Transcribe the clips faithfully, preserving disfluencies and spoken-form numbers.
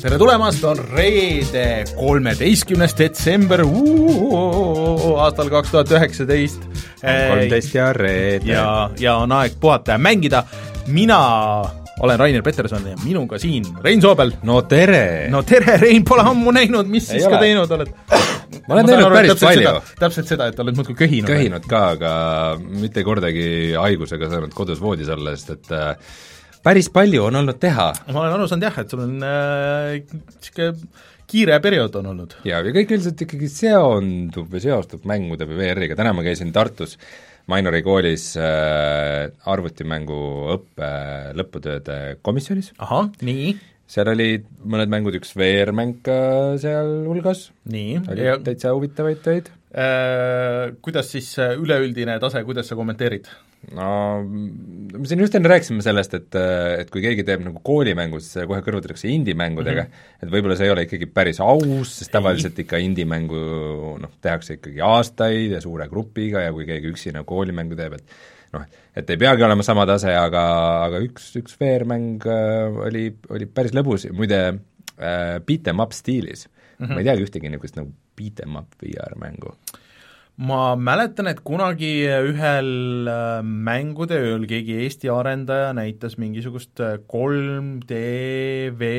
tere tulemast, on reede, kolmeteistkümnes detsember uuu, aastal kaks tuhat üheksateist. kolmteist ja reede. Ja, ja on aeg puhata ja mängida. Mina olen Rainer Peterson ja minuga siin Rein Soobel. No tere! No tere, Rein, pole ammu näinud, mis ei siis ole. Ka teinud oled? Ma olen teinud päris täpselt palju. Seda, täpselt seda, et oled muudkui köhinud. Köhinud ka, aga mitte kordagi haigusega saanud kodus voodis olla, sest et äh, päris palju on olnud teha. Ma olen aru saanud jah, et sul on äh, siuke kiire periood on olnud. Ja, ja kõik üldiselt ikkagi seondub või seostub mängude või V R-iga. Täna ma käisin Tartus Mainori koolis äh, arvutimängu õppe lõputööde komisjonis. Aha, nii. Seal oli mõned mängud, üks V R-mäng ka seal hulgas. Nii. Oli ja täitsa huvitavaid töid. Äh, kuidas siis üleüldine tase, kuidas sa kommenteerid? No me siin just enne rääkisime sellest, et, et kui keegi teeb nagu koolimängu, siis kohe kõrvutatakse indie-mängudega, mm -hmm. et võib-olla see ei ole ikkagi päris aus, sest tavaliselt ei. ikka indie-mängu noh, tehakse ikkagi aastaid ja suure grupiga ja kui keegi üksi nagu koolimängu teeb, et noh, et ei peagi olema sama tase, aga, aga üks, üks V R-mäng äh, oli, oli päris lõbus, muide äh, beat em up stiilis mm. -hmm. Ma ei teagi ühtegi niisugust nagu beat em up V R-mängu. Ma mäletan, et kunagi ühel mängude ööl keegi Eesti arendaja näitas mingisugust kolm D V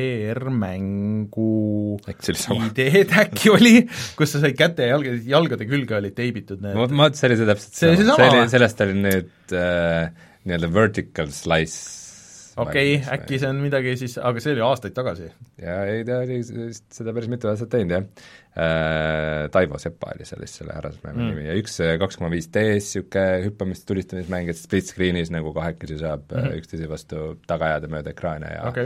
R-mängu ideed äkki oli, kus sa said käte ja jalgade, jalgade külge olid teibitud need. Ma, ma, see oli see täpselt see, see, see oli, sellest oli nüüd äh, nii-öelda vertical slice. Okei, okay, äkki see on midagi siis, aga see oli aastaid tagasi. Ja ei, ta oli seda päris mitu aastat teinud, jah. Äh, Taivo Sepa oli sellist selle härrasmängu mm. nimi ja üks kaks koma viis D-s niisugune hüppamist tulistamismäng, et split screen'is nagu kahekesi saab mm -hmm. üksteise vastu taga ajada mööda ekraane ja okay.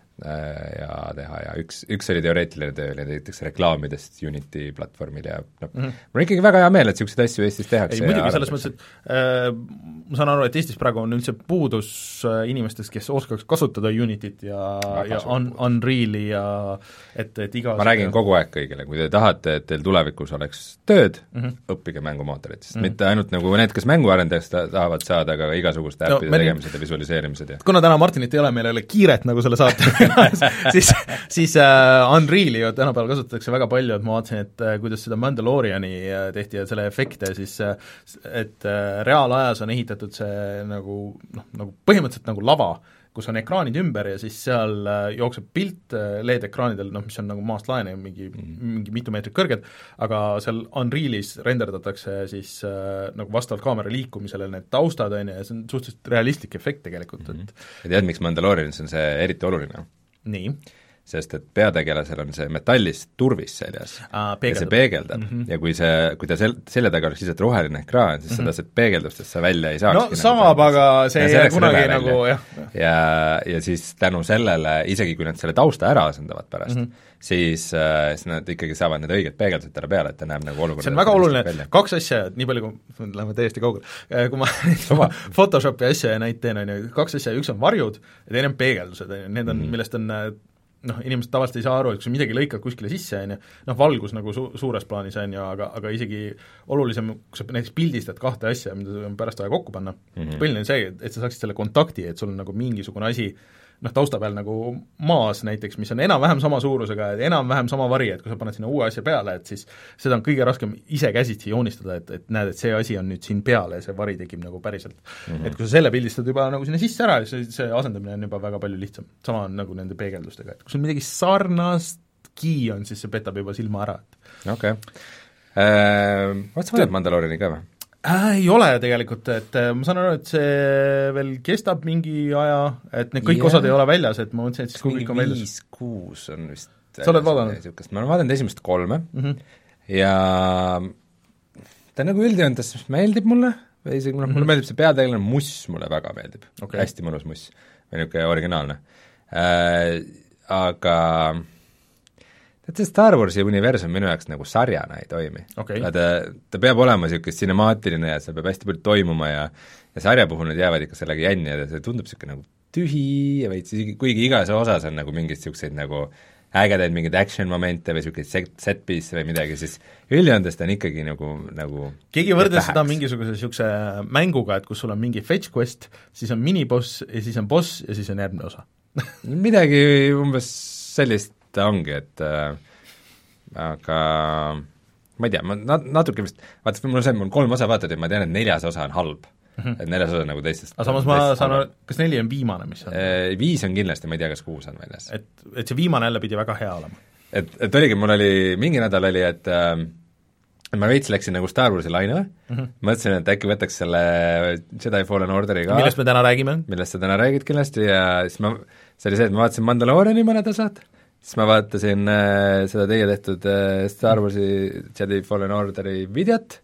ja teha ja üks, üks oli teoreetiline töö, oli näiteks reklaamidest Unity platvormil ja noh, mm -hmm. mul on ikkagi väga hea meel, et niisuguseid asju Eestis tehakse. ei, muidugi selles mõttes, et äh, ma saan aru, et Eestis praegu on üldse puudus äh, inimestest, kes oskaks kasutada Unityt ja, ja un, Unreali ja et, et iga ma räägin kogu aeg kõigile, kui te tahate, et teil tulevikus oleks tööd, mm -hmm. õppige mängumootoritest mm, -hmm. mitte ainult nagu need, kes mänguarendajast tahavad saada, aga igasuguste äppide no, tegemised ja visualiseerimised ja kuna täna Martinit ei ole, meil ei ole kiiret nagu selle saate siis, siis uh, Unreali ju tänapäeval kasutatakse väga palju, et ma vaatasin, et uh, kuidas seda Mandaloriani uh, tehti ja selle efekte siis uh, et uh, reaalajas on ehitatud see nagu noh, nagu põhimõtteliselt nagu lava, kus on ekraanid ümber ja siis seal uh, jookseb pilt uh, L E D-ekraanidel, noh, mis on nagu maast laene mingi mm., mingi mitu meetrit kõrged, aga seal Unrealis renderdatakse siis uh, nagu vastavalt kaamera liikumisele need taustad, on ju, ja see on suhteliselt realistlik efekt tegelikult, et mm -hmm. ja tead, miks Mandalorianis on see eriti oluline? Nii? Sest et peategelasel on see metallist turvis seljas Aa, ja see peegeldab mm -hmm. ja kui see, kui ta sel-, selle taga oleks lihtsalt roheline ekraan, siis mm -hmm. seda see peegeldustest sa välja ei saakski. No saab, aga see ei jää kunagi nagu jah. Ja, ja siis tänu sellele, isegi kui nad selle tausta ära asendavad pärast mm, -hmm. siis, äh, siis nad ikkagi saavad need õiged peegeldused talle peale, et ta näeb nagu olukorda. See on väga oluline, kaks asja, nii palju kui, lähme täiesti kaugele, kui ma Photoshopi asja ja neid teen, on ju, kaks asja, üks on varjud ja teine on peegeldused, on ju, need on mm, -hmm. millest on noh, inimesed tavaliselt ei saa aru, et kui sa midagi lõikad kuskile sisse, on ju, noh, valgus nagu su-, suures plaanis on ju, aga, aga isegi olulisem, kui sa näiteks pildistad kahte asja, mida on pärast vaja kokku panna mm, -hmm. põhiline on see, et sa saaksid selle kontakti, et sul on nagu mingisugune asi noh, tausta peal nagu maas näiteks, mis on enam-vähem sama suurusega ja enam-vähem sama vari, et kui sa paned sinna uue asja peale, et siis seda on kõige raskem ise käsitsi joonistada, et, et näed, et see asi on nüüd siin peale ja see vari tekib nagu päriselt mm. -hmm. Et kui sa selle pildistad juba nagu sinna sisse ära, siis see asendamine on juba väga palju lihtsam. Sama on nagu nende peegeldustega, et kui sul midagi sarnastki on, siis see petab juba silma ära. Okei okay. äh,. Vaat sa oled Mandaloriani ka või? Äh, ei ole tegelikult, et ma saan aru, et see veel kestab mingi aja, et need kõik yeah. osad ei ole väljas, et ma mõtlesin, et siis kui kõik on väljas. viis-kuus on vist sa oled vaadanud? Ma olen vaadanud esimest kolme mm -hmm. ja ta nagu üldjoontes meeldib mulle, või isegi noh, mulle meeldib see peategelane Muss, mulle väga meeldib okay., hästi mõnus Muss, või niisugune originaalne äh,, aga et see Star Warsi universum minu jaoks nagu sarjana ei toimi okay.. ta, ta peab olema niisugune sinemaatiline ja seal peab hästi palju toimuma ja ja sarja puhul nad jäävad ikka sellega jänni ja see tundub niisugune nagu tühi ja veits, kuigi igas osas on nagu mingeid niisuguseid nagu ägedaid mingeid action-momente või niisuguseid set-piece või midagi, siis üldjoondest on ikkagi nagu, nagu keegi võrdles seda mingisuguse niisuguse mänguga, et kus sul on mingi fetch quest, siis on miniboss ja siis on boss ja siis on järgmine osa midagi umbes sellist ta ongi, et äh, aga ma ei tea, ma nat-, natuke vist, vaata, mul on see, mul on kolm osa vaatad ja ma tean, et neljas osa on halb mm. -hmm. et neljas osa nagu teistest aga samas ma saan aru, kas neli on viimane, mis on? Viis on kindlasti, ma ei tea, kas kuus on väljas. Et, et see viimane jälle pidi väga hea olema. Et, et oligi, mul oli, mingi nädal oli, et äh, ma veits läksin nagu Star Warsi laine mm, -hmm. mõtlesin, et äkki võtaks selle Jedi Fallen Orderi ka, millest me täna räägime? millest sa täna räägid kindlasti ja siis ma, see oli see, et ma vaatasin Mandalooriani mõned osad, siis ma vaatasin äh, seda teie tehtud äh, Star Warsi Jedi Fallen Orderi videot,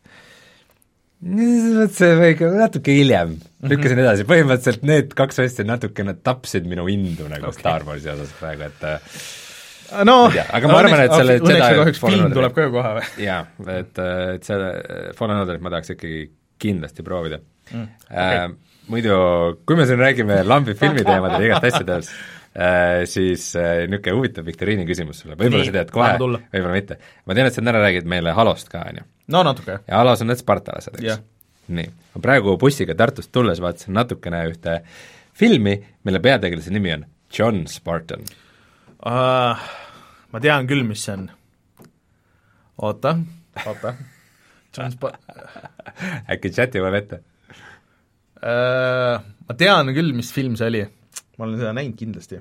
see või ikka natuke hiljem, lükkasin edasi, põhimõtteliselt need kaks asja natukene tapsid minu indu nagu okay. Star Warsi osas praegu, et no, aga ma arvan, et selle õnneks ja kahjuks film Order, tuleb ka ju kohe või? jaa, et, et selle Fallen Orderit ma tahaks ikkagi kindlasti proovida mm,. Okay. Äh, muidu, kui me siin räägime lambi filmiteemadel igast asjadel, äh, siis äh, niisugune huvitav viktoriini küsimus sulle, võib-olla sa tead kohe, võib-olla mitte. Ma tean, et sa täna räägid meile Halost ka, on ju? No natuke. Ja Halos on need spartalased, eks? Yeah. Nii, ma praegu bussiga Tartust tulles vaatasin natukene ühte filmi, mille peategelase nimi on John Spartan uh,. Ma tean küll, mis see on. Oota, oota. Spa- äkki chati veel ette? Uh, ma tean küll, mis film see oli. Ma olen seda näinud kindlasti.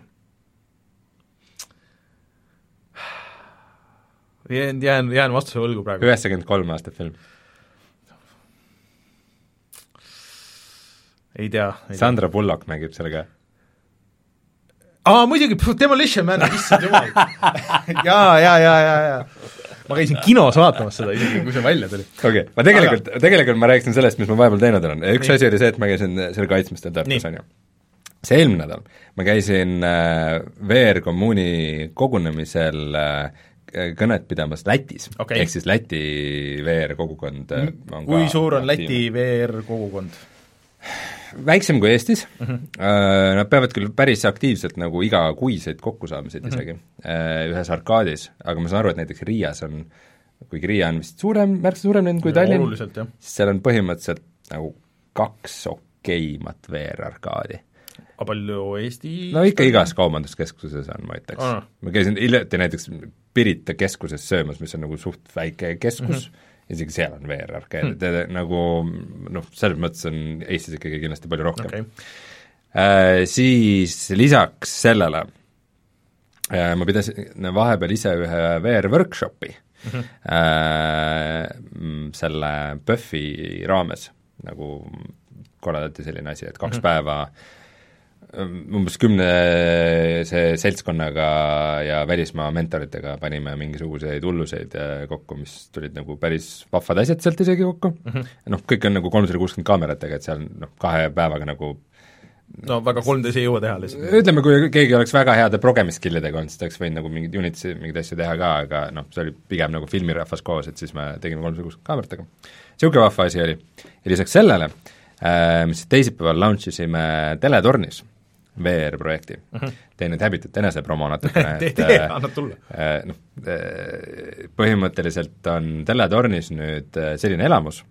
Jään, jään, jään vastuse võlgu praegu. üheksakümmend kolm aastat film. Ei tea. Ei Sandra tea. Bullock mängib selle ka. aa, muidugi, Demolition Man, issand jumal. jaa, jaa, jaa, jaa, jaa. Ma käisin kinos vaatamas seda isegi, kui see välja tuli. okei okay., ma tegelikult Aga..., tegelikult ma rääkisin sellest, mis ma vahepeal teinud olen. üks nii. asi oli see, et ma käisin selle kaitsmistel Tartus, on ju. See eelmine nädal ma käisin äh, V R kommuuni kogunemisel äh, kõnet pidamas Lätis okay., ehk siis Läti V R kogukond äh, on kui suur on Läti V R kogukond? Väiksem kui Eestis uh, -huh. nad peavad küll päris aktiivselt nagu igakuiseid kokkusaamiseid uh -huh. isegi ühes arkaadis, aga ma saan aru, et näiteks Riias on, kuigi Riia on vist suurem, märksa suurem linn kui Tallinn, siis seal on põhimõtteliselt nagu kaks okeimat V R-arkaadi. aga palju Eesti? No ikka igas kaubanduskeskuses on, ma ütleks uh. -huh. ma käisin hiljuti näiteks Pirita keskuses söömas, mis on nagu suht väike keskus uh, -huh. isegi seal on V R-arkaad hmm., nagu noh, selles mõttes on Eestis ikkagi kindlasti palju rohkem okay. äh, siis lisaks sellele äh, ma pidasin vahepeal ise ühe V R-workshopi mm -hmm. äh, selle Buffy raames, nagu korraldati selline asi, et kaks mm -hmm. päeva umbes kümne see seltskonnaga ja välismaa mentoritega panime mingisuguseid hulluseid kokku, mis tulid nagu päris vahvad asjad sealt isegi kokku mm, -hmm. noh, kõik on nagu kolmsada kuuskümmend kaameratega, et seal noh, kahe päevaga nagu no väga kolm D ei jõua teha lihtsalt. Ütleme, kui keegi oleks väga heade programmiskillidega olnud, siis ta oleks võinud nagu mingid unitsi, mingeid asju teha ka, aga noh, see oli pigem nagu filmirahvas koos, et siis me tegime kolmsada kuuskümmend kaameratega. niisugune vahva asi oli. Ja lisaks sellele, mis teisipäeval launch isime Teletornis V R-projekti uh -huh. tein nüüd häbitut enesepromo natukene tee, tee, annab tulla. Noh, põhimõtteliselt on Teletornis nüüd selline elamus,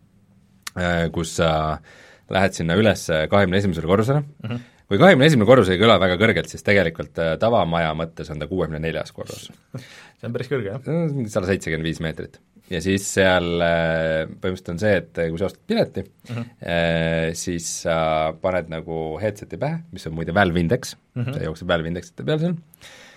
kus sa lähed sinna üles kahekümne esimesele korrusele uh, -huh. kui kahekümne esimene korrus ei kõla väga kõrgelt, siis tegelikult tavamaja mõttes on ta kuuekümne neljas korrus. see on päris kõrge, jah? sada seitsekümmend viis meetrit. Ja siis seal põhimõtteliselt on see, et kui sa ostad pileti uh, -huh. siis sa paned nagu headseti pähe, mis on muide Valve Index uh, -huh. see jookseb Valve Indexite peal seal,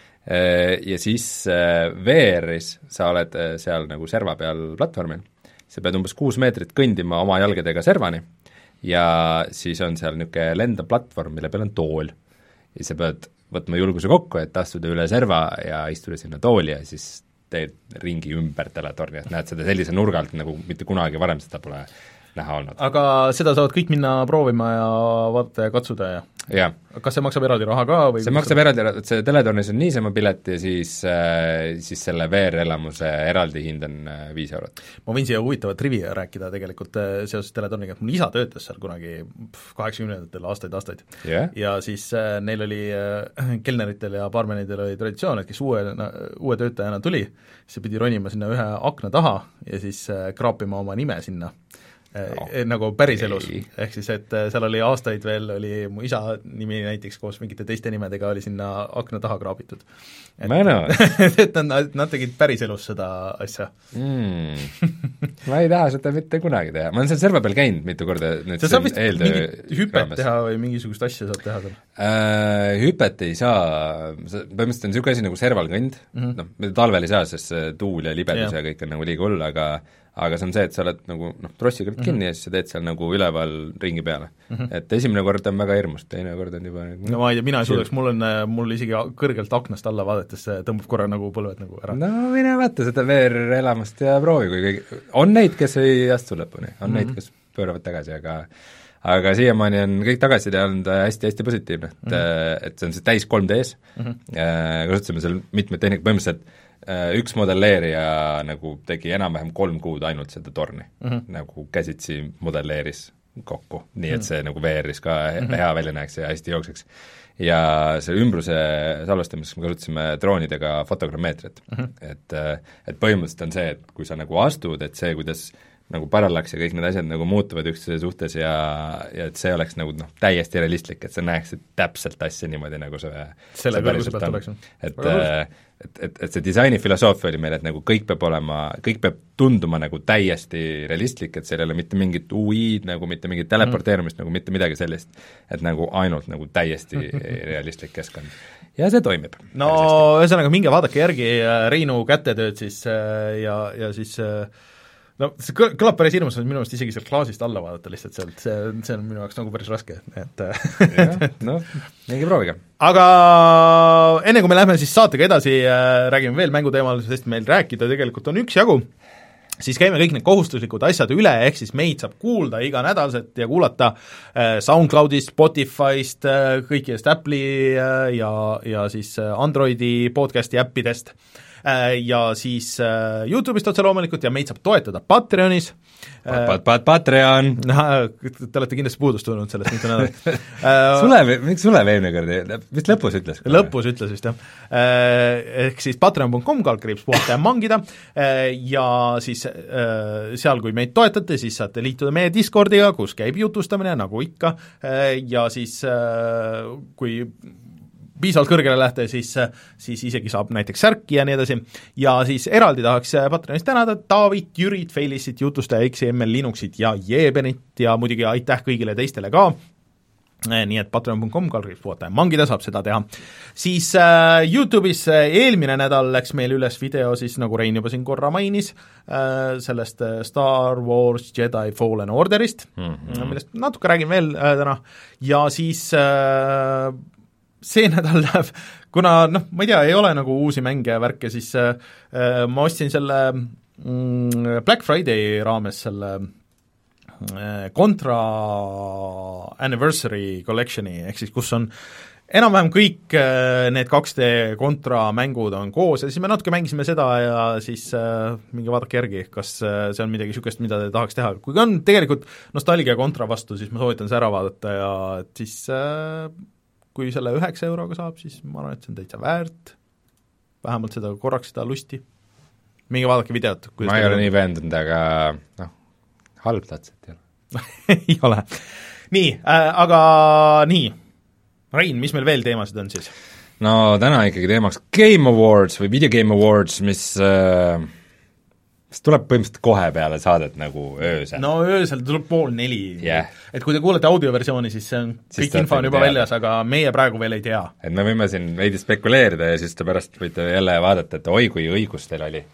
ja siis V R-is sa oled seal nagu serva peal platvormil, sa pead umbes kuus meetrit kõndima oma jalgadega servani ja siis on seal niisugune lendav platvorm, mille peal on tool ja sa pead võtma julguse kokku, et astuda üle serva ja istuda sinna tooli ja siis teed ringi ümber Teletorni, et näed seda sellise nurga alt, nagu mitte kunagi varem seda pole näha olnud. Aga seda saavad kõik minna proovima ja vaadata ja katsuda ja jah. Kas see maksab eraldi raha ka? Või see maksab eraldi, et see Teletornis on niisama pilet ja siis, siis selle V R-elamuse eraldi hind on viis eurot. Ma võin siia huvitavat trivia rääkida tegelikult seoses Teletorniga, et mul isa töötas seal kunagi kaheksakümnendatel aastaid-aastaid yeah. ja siis äh, neil oli äh, kelneritel ja baarmenidel oli traditsioon, et kes uue, uue töötajana tuli, siis pidi ronima sinna ühe akna taha ja siis äh, kraapima oma nime sinna no. nagu päriselus, ehk siis, et seal oli aastaid veel, oli mu isa nimi näiteks koos mingite teiste nimedega oli sinna akna taha kraabitud. et, et nad, nad tegid päriselus seda asja mm. ma ei taha seda mitte kunagi teha, ma olen seal serva peal käinud mitu korda. sa saab vist mingit hüpet raames. Teha või mingisugust asja saab teha seal äh,? Hüpet ei saa, põhimõtteliselt on niisugune asi nagu servalkõnd mm, -hmm. noh, talvel ei saa, sest see tuul ja libedus ja, ja kõik on nagu liiga hull, aga aga see on see, et sa oled nagu noh, trossiga mm -hmm. kinni ja siis sa teed seal nagu üleval ringi peale mm. -hmm. et esimene kord on väga hirmus, teine kord on juba no ma ei tea, mina ei suudaks, mul on, mul isegi kõrgelt aknast alla vaadates tõmbab korra nagu põlved nagu ära. no mine vaata seda V R-elamust ja proovi, kui kõik, on neid, kes ei astu lõpuni, on mm -hmm. neid, kes pööravad tagasi, aga aga siiamaani on kõik tagasiside olnud hästi-hästi positiivne, et mm, -hmm. et see on see täis kolm D-s mm, -hmm. kasutasime seal mitmeid tehnik, põhimõtteliselt üks modelleerija nagu tegi enam-vähem kolm kuud ainult seda torni mm, -hmm. nagu käsitsi modelleeris kokku, nii et see mm -hmm. nagu V R-is ka mm -hmm. hea välja näeks ja hästi jookseks. ja selle ümbruse salvestamiseks me kasutasime droonidega fotogrammeetriat mm, -hmm. et et põhimõtteliselt on see, et kui sa nagu astud, et see, kuidas nagu parallaks ja kõik need asjad nagu muutuvad üksteise suhtes ja, ja et see oleks nagu noh, täiesti realistlik, et sa näeksid täpselt asja niimoodi, nagu see selle kõrguse pealt oleks. et, et, et, et see disaini filosoofia oli meil, et nagu kõik peab olema, kõik peab tunduma nagu täiesti realistlik, et seal ei ole mitte mingit U I-d, nagu mitte mingit teleporteerumist mm., nagu mitte midagi sellist, et nagu ainult nagu täiesti realistlik keskkond. ja see toimib. no ühesõnaga, minge vaadake järgi Reinu kätetööd siis ja, ja siis no see kõlab päris hirmus, minu meelest isegi sealt klaasist alla vaadata lihtsalt sealt, see, see on minu jaoks nagu päris raske, et noh, mingi prooviga. Aga enne kui me lähme siis saatega edasi, räägime veel mänguteemal, sest meil rääkida tegelikult on üksjagu, siis käime kõik need kohustuslikud asjad üle, ehk siis meid saab kuulda iganädalselt ja kuulata SoundCloudist, Spotify'st, kõikidest Apple'i ja, ja siis Androidi podcasti äppidest ja siis YouTube'ist otse loomulikult ja meid saab toetada Patreonis. Pat, pat, Patreon! Te olete kindlasti puudust tulnud sellest mitu nädalat. Sule, miks Sule eelmine kord, vist lõpus ütles? Lõpus ütles vist, jah. Ehk siis patreon punkt com kaldkriips puhata ja mangida ja siis seal, kui meid toetate, siis saate liituda meie Discordiga, kus käib jutustamine, nagu ikka, ja siis kui piisavalt kõrgele lähte, siis, siis isegi saab näiteks särki ja nii edasi. Ja siis eraldi tahaks Patreonist tänada Taavit, Jürit, Feilissit, Jutustaja, X M L, Linuxit ja Jeebenit ja muidugi aitäh kõigile teistele ka. Nii et patreon punkt com kaldkriips puhata ja mangida saab seda teha. Siis äh, YouTube'is eelmine nädal läks meil üles video, siis nagu Rein juba siin korra mainis, äh, sellest Star Wars Jedi Fallen Orderist, mm-hmm. millest natuke räägin veel äh, täna, ja siis äh, see nädal läheb, kuna noh, ma ei tea, ei ole nagu uusi mänge ja värke, siis äh, ma ostsin selle mm, Black Friday raames selle äh, Contra Anniversary Collectioni, ehk siis kus on enam-vähem kõik äh, need kaks D Contra mängud on koos ja siis me natuke mängisime seda ja siis äh, minge vaadake järgi, kas äh, see on midagi niisugust, mida te tahaks teha. Kui on tegelikult nostalgia Contra vastu, siis ma soovitan see ära vaadata ja siis äh, kui selle üheksa euroga saab, siis ma arvan, et see on täitsa väärt, vähemalt seda korraks seda lusti. Minge vaadake videot. Ma ei ole nii veendunud, aga noh, halb tatset ei ole. ei ole. Nii, äh, aga nii, Rein, mis meil veel teemasid on siis? No täna ikkagi teemaks Game Awards või Video Game Awards, mis äh, mis tuleb põhimõtteliselt kohe peale saadet nagu öösel. No öösel tuleb pool neli yeah.. Et kui te kuulete audioversiooni, siis see on, siis kõik info on juba teada. Väljas, aga meie praegu veel ei tea. Et me võime siin veidi spekuleerida ja siis te pärast võite jälle vaadata, et oi, kui õigus teil oli.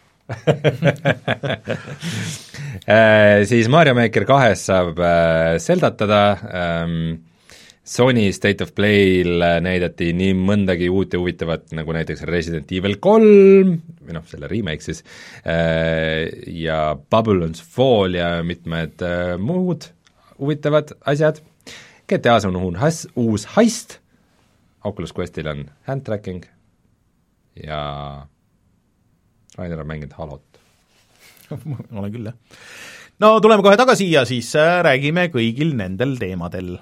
Siis Mario Maker kahes saab seldatada, Sony State of Play'l näidati nii mõndagi uut ja huvitavat, nagu näiteks Resident Evil kolm, või noh, selle remake siis, ja Babylon's Fall ja mitmed muud huvitavad asjad. G T A-s on uus, uus heist, Oculus Questil on hand tracking ja Rainer on mänginud Halot. Olen küll, jah. No tuleme kohe tagasi ja siis räägime kõigil nendel teemadel.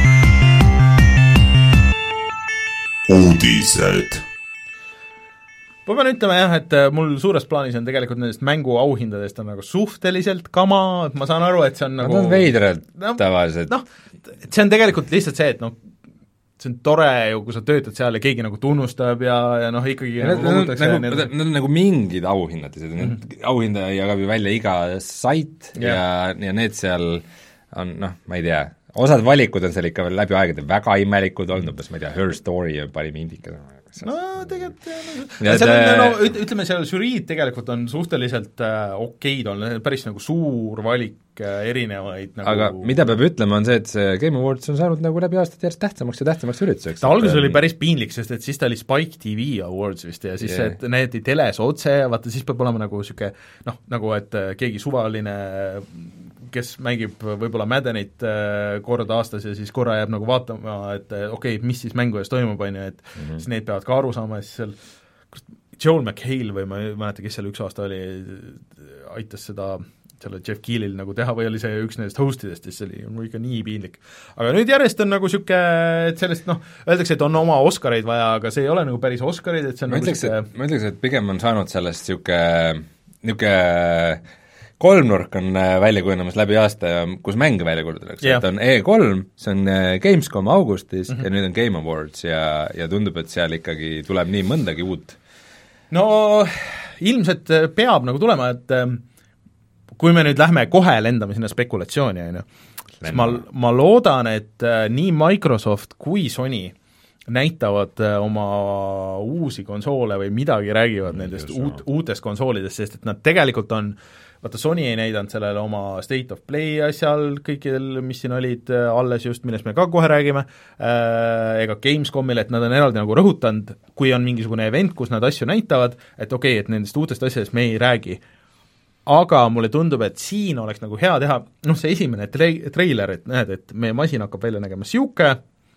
Uudised. ma pean ütlema jah, et mul suures plaanis on tegelikult nendest mänguauhindadest on nagu suhteliselt kama, et ma saan aru, et see on nagu Nad on veidrad no, tavaliselt. Noh, see on tegelikult lihtsalt see, et noh, see on tore ju, kui sa töötad seal ja keegi nagu tunnustab ja, ja noh, ikkagi ja nagu need on nagu, nagu, nagu mingid auhinnad, mm -hmm. auhinda jagab ju välja iga sait yeah. ja, ja need seal on noh, ma ei tea, osad valikud on seal ikka veel läbi aegade väga imelikud olnud, umbes ma ei tea, Her Story on parim indika. No tegelikult jah, seal on, no ütleme, seal žüriid tegelikult on suhteliselt äh, okeid olnud, päris nagu suur valik äh, erinevaid nagu aga mida peab ütlema, on see, et see Game Awards on saanud nagu läbi aastat järjest tähtsamaks ja tähtsamaks ürituseks. ta alguses oli päris piinlik, sest et siis ta oli Spike T V Awards vist ja siis yeah. et näidati teles otse, vaata siis peab olema nagu niisugune noh, nagu et keegi suvaline kes mängib võib-olla Maddenit kord aastas ja siis korra jääb nagu vaatama, et okei okay,, mis siis mängu ees toimub, on ju, et mm -hmm. siis need peavad ka aru saama ja siis seal Joel McHale või ma ei mäleta, kes seal üks aasta oli, aitas seda selle Jeff Keelil nagu teha või oli see üks nendest hostidest, siis see oli ikka nii piinlik. aga nüüd järjest on nagu niisugune, et sellest noh, öeldakse, et on oma Oscareid vaja, aga see ei ole nagu päris Oscarid, et see on ma nagu ütleks, et, ma ütleks, et pigem on saanud sellest niisugune, niisugune kolmnurk on välja kujunemas läbi aasta ja kus mänge välja kuulutatakse yeah., et on E kolm, see on Gamescom augustis mm -hmm. ja nüüd on Game Awards ja, ja tundub, et seal ikkagi tuleb nii mõndagi uut. No ilmselt peab nagu tulema, et kui me nüüd lähme kohe lendame sinna spekulatsiooni, on ju, siis ma, ma loodan, et nii Microsoft kui Sony näitavad oma uusi konsoole või midagi räägivad mm, nendest uut, uutest konsoolidest, sest et nad tegelikult on vaata, Sony ei näidanud sellele oma State of Play asjal kõikidel, mis siin olid alles just, millest me ka kohe räägime, ega Gamescomil, et nad on eraldi nagu rõhutanud, kui on mingisugune event, kus nad asju näitavad, et okei okay,, et nendest uutest asjadest me ei räägi. Aga mulle tundub, et siin oleks nagu hea teha, noh see esimene tre-, treiler, et näed, et meie masin hakkab välja nägema siuke,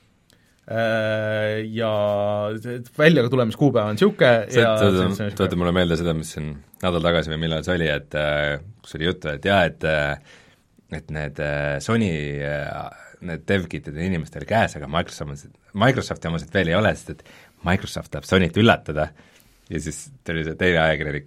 ja välja tulemiskuupäev on niisugune ja tuletan mulle meelde seda, mis siin nädal tagasi või millal see oli, et kus oli juttu, et jah, et et need Sony need dev-kitide inimestel käes, aga Microsoft, Microsofti omased veel ei ole, sest et Microsoft tahab Sonyt üllatada ja siis tuli see teine ajakirjanik,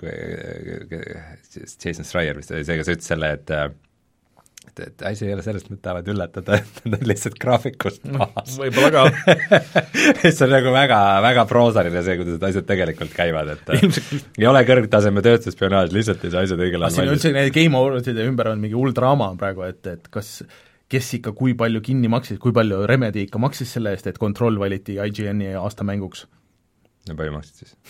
Jason Schreier vist oli see, kes ütles selle, et et, et asi ei ole sellest, et nad tahavad üllatada, et nad on lihtsalt graafikust maas. Võib-olla ka. see on nagu väga, väga proosaline see, kuidas need asjad tegelikult käivad, et Ilmselt... ei ole kõrgtaseme tööstusspionaaž, lihtsalt ei saa asjad õigel ajal valmis. Siin üldse need Game Awardside ümber on mingi hull draama praegu, et, et kas kes ikka kui palju kinni maksis, kui palju Remedy ikka maksis selle eest, et Control valiti I G N-i aastamänguks? No palju maksid siis?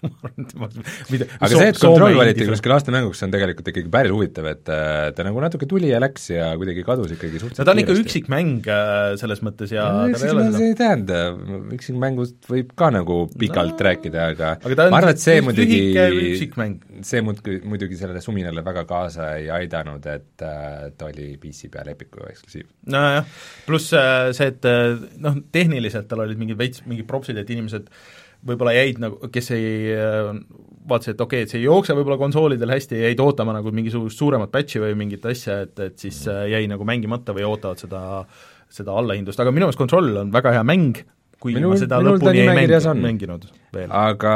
Mida, aga so, see, et Control valiti kuskil aastamänguks, on tegelikult ikkagi päris huvitav, et ta nagu natuke tuli ja läks ja kuidagi kadus ikkagi suhteliselt no ta on ikka üksikmäng selles mõttes ja no, tal ei ole seda. See ei tähenda, üksikmängust võib ka nagu pikalt no, rääkida, aga, aga ma arvan, et see muidugi, see muidugi, muidugi sellele suminale väga kaasa ei aidanud, et ta oli P C peal Epicu eksklusiiv. Nojah, pluss see, et noh, tehniliselt tal olid mingid veits, mingid propsid, et inimesed võib-olla jäid nagu, kes ei vaatasid, et okei okay,, et see ei jookse võib-olla konsoolidel hästi, jäid ootama nagu mingisugust suuremat patch'i või mingit asja, et, et siis jäi nagu mängimata või ootavad seda, seda allahindlust, aga minu meelest Control on väga hea mäng, kui minu, ma seda lõpuni ei mängi, mänginud veel. Aga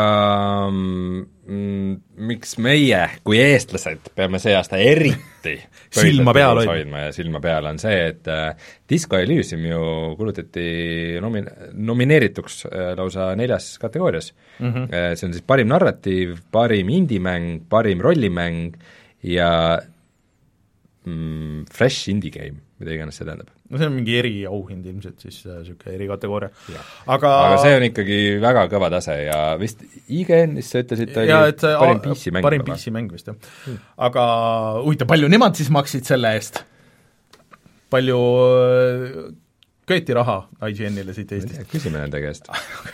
mm, miks meie kui eestlased peame see aasta eriti silma peal hoidma ja silma peal on see, et äh, Disco Elysium ju kuulutati nomi-, nomineerituks äh, lausa neljas kategoorias mm. -hmm. Äh, see on siis parim narratiiv, parim indie-mäng, parim rollimäng ja mm, fresh indie game, mida iganes see tähendab. no see on mingi eriauhind ilmselt siis niisugune erikategooria. aga aga see on ikkagi väga kõva tase ja vist I G N-is sa ütlesid, oli parim P C-mäng. parim P C-mäng vist, jah hmm.. aga huvitav, palju nemad siis maksid selle eest? palju köeti raha I G N-ile siit Eestist? Küsime nende käest.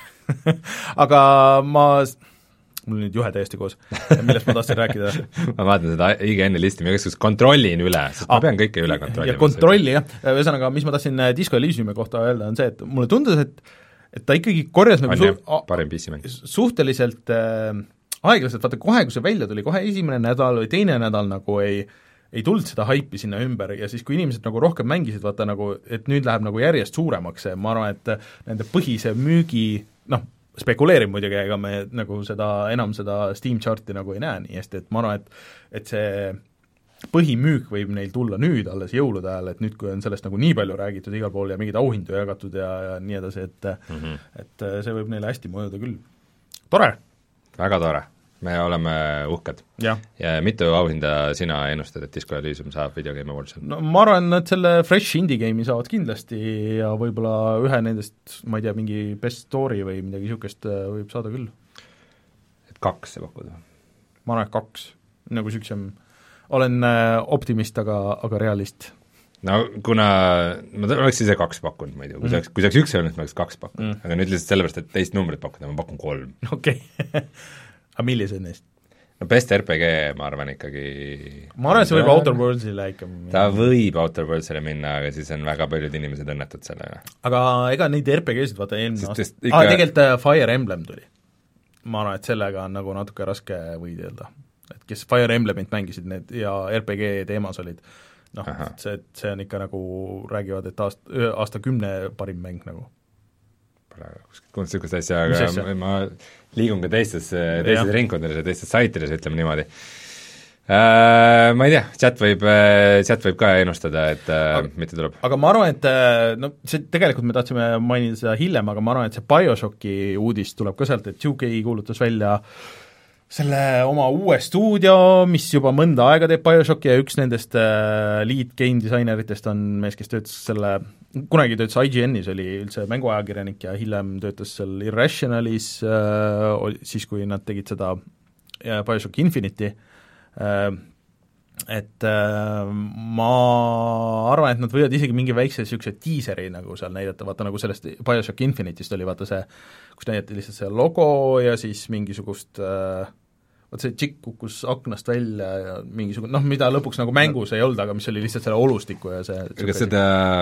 aga ma mul nüüd juhe täiesti koos, millest ma tahtsin rääkida. ma vaatan seda I G N-i listi, ma igasugust kontrollin üle, sest ah, ma pean kõike üle kontrollima. ja kontrolli, jah, ühesõnaga, mis ma tahtsin Disco Elysiumi kohta öelda, on see, et mulle tundus, et et ta ikkagi korjas nagu su- parim P C-mäng. suhteliselt äh, aeglaselt, vaata kohe, kui see välja tuli, kohe esimene nädal või teine nädal nagu ei ei tulnud seda haipi sinna ümber ja siis, kui inimesed nagu rohkem mängisid, vaata nagu, et nüüd läheb nagu järjest suuremaks see, ma arvan, et nende põhise müügi, noh, spekuleerin muidugi, ega me nagu seda, enam seda Steam charti nagu ei näe nii hästi, et ma arvan, et et see põhimüük võib neil tulla nüüd alles jõulude ajal, et nüüd, kui on sellest nagu nii palju räägitud igal pool ja mingeid auhindu jagatud ja, ja nii edasi, et mm -hmm. et see võib neile hästi mõjuda küll. Tore! Väga tore, me oleme uhked. Ja mitu auhinda sina ennustad, et Disco Elysium saab Video Game Awardsil? No ma arvan, et selle Fresh Indie Game'i saavad kindlasti ja võib-olla ühe nendest, ma ei tea, mingi Best Story või midagi niisugust võib saada küll. Et kaks sa pakud? Ma arvan, et kaks, nagu niisugusem olen optimist, aga, aga realist. No kuna, ma oleks ise kaks pakkunud muidu, kui mm. see oleks, kui see oleks üks olnud, ma oleks kaks pakkunud mm., aga nüüd lihtsalt sellepärast, et teist numbrit pakkuda, ma pakun kolm. Okei okay. Aga millised neist? No Best R P G, ma arvan ikkagi ma arvan, et see võib Outer Worldsile ikka ta võib Outer Worldsile minna, aga siis on väga paljud inimesed õnnetud selle. Aga ega neid R P G-sid vaata eelmine aasta ikka... ah, tegelikult Fire Emblem tuli. Ma arvan, et sellega on nagu natuke raske võidelda. Et kes Fire Emblemit mängisid need ja R P G teemas olid, noh, see, see on ikka nagu, räägivad, et aast-, aastakümne parim mäng nagu. Pole kuskilt niisugust asja, aga asja? ma liigun ka teistes, teistes ringkondades ja teistes saitides, ütleme niimoodi. Äh, ma ei tea, chat võib, chat võib ka ennustada, et aga, mitte tuleb. Aga ma arvan, et no see tegelikult me tahtsime mainida seda hiljem, aga ma arvan, et see BioShocki uudis tuleb ka sealt, et two K kuulutas välja selle oma uue stuudio, mis juba mõnda aega teeb BioShocki ja üks nendest äh, lead game disaineritest on mees, kes töötas selle, kunagi töötas I G N-is, oli üldse mänguajakirjanik ja hiljem töötas seal Irrationalis äh,, siis kui nad tegid seda äh, BioShock Infinity äh,, et äh, ma arvan, et nad võivad isegi mingi väikse niisuguse diiseri nagu seal näidata, vaata nagu sellest BioShock Infinitist oli vaata see, kus näidati lihtsalt see logo ja siis mingisugust äh, vaat see tšikk kukkus aknast välja ja mingisugune, noh, mida lõpuks nagu mängus ei olnud, aga mis oli lihtsalt selle olustiku ja see kas seda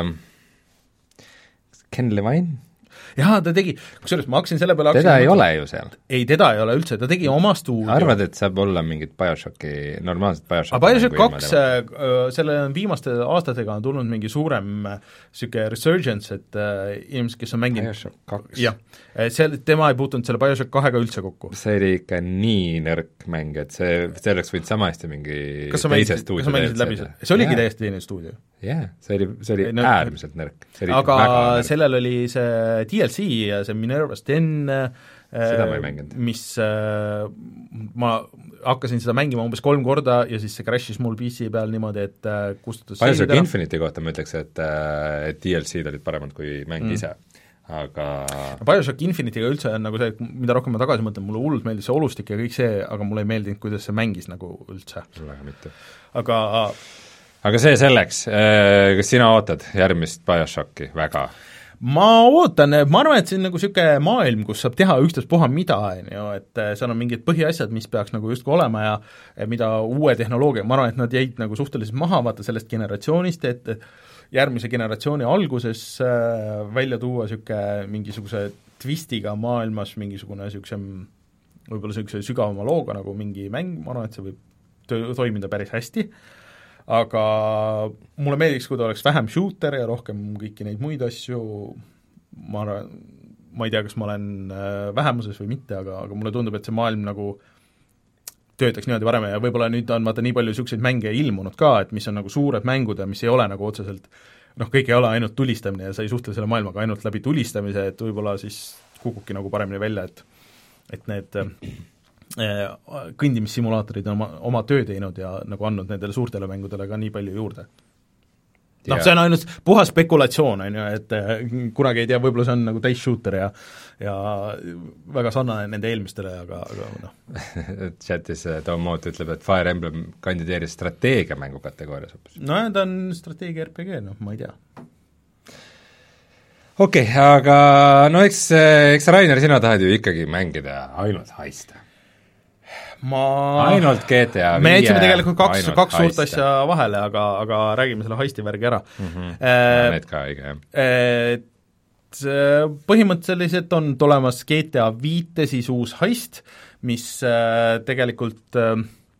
Ken Levine? jaa, ta tegi, kusjuures ma hakkasin selle peale teda ei mõtlen, ole ju seal? Ei, teda ei ole üldse, ta tegi oma stuudio. Arvad, et saab olla mingit BioShocki, normaalset BioShocki? aga BioShock kaks, selle viimaste aastatega on tulnud mingi suurem niisugune resurgence, et äh, inimesed, kes on mänginud BioShock kaks? jah, seal, tema ei puutunud selle BioShock kahega üldse kokku. see oli ikka nii nõrk mäng, et see, see oleks võinud sama hästi mingi kas sa mängisid, kas sa mängisid läbi selle? see oligi yeah. täiesti teine stuudio? jah yeah., see oli, see oli no, äärmiselt nõrk. aga sellel oli see D L C ja see Minerva Sten, seda ma ei mänginud. mis äh, ma hakkasin seda mängima umbes kolm korda ja siis see crash'is mul P C peal niimoodi, et äh, kustutas BioShock Infinity kohta ma ütleks, et, et D L C-d olid paremad kui mäng mm. ise, aga BioShock Infinity'ga üldse on nagu see, et mida rohkem ma tagasi mõtlen, mulle hullult meeldis see olustik ja kõik see, aga mulle ei meeldinud, kuidas see mängis nagu üldse. väga mitte. aga aga see selleks, kas sina ootad järgmist BioShocki väga? ma ootan, ma arvan, et see on nagu niisugune maailm, kus saab teha ükstaspuha mida, on ju, et seal on mingid põhiasjad, mis peaks nagu justkui olema ja mida uue tehnoloogia, ma arvan, et nad jäid nagu suhteliselt maha, vaata sellest generatsioonist, et järgmise generatsiooni alguses äh, välja tuua niisugune mingisuguse twistiga maailmas mingisugune niisuguse võib-olla niisuguse sügavama looga nagu mingi mäng, ma arvan, et see võib to- toimida päris hästi, aga mulle meeldiks, kui ta oleks vähem shooter ja rohkem kõiki neid muid asju, ma arvan, ma ei tea, kas ma olen vähemuses või mitte, aga, aga mulle tundub, et see maailm nagu töötaks niimoodi varem ja võib-olla nüüd on vaata nii palju niisuguseid mänge ilmunud ka, et mis on nagu suured mängud ja mis ei ole nagu otseselt noh, kõik ei ole ainult tulistamine ja sa ei suhtle selle maailmaga ainult läbi tulistamise, et võib-olla siis kukubki nagu paremini välja, et et need kõndimissimulaatorid on oma, oma töö teinud ja nagu andnud nendele suurtele mängudele ka nii palju juurde. Noh, see on ainult puhas spekulatsioon, on ju, et kunagi ei tea, võib-olla see on nagu täis-shooter ja ja väga sarnane nende eelmistele, aga, aga noh. Chatis Tom Moot ütleb, et Fire Emblem kandideeris strateegiamängu kategoorias hoopis. no ta on strateegia R P G, noh, ma ei tea. Okei okay,, aga no eks, eks Rainer, sina tahad ju ikkagi mängida ainult haista. ma ainult G T A me jätsime tegelikult kaks, kaks suurt asja vahele, aga, aga räägime selle heisti värgi ära. Mm-hmm. Äh, Need ka õige, jah. Et põhimõtteliselt on tulemas G T A viite siis uus heist, mis äh, tegelikult äh,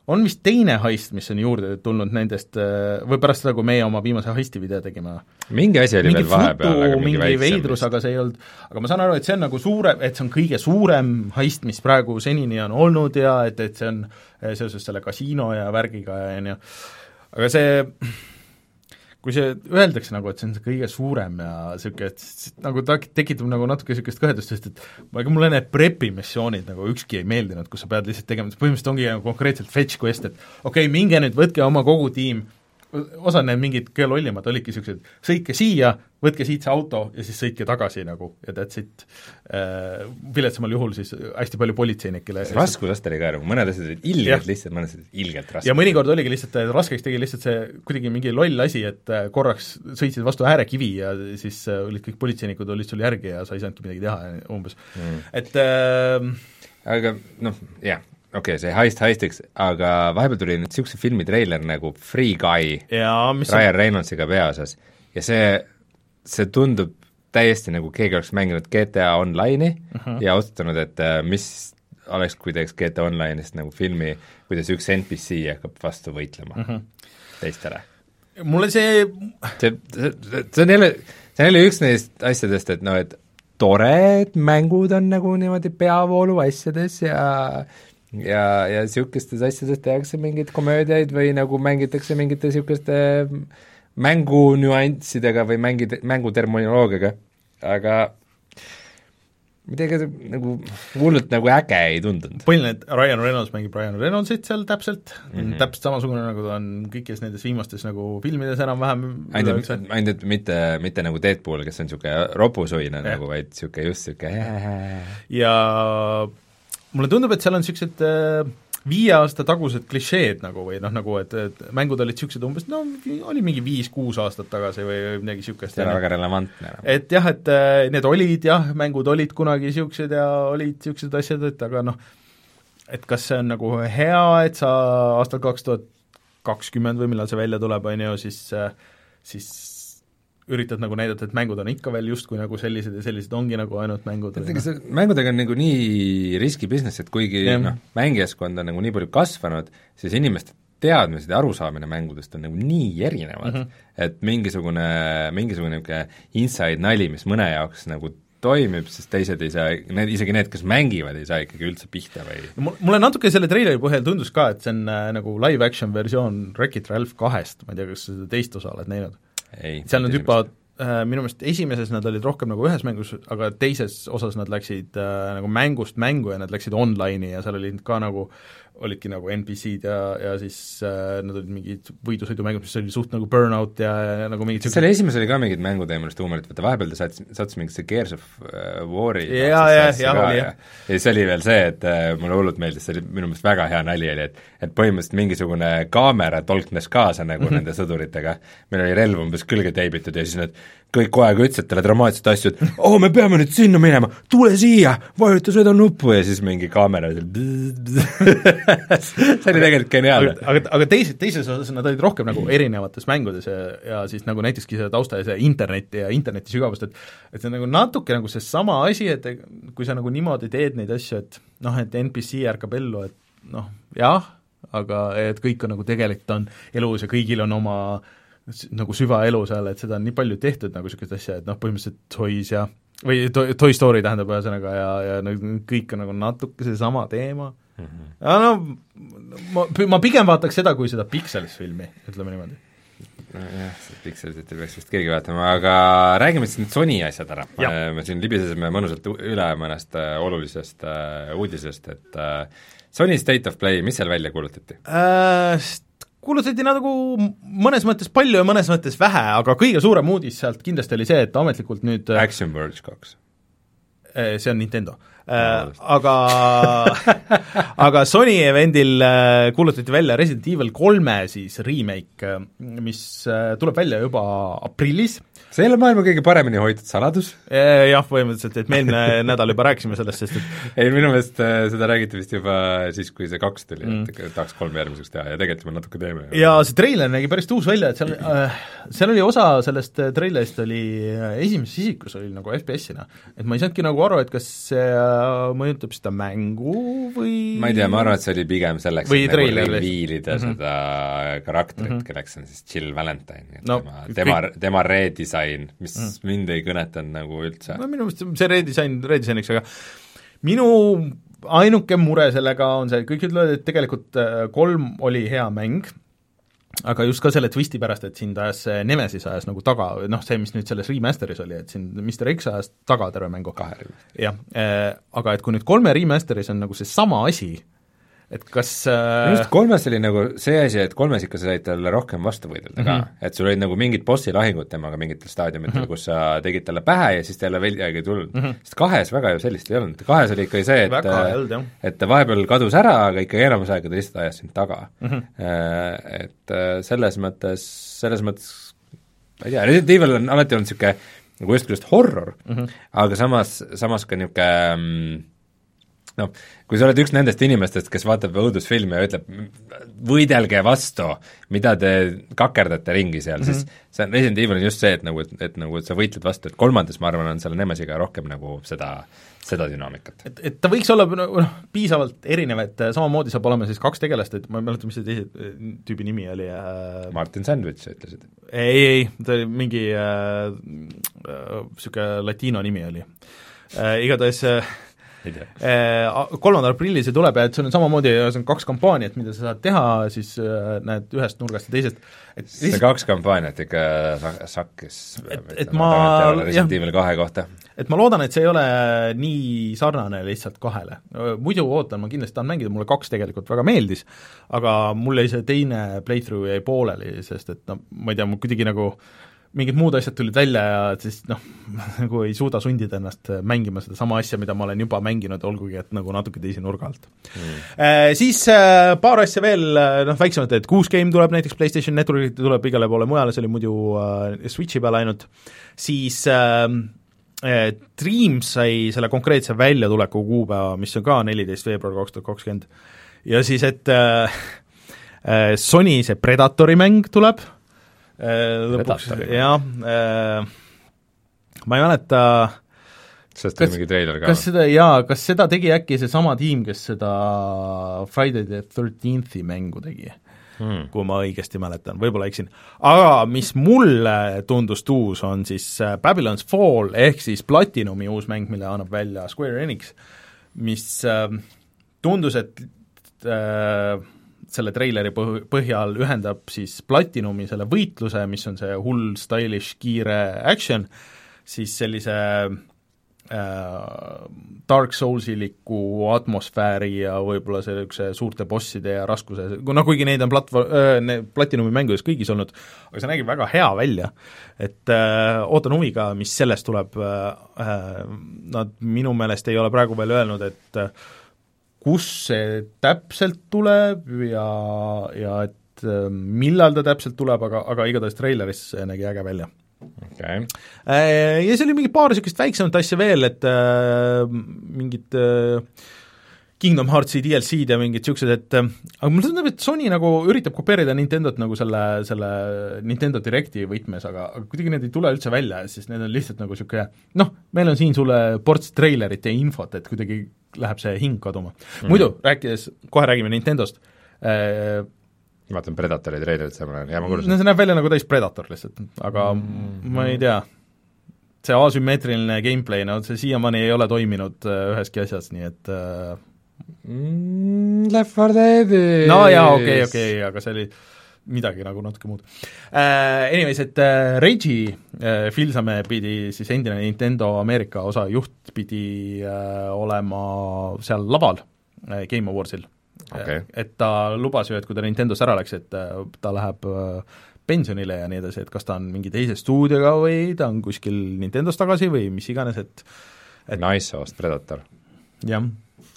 on vist teine heist, mis on juurde tulnud nendest, või pärast seda, kui meie oma viimase heisti video tegime. mingi asi oli mingi veel vahepeal, aga mingi, mingi veidrus, aga see ei olnud, aga ma saan aru, et see on nagu suure, et see on kõige suurem heist, mis praegu senini on olnud ja et, et see on seoses selle kasiino ja värgiga ja nii, aga see kui see öeldakse nagu, et see on see kõige suurem ja niisugune, et nagu ta tekitab nagu natuke niisugust kõhedust, sest et ega mulle need prepi missioonid nagu ükski ei meeldinud, kus sa pead lihtsalt tegema, põhimõtteliselt ongi nagu konkreetselt fetch quest, et okei okay,, minge nüüd, võtke oma kogu tiim, osad need mingid kõige lollimad olidki niisugused, sõitke siia, võtke siit see auto ja siis sõitke tagasi nagu ja that's it. Viletsamal juhul siis hästi palju politseinikele. Raskusest oli ka nagu, mõned asjad olid ilgelt lihtsalt, mõned asjad ilgelt rasked. Ja mõnikord oligi lihtsalt, raskeks tegi lihtsalt see kuidagi mingi loll asi, et korraks sõitsid vastu äärekivi ja siis olid kõik politseinikud olid sul järgi ja sa ei saanudki midagi teha umbes mm.. et äh, aga noh, jah okei okay,, see heist heistiks, aga vahepeal tuli nüüd niisuguse filmi treiler nagu Free Guy Ryan on... Reynoldsiga peaosas ja see, see tundub täiesti nagu keegi oleks mänginud G T A Online'i uh-huh. ja otsustanud, et mis oleks, kui teeks G T A Online'ist nagu filmi, kuidas üks N P C hakkab vastu võitlema uh-huh. teistele. mulle see see, see, see on jälle, see on jälle üks neist asjadest, et noh, et tore, et mängud on nagu niimoodi peavoolu asjades ja ja, ja niisugustes asjades tehakse mingeid komöödiaid või nagu mängitakse mingite niisuguste mängunüanssidega või mängid, mänguterminoloogiaga, aga midagi nagu hullult nagu äge ei tundunud. põhiline, et Ryan Reynolds mängib Ryan Reynoldsit seal täpselt mm-hmm., täpselt samasugune, nagu ta on kõikides nendes viimastes nagu filmides enam-vähem ainult, ainult mitte, mitte nagu Deadpool, kes on niisugune ropusuine nagu, vaid niisugune just niisugune ja mulle tundub, et seal on niisugused äh, viie aasta tagused klišeed nagu või noh, nagu et, et mängud olid niisugused umbes, no oli mingi viis-kuus aastat tagasi või midagi niisugust. see on väga relevantne. et jah, et äh, need olid jah, mängud olid kunagi niisugused ja olid niisugused asjad, et aga noh, et kas see on nagu hea, et sa aastal kaks tuhat kakskümmend või millal see välja tuleb, on ju, siis äh, siis üritad nagu näidata, et mängud on ikka veel justkui nagu sellised ja sellised ongi nagu ainult mängud. See, mängudega on nagu nii riski business, et kuigi noh, mängijaskond on nagu nii palju kasvanud, siis inimeste teadmised ja arusaamine mängudest on nagu nii erinevad mm, -hmm. et mingisugune, mingisugune niisugune inside nali, mis mõne jaoks nagu toimib, sest teised ei saa, need, isegi need, kes mängivad, ei saa ikkagi üldse pihta või mulle natuke selle treileri põhjal tundus ka, et see on äh, nagu live action versioon Wreck-It Ralph kahest, ma ei tea, kas seda teist osa oled näinud? Ei, seal nad hüppavad, äh, minu meelest esimeses nad olid rohkem nagu ühes mängus, aga teises osas nad läksid äh, nagu mängust mängu ja nad läksid online'i ja seal olid ka nagu, olidki nagu N P C-d ja, ja siis äh, nad olid mingid võidusõidumängud, mis oli suht nagu Burnout ja, ja nagu mingid selle esimesel oli ka mingid mänguteemalist huumorit, vaata vahepeal ta sats-, sattus mingisse Gears of uh, War'i ja, ja, ja, oli, ja. ja siis oli veel see, et uh, mulle hullult meeldis, see oli minu meelest väga hea nali oli, et et põhimõtteliselt mingisugune kaamera tolknes kaasa nagu nende sõduritega, meil oli relv umbes külge teibitud ja siis need kõik kogu aeg ütlesid talle dramaatset asju, et oo oh,, me peame nüüd sinna minema, tule siia, vajuta seda nuppu ja siis mingi kaamera seal see oli tegelikult geniaalne. aga, aga, aga teises, teises osas nad olid rohkem nagu erinevates mängudes ja, ja siis nagu näiteski see tausta ja see internet ja interneti sügavust, et et see on nagu natuke nagu see sama asi, et kui sa nagu niimoodi teed neid asju, et noh, et N P C ärkab ellu, et noh, jah, aga et kõik on nagu tegelikult on elus ja kõigil on oma nagu süvaelu seal, et seda on nii palju tehtud nagu niisugust asja, et noh, põhimõtteliselt Toys ja või Toy Story tähendab ühesõnaga ja, ja nagu kõik on nagu natuke seesama teema mm. -hmm. Ja no ma, ma pigem vaataks seda, kui seda Pixelis filmi, ütleme niimoodi. Jah, seda Pixelit ei peaks vist keegi vaatama, aga räägime siis nüüd Sony asjad ära. Me siin libisesime mõnusalt üle mõnest äh, olulisest äh, uudisest, et äh, Sony State of Play, mis seal välja kuulutati äh,? kuulutati nagu mõnes mõttes palju ja mõnes mõttes vähe, aga kõige suurem uudis sealt kindlasti oli see, et ametlikult nüüd Action Verge kaks. See on Nintendo. Äh, aga aga Sony evendil kuulutati välja Resident Evil kolme siis remake, mis tuleb välja juba aprillis. See ei ole maailma kõige paremini hoitud saladus. Jah, põhimõtteliselt, et me eelmine nädal juba rääkisime sellest, sest et ei, minu meelest seda räägiti vist juba siis, kui see kaks tuli mm., et tahaks kolme järgmiseks teha ja tegelikult me natuke teeme. Ja see treiler nägi päris tuus välja, et seal, äh, seal oli osa sellest treilerist oli esimeses isikus oli nagu F P S-ina. Et ma ei saanudki nagu aru, et kas see mõjutab seda mängu või ma ei tea, ma arvan, et see oli pigem selleks, või et trailer, nagu revealida mm -hmm. seda karakterit mm, -hmm. kelleks on siis Jill Valentine, no, tema, tema, kõik... tema redisain, mis mm -hmm. mind ei kõnetanud nagu üldse. no minu meelest see redisain, redisainiks, aga minu ainuke mure sellega on see, kõik ütlevad, et tegelikult kolm oli hea mäng, aga just ka selle twisti pärast, et sind ajas Nemesis ajas nagu taga, noh see, mis nüüd selles remasteris oli, et sind mister X ajas taga terve mängu. kahe remasteris. jah äh,, aga et kui nüüd kolme remasteris on nagu see sama asi, et kas äh... just kolmes oli nagu see asi, et kolmes ikka sa said talle rohkem vastu võidelda mm -hmm. ka, et sul olid nagu mingid bossi lahingud temaga mingitel staadiumitel mm, -hmm. kus sa tegid talle pähe ja siis ta jälle veidagi ei tulnud mm. -hmm. sest kahes väga ju sellist ei olnud, kahes oli ikka see, et olnud, et ta vahepeal kadus ära, aga ikkagi enamus aega ta lihtsalt ajas sind taga mm. -hmm. Et selles mõttes, selles mõttes ma ei tea, Resident Evil on alati olnud niisugune nagu just küljest horror mm, -hmm. aga samas, samas ka niisugune noh, kui sa oled üks nendest inimestest, kes vaatab õudusfilmi ja ütleb, võidelge vastu, mida te kakerdate ringi seal mm, -hmm. siis see Resident Evil on just see, et nagu, et, et nagu et sa võitled vastu, et kolmandas, ma arvan, on selle Nemesiga rohkem nagu seda, seda dünaamikat. et, et ta võiks olla noh, piisavalt erinev, et samamoodi saab olema siis kaks tegelast, et ma ei mäleta, mis see teise tüübi nimi oli äh... Martin Sandwich, sa ütlesid? ei, ei, ta oli mingi niisugune äh, äh, latiino nimi oli äh,. Igatahes äh, kolmandal aprillil see tuleb ja et see on samamoodi, see on kaks kampaaniat, mida sa saad teha, siis näed ühest nurgast ja teisest. Et see siis, kaks kampaaniat ikka sakkis et, et ma Resident Evil kahe kohta. Et ma loodan, et see ei ole nii sarnane lihtsalt kahele. Muidu ootan, ma kindlasti tahan mängida, mulle kaks tegelikult väga meeldis, aga mul jäi see teine playthrough jäi pooleli, sest et no ma ei tea, mul kuidagi nagu mingid muud asjad tulid välja ja siis noh, nagu ei suuda sundida ennast mängima seda sama asja, mida ma olen juba mänginud, olgugi et nagu natuke teise nurga alt mm.. E, siis e, paar asja veel, noh väiksemad, et Goose Game tuleb näiteks PlayStation Networki, tuleb igale poole mujale, see oli muidu uh, Switchi peal ainult, siis uh, uh, Dreams sai selle konkreetse väljatuleku kuupäeva, mis on ka neliteist veebruar kaks tuhat kakskümmend, ja siis, et uh, uh, Sony see Predatori mäng tuleb, lõpuks, jah, ma ei mäleta sest oli mingi treiler ka. kas seda, jaa, kas seda tegi äkki seesama tiim, kes seda Friday the thirteenthi mängu tegi hmm., kui ma õigesti mäletan, võib-olla eksin. Aga mis mulle tundus tuus, on siis Babylon's Fall, ehk siis Platinumi uus mäng, mille annab välja Square Enix, mis äh, tundus, et äh, selle treileri põh-, põhjal ühendab siis Platinumi selle võitluse, mis on see hull, stylish, kiire action, siis sellise äh, Dark Soulsiliku atmosfääri ja võib-olla sellise suurte bosside ja raskuse, no kuigi neid on platvorm äh,, Platinumi mängudes kõigis olnud, aga see nägib väga hea välja, et äh, ootan huviga, mis sellest tuleb äh,, nad minu meelest ei ole praegu veel öelnud, et äh, kus see täpselt tuleb ja, ja et millal ta täpselt tuleb, aga, aga igatahes treileris see nägi äge välja. Okay. Ja see oli mingi paar niisugust väiksemat asja veel, et äh, mingid äh, Kingdom Heartsi D L C-d ja mingid niisugused, et äh, aga mulle tundub, et Sony nagu üritab kopeerida Nintendot nagu selle, selle Nintendo Directi võtmes, aga, aga kuidagi need ei tule üldse välja, siis need on lihtsalt nagu niisugune noh, meil on siin sulle ports treilerit ja infot, et kuidagi läheb see hing kaduma mm.. muidu, rääkides, kohe räägime Nintendost äh,, ma vaatan Predatori treilerit, see ma olen, ja ma kuulsin. No see näeb välja nagu täis Predator lihtsalt, aga mm. ma ei tea, see asümmeetriline gameplay, no see siiamaani ei ole toiminud äh, üheski asjas, nii et äh, mm, Left four Deadis no jaa, okei okay,, okei okay,, aga see oli midagi nagu natuke muud äh,. Anyways, et äh, Reggie äh, Fils-Aime pidi siis endine Nintendo Ameerika osa juht pidi äh, olema seal laval äh, Game Awardsil okay.. Et ta lubas ju, et kui ta Nintendost ära läks, et äh, ta läheb äh, pensionile ja nii edasi, et kas ta on mingi teise stuudioga või ta on kuskil Nintendost tagasi või mis iganes, et, et nice host Predator. jah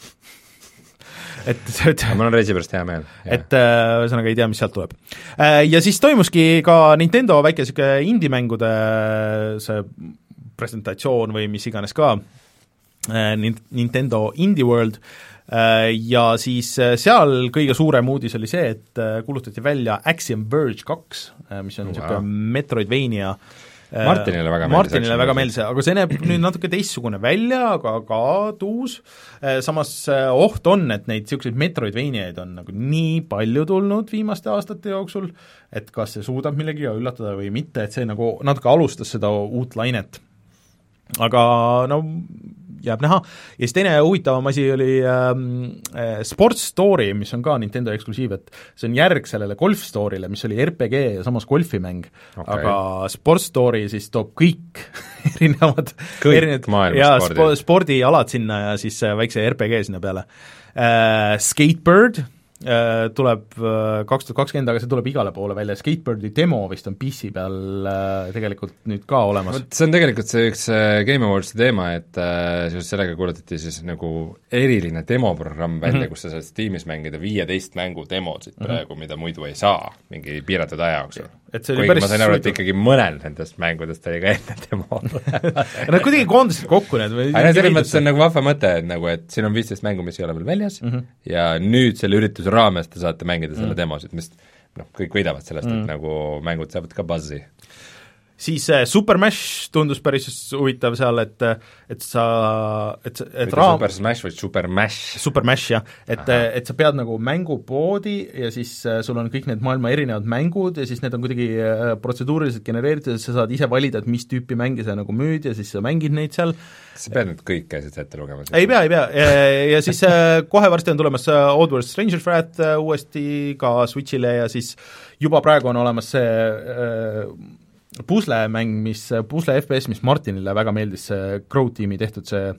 et, et mul on Regi pärast hea meel. et ühesõnaga äh, ei tea, mis sealt tuleb äh,. Ja siis toimuski ka Nintendo väike niisugune indie-mängude see presentatsioon või mis iganes ka äh,, Nintendo Indie World äh,, ja siis äh, seal kõige suurem uudis oli see, et äh, kuulutati välja Axiom Verge kaks äh,, mis on niisugune wow. Metroidvania Martinile väga meeldis. Martinile väga meeldis, aga see näeb nüüd natuke teistsugune välja, aga ka tuus, samas oht on, et neid niisuguseid Metroidvaniaid on nagu nii palju tulnud viimaste aastate jooksul, et kas see suudab millegi üllatada või mitte, et see nagu natuke alustas seda uut lainet. Aga no jääb näha. Ja siis teine huvitavam asi oli ähm, Sports Story, mis on ka Nintendo eksklusiiv, et see on järg sellele Golf Story'le, mis oli R P G ja samas golfimäng okay., aga Sports Story siis toob kõik erinevad kõik erinevad, maailma ja spordi. spordialad sinna ja siis väikse R P G sinna peale äh,. Skatebird äh, tuleb äh, kaks tuhat kakskümmend, aga see tuleb igale poole välja, Skatebirdi demo vist on P C peal äh, tegelikult nüüd ka olemas. see on tegelikult see üks Game Awardsi teema, et äh, seoses sellega kuulutati siis nagu eriline demoprogramm välja mm, -hmm. kus sa saad Steamis mängida viieteist mängu demosid mm -hmm. praegu, mida muidu ei saa mingi piiratud aja jooksul. kuigi ma sain aru, et ikkagi mõnel nendest mängudest oli ka enne demo. Nad kuidagi koondasid kokku need või aga selles mõttes on nagu vahva mõte, et nagu, et siin on viisteist mängu, mis ei ole veel väljas mm -hmm. ja nüüd selle ürituse raames te saate mängida selle mm -hmm. demosid, mis noh, kõik võidavad sellest mm, -hmm. et nagu mängud saavad ka buzzi. Siis äh, Super Smash tundus päris huvitav seal, et et sa, et, et raam... Super Smash või Super Mash? Super Mash, jah. Et, et sa pead nagu mängupoodi ja siis äh, sul on kõik need maailma erinevad mängud ja siis need on kuidagi äh, protseduuriliselt genereeritud, et sa saad ise valida, et mis tüüpi mänge sa nagu müüd ja siis sa mängid neid seal. sa pead nüüd kõik käisid ette lugema? ei pea, ei pea. Ja siis äh, kohe varsti on tulemas Oddworld Stranger Threat äh, uuesti ka Switchile ja siis juba praegu on olemas see äh, puslemäng, mis, pusle F P S, mis Martinile väga meeldis, see Crow tiimi tehtud see,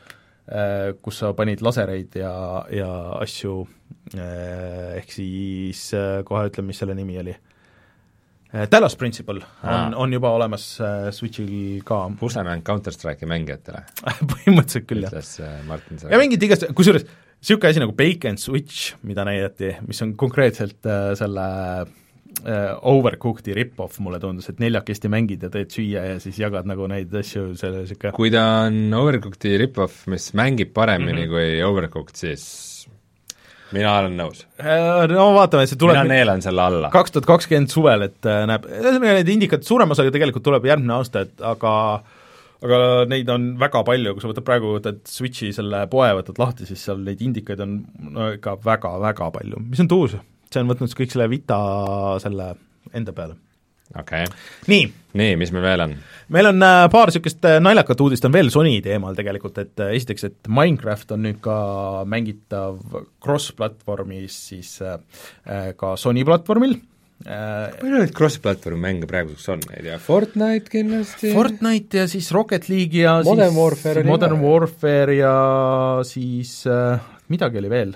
kus sa panid lasereid ja, ja asju, ehk siis kohe ütleme, mis selle nimi oli. Talos Principle on, on juba olemas Switchil ka. puslemäng Counter-Strike'i mängijatele põhimõtteliselt küll, jah. Martin ja mingid igast, kusjuures niisugune asi nagu Bake and Switch, mida näidati, mis on konkreetselt selle Uh, Overcooked'i rip-off, mulle tundus, et neljakesti mängid ja teed süüa ja siis jagad nagu neid asju, selle siuke kui ta on Overcooked'i rip-off, mis mängib paremini mm -hmm. kui Overcooked, siis mina olen nõus. No vaatame, see tuleb mina neelan selle alla. kaks tuhat kakskümmend suvel, et näeb, need indikat suurem osaga tegelikult tuleb järgmine aasta, et aga aga neid on väga palju, kui sa võtad praegu, võtad Switchi selle poe, võtad lahti, siis seal neid indikaid on no ikka väga-väga palju, mis on tuus. See on võtnud kõik selle Vita selle enda peale. okei okay.. nii. nii, mis meil veel on? meil on paar niisugust naljakat uudist on veel Sony teemal tegelikult, et esiteks, et Minecraft on nüüd ka mängitav cross-platvormis siis ka Sony platvormil. palju neid cross-platvormi mänge praeguseks on, ei tea, Fortnite kindlasti? Fortnite ja siis Rocket League ja Modern siis Warfare Modern Warfare ja siis äh, midagi oli veel.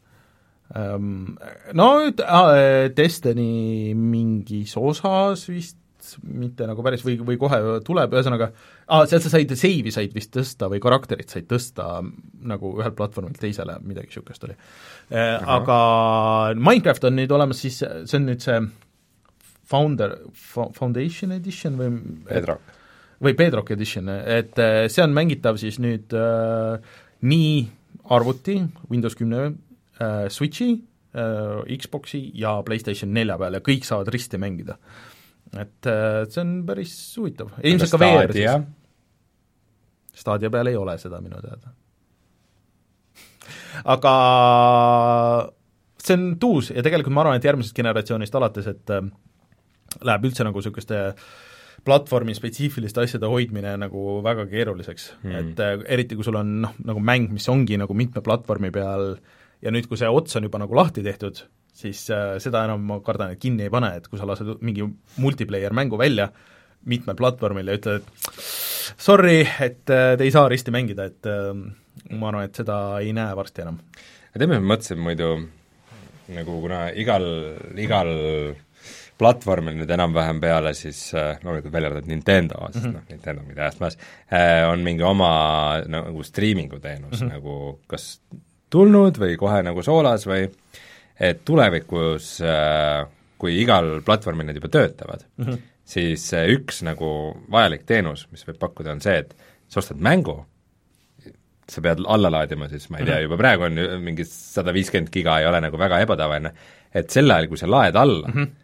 Um, no äh, Destiny mingis osas vist, mitte nagu päris või, või kohe tuleb, ühesõnaga ah, sealt sa said, seivi said vist tõsta või karakterit said tõsta nagu ühelt platvormilt teisele, midagi niisugust oli äh,. Aga Minecraft on nüüd olemas siis, see on nüüd see Founder, Foundation Edition või Bedrock. või Bedrock Edition, et see on mängitav siis nüüd äh, nii arvuti, Windows kümme Switchi, Xboxi ja PlayStation nelja peal ja kõik saavad risti mängida. Et see on päris huvitav. Ilmselt ka V R siis. Stadia peal ei ole seda minu teada. Aga see on tuus ja tegelikult ma arvan, et järgmisest generatsioonist alates, et läheb üldse nagu niisuguste platvormi spetsiifiliste asjade hoidmine nagu väga keeruliseks mm., et eriti kui sul on noh, nagu mäng, mis ongi nagu mitme platvormi peal ja nüüd, kui see ots on juba nagu lahti tehtud, siis äh, seda enam ma kardan, et kinni ei pane, et kui sa lased mingi multiplayer mängu välja mitmel platvormil ja ütled, et sorry, et äh, te ei saa risti mängida, et äh, ma arvan, et seda ei näe varsti enam. Teeme mõtlesin muidu, nagu kuna igal, igal platvormil nüüd enam-vähem peale siis loomulikult välja arvatud Nintendo, sest mm -hmm. noh, Nintendo mida ajast maas, on mingi oma nagu striimingu teenus mm -hmm. nagu kas tulnud või kohe nagu soolas või et tulevikus, kui igal platvormil need juba töötavad mm, -hmm. siis üks nagu vajalik teenus, mis võib pakkuda, on see, et sa ostad mängu, sa pead alla laadima siis, ma ei tea, juba praegu on mingi sada viiskümmend giga, ei ole nagu väga ebatavaline, et sel ajal, kui sa laed alla mm, -hmm.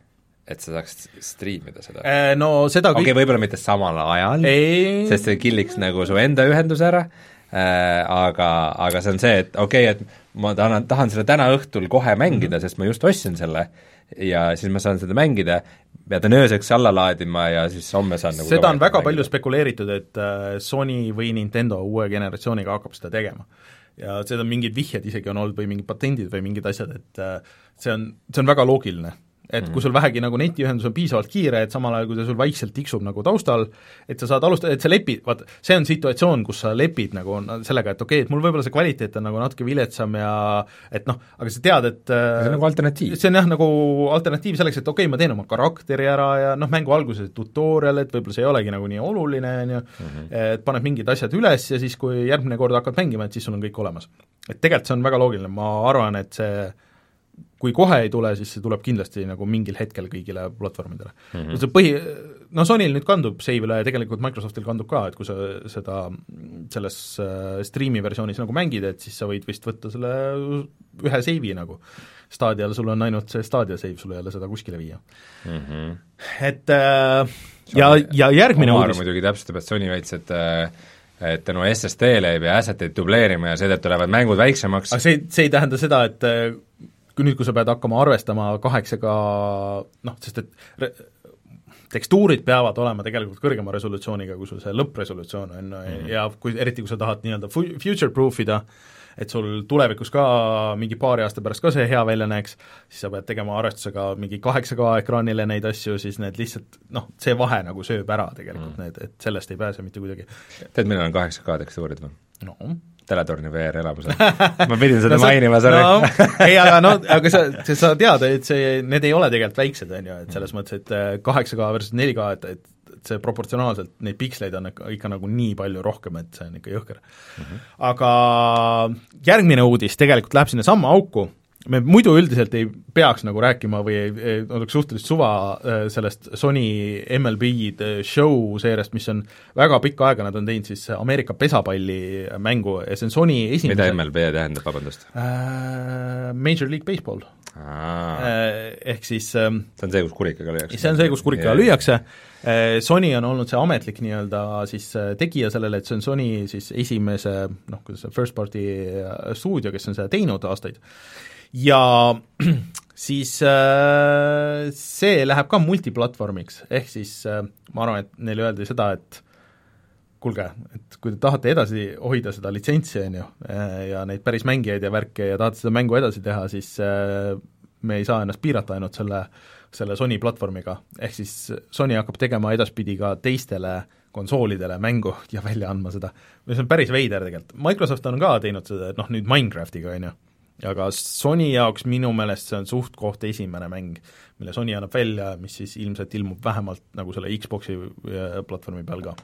et sa saaks striimida seda? No seda okei okay,, võib-olla mitte samal ajal, sest see killiks nagu su enda ühendus ära, äh, aga, aga see on see, et okei okay,, et ma tahan, tahan selle täna õhtul kohe mängida mm, -hmm. sest ma just ostsin selle ja siis ma saan seda mängida, pean ööseks alla laadima ja siis homme saan nagu seda on väga mängida. Palju spekuleeritud, et Sony või Nintendo uue generatsiooniga hakkab seda tegema. Ja seda on mingid vihjed isegi on olnud või mingid patendid või mingid asjad, et see on, see on väga loogiline. Et mm-hmm. kui sul vähegi nagu netiühendus on piisavalt kiire, et samal ajal, kui ta sul vaikselt tiksub nagu taustal, et sa saad alustada, et sa lepid, vaat see on situatsioon, kus sa lepid nagu sellega, et okei okay,, et mul võib-olla see kvaliteet on nagu natuke viletsam ja et noh, aga sa tead, et see on nagu alternatiiv. See on jah nagu alternatiiv selleks, et okei okay,, ma teen oma karakteri ära ja noh, mängu alguses tutorial, et võib-olla see ei olegi nagu nii oluline, on ju, et paned mingid asjad üles ja siis, kui järgmine kord hakkad mängima, et siis sul on kõik olemas. Et tegelikult see on väga loogiline, ma arvan, et see kui kohe ei tule, siis see tuleb kindlasti nagu mingil hetkel kõigile platvormidele mm. -hmm. See põhi, no Sonyl nüüd kandub save üle ja tegelikult Microsoftil kandub ka, et kui sa seda selles äh, streami versioonis nagu mängid, et siis sa võid vist võtta selle ühe save'i nagu. Stadial sul on ainult see Stadia save, sul ei ole seda kuskile viia mm. -hmm. Et äh, ja, ja järgmine Omar uudis muidugi täpsustab, et Sony väits, et et tänu S S D-le ei pea asset'id dubleerima ja seetõttu tulevad mängud väiksemaks. Aga see, see ei tähenda seda, et kui nüüd, kui sa pead hakkama arvestama kaheksaga, noh, sest et re, tekstuurid peavad olema tegelikult kõrgema resolutsiooniga, kui sul see lõppresolutsioon on mm. ja kui, eriti kui sa tahad nii-öelda future-proof ida, et sul tulevikus ka mingi paari aasta pärast ka see hea välja näeks, siis sa pead tegema arvestusega mingi kaheksa K ekraanile neid asju, siis need lihtsalt, noh, see vahe nagu sööb ära tegelikult mm. need, et sellest ei pääse mitte kuidagi. Tead, millal on kaheksa K tekstuurid või? No Teletorni V R-elamusel. Ma pidin seda no, mainima, sorry. No, ei, aga no, aga sa, sa tead, et see, need ei ole tegelikult väiksed, on ju, et selles mõttes, et kaheksa K versus neli K, et, et see proportsionaalselt, neid piksleid on ikka, ikka nagu nii palju rohkem, et see on ikka jõhker mm. -hmm. Aga järgmine uudis tegelikult läheb sinna samma auku, me muidu üldiselt ei peaks nagu rääkima või ei, ei oleks suhteliselt suva sellest Sony M L B show seeriast, mis on väga pikka aega, nad on teinud siis Ameerika pesapalli mängu ja see on Sony esimese mida M L B tähendab, vabandust? Uh, Major League Baseball. Uh, ehk siis um, see on see, kus kurikaga lüüakse? See on see, kus kurikaga yeah. lüüakse. Uh, Sony on olnud see ametlik nii-öelda siis tegija sellele, et see on Sony siis esimese, noh, kuidas see first party stuudio, kes on seda teinud aastaid. Ja siis äh, see läheb ka multiplatvormiks, ehk siis äh, ma arvan, et neile öeldi seda, et kuulge, et kui te tahate edasi hoida seda litsentsi, on ju, ja neid päris mängijaid ja värke ja tahate seda mängu edasi teha, siis äh, me ei saa ennast piirata ainult selle, selle Sony platvormiga, ehk siis Sony hakkab tegema edaspidi ka teistele konsoolidele mängu ja välja andma seda, mis on päris veider tegelikult. Microsoft on ka teinud seda, et noh, nüüd Minecraftiga, on ju, aga Sony jaoks minu meelest see on suht koht esimene mäng, mille Sony annab välja, mis siis ilmselt ilmub vähemalt nagu selle Xboxi platvormi peal ka.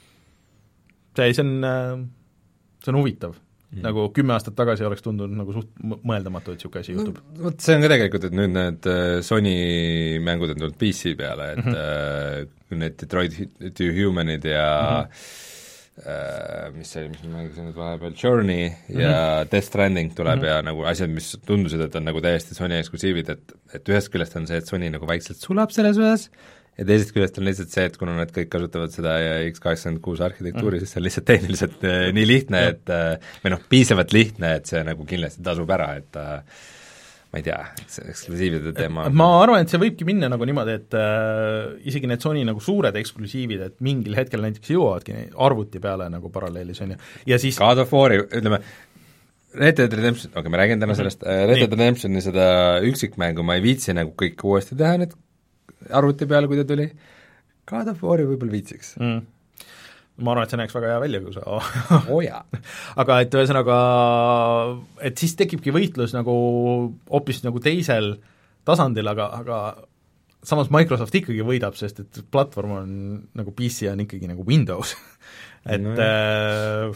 See, see on, see on huvitav. Mm. Nagu kümme aastat tagasi oleks tundunud nagu suht mõeldamatu, et niisugune asi juhtub. No, vot see on ka tegelikult, et nüüd need Sony mängud on tulnud P C peale, et mm -hmm. need Detroit to Humanid ja mm -hmm. Uh, mis see, mis ma mängisin nüüd vahepeal, Journey ja mm -hmm. Death Stranding tuleb mm -hmm. ja nagu asjad, mis tundusid, et on nagu täiesti Sony eksklusiivid, et, et ühest küljest on see, et Sony nagu vaikselt sulab selles ühes ja teisest küljest on lihtsalt see, et kuna nad kõik kasutavad seda X kaheksakümmend kuus arhitektuuri mm, -hmm. siis see on lihtsalt tehniliselt äh, nii lihtne, et äh, või noh, piisavalt lihtne, et see nagu kindlasti tasub ära, et äh, ma ei tea, see eksklusiivide teema ma arvan, et see võibki minna nagu niimoodi, et äh, isegi need Sony nagu suured eksklusiivid, et mingil hetkel näiteks jõuavadki arvuti peale nagu paralleelis, on ju, ja siis God of War'i, ütleme, Red Dead Redemption, okei okay,, ma räägin täna sellest, Red Dead Redemptioni seda üksikmängu ma ei viitsi nagu kõik uuesti teha nüüd arvuti peale, kui ta tuli, God of War'i võib-olla viitsiks mm. ma arvan, et see näeks väga hea välja, kui sa oh jaa. aga et ühesõnaga, et siis tekibki võitlus nagu hoopis nagu teisel tasandil, aga, aga samas Microsoft ikkagi võidab, sest et platvorm on nagu P C on ikkagi nagu Windows et no, äh,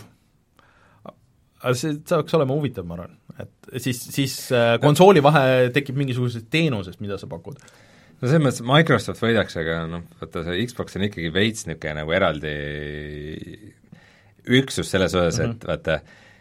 aga see saaks olema huvitav, ma arvan, et siis, siis äh, konsooli vahe tekib mingisugusest teenusest, mida sa pakud. No selles mõttes Microsoft võidaks, aga noh, vaata see Xbox on ikkagi veits niisugune nagu eraldi üksus selles osas mm, -hmm. et vaata,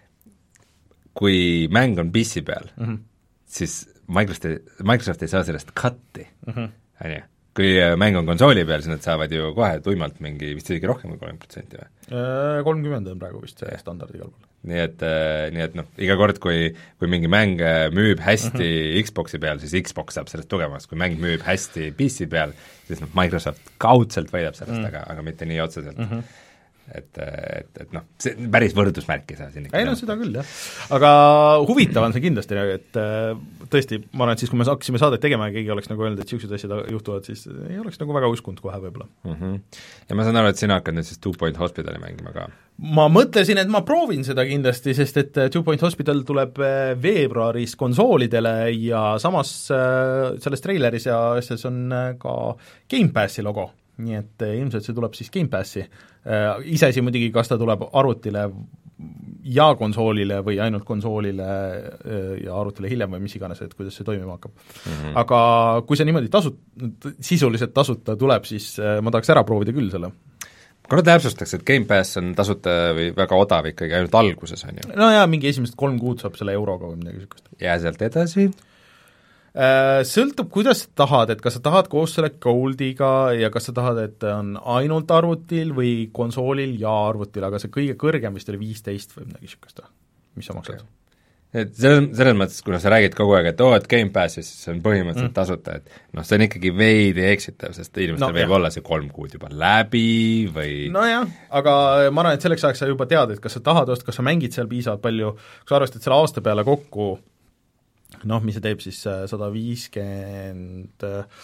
kui mäng on P C peal mm, -hmm. siis Microsoft, Microsoft ei saa sellest cut'i mm, -hmm. on ju, kui mäng on konsooli peal, siis nad saavad ju kohe tuimalt mingi vist isegi rohkem kui kolmkümmend protsenti või? kolmkümmend on praegu vist see standard igal pool. Nii et, nii et noh, iga kord, kui, kui mingi mäng müüb hästi mm-hmm. Xboxi peal, siis Xbox saab sellest tugevamaks, kui mäng müüb hästi P C peal, siis noh, Microsoft kaudselt võidab sellest mm., aga, aga mitte nii otseselt mm. -hmm. et, et, et noh, see päris võrdusmärk ei saa siin ei no seda küll, jah. aga huvitav on see kindlasti, et tõesti, ma arvan, et siis, kui me hakkasime saadet tegema ja keegi oleks nagu öelnud, et niisugused asjad juhtuvad, siis ei oleks nagu väga uskunud kohe võib-olla mm. -hmm. Ja ma saan aru, et sina hakkad nüüd siis Two Point Hospitali mängima ka? Ma mõtlesin, et ma proovin seda kindlasti, sest et Two Point Hospital tuleb veebruaris konsoolidele ja samas selles treileris ja asjas on ka Gamepassi logo, nii et ilmselt see tuleb siis Gamepassi. Iseasi muidugi, kas ta tuleb arvutile ja konsoolile või ainult konsoolile ja arvutile hiljem või mis iganes, et kuidas see toimima hakkab mm. -hmm. Aga kui see niimoodi tasut-, sisuliselt tasuta tuleb, siis ma tahaks ära proovida küll selle. korra täpsustaks, et Gamepass on tasuta või väga odav ikkagi ainult alguses, on ju? No jaa, mingi esimesed kolm kuud saab selle euroga või midagi niisugust. Ja sealt edasi? Sõltub, kuidas sa tahad, et kas sa tahad koos selle Goldiga ja kas sa tahad, et on ainult arvutil või konsoolil ja arvutil, aga see kõige kõrgem vist oli viisteist või midagi niisugust, mis sa maksad? Okay. Et selles, selles mõttes, kuna sa räägid kogu aeg, et oo, et Gamepassis see on põhimõtteliselt mm. tasuta, et noh, see on ikkagi veidi eksitav, sest inimestel no, võib jah. olla see kolm kuud juba läbi või nojah, aga ma arvan, et selleks ajaks sa juba tead, et kas sa tahad osta, kas sa mängid seal piisavalt palju, kui sa arvestad selle aasta peale kokku, noh, mis see teeb siis sada viiskümmend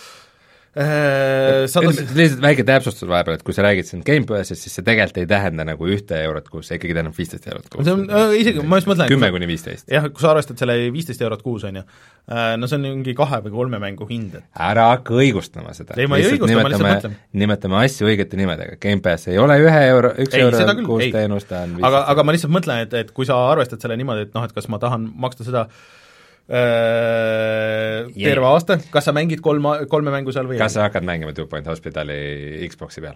sada lihtsalt väike täpsustus vahepeal, et kui sa räägid siin Gamepassist, siis see tegelikult ei tähenda nagu ühte eurot kuus, see ikkagi tähendab viisteist eurot kuus. see on äh, isegi, ma just mõtlen kümme kuni viisteist. jah, kui sa arvestad selle viisteist eurot kuus, on ju, no see on mingi kahe või kolme mängu hind. ära hakka õigustama seda. ei, ma ei õigusta, ma lihtsalt mõtlen. Nimetame asju õigete nimedega, Gamepass ei ole ühe euro, üks ei, euro kuus teenus, ta on aga, aga ma lihtsalt mõtlen, et, et kui sa arvestad selle niimoodi, et noh, et kas ma tahan maksta seda terve aasta, kas sa mängid kolm, kolme mängu seal või kas sa hakkad mängima Two Point Hospitali Xboxi peal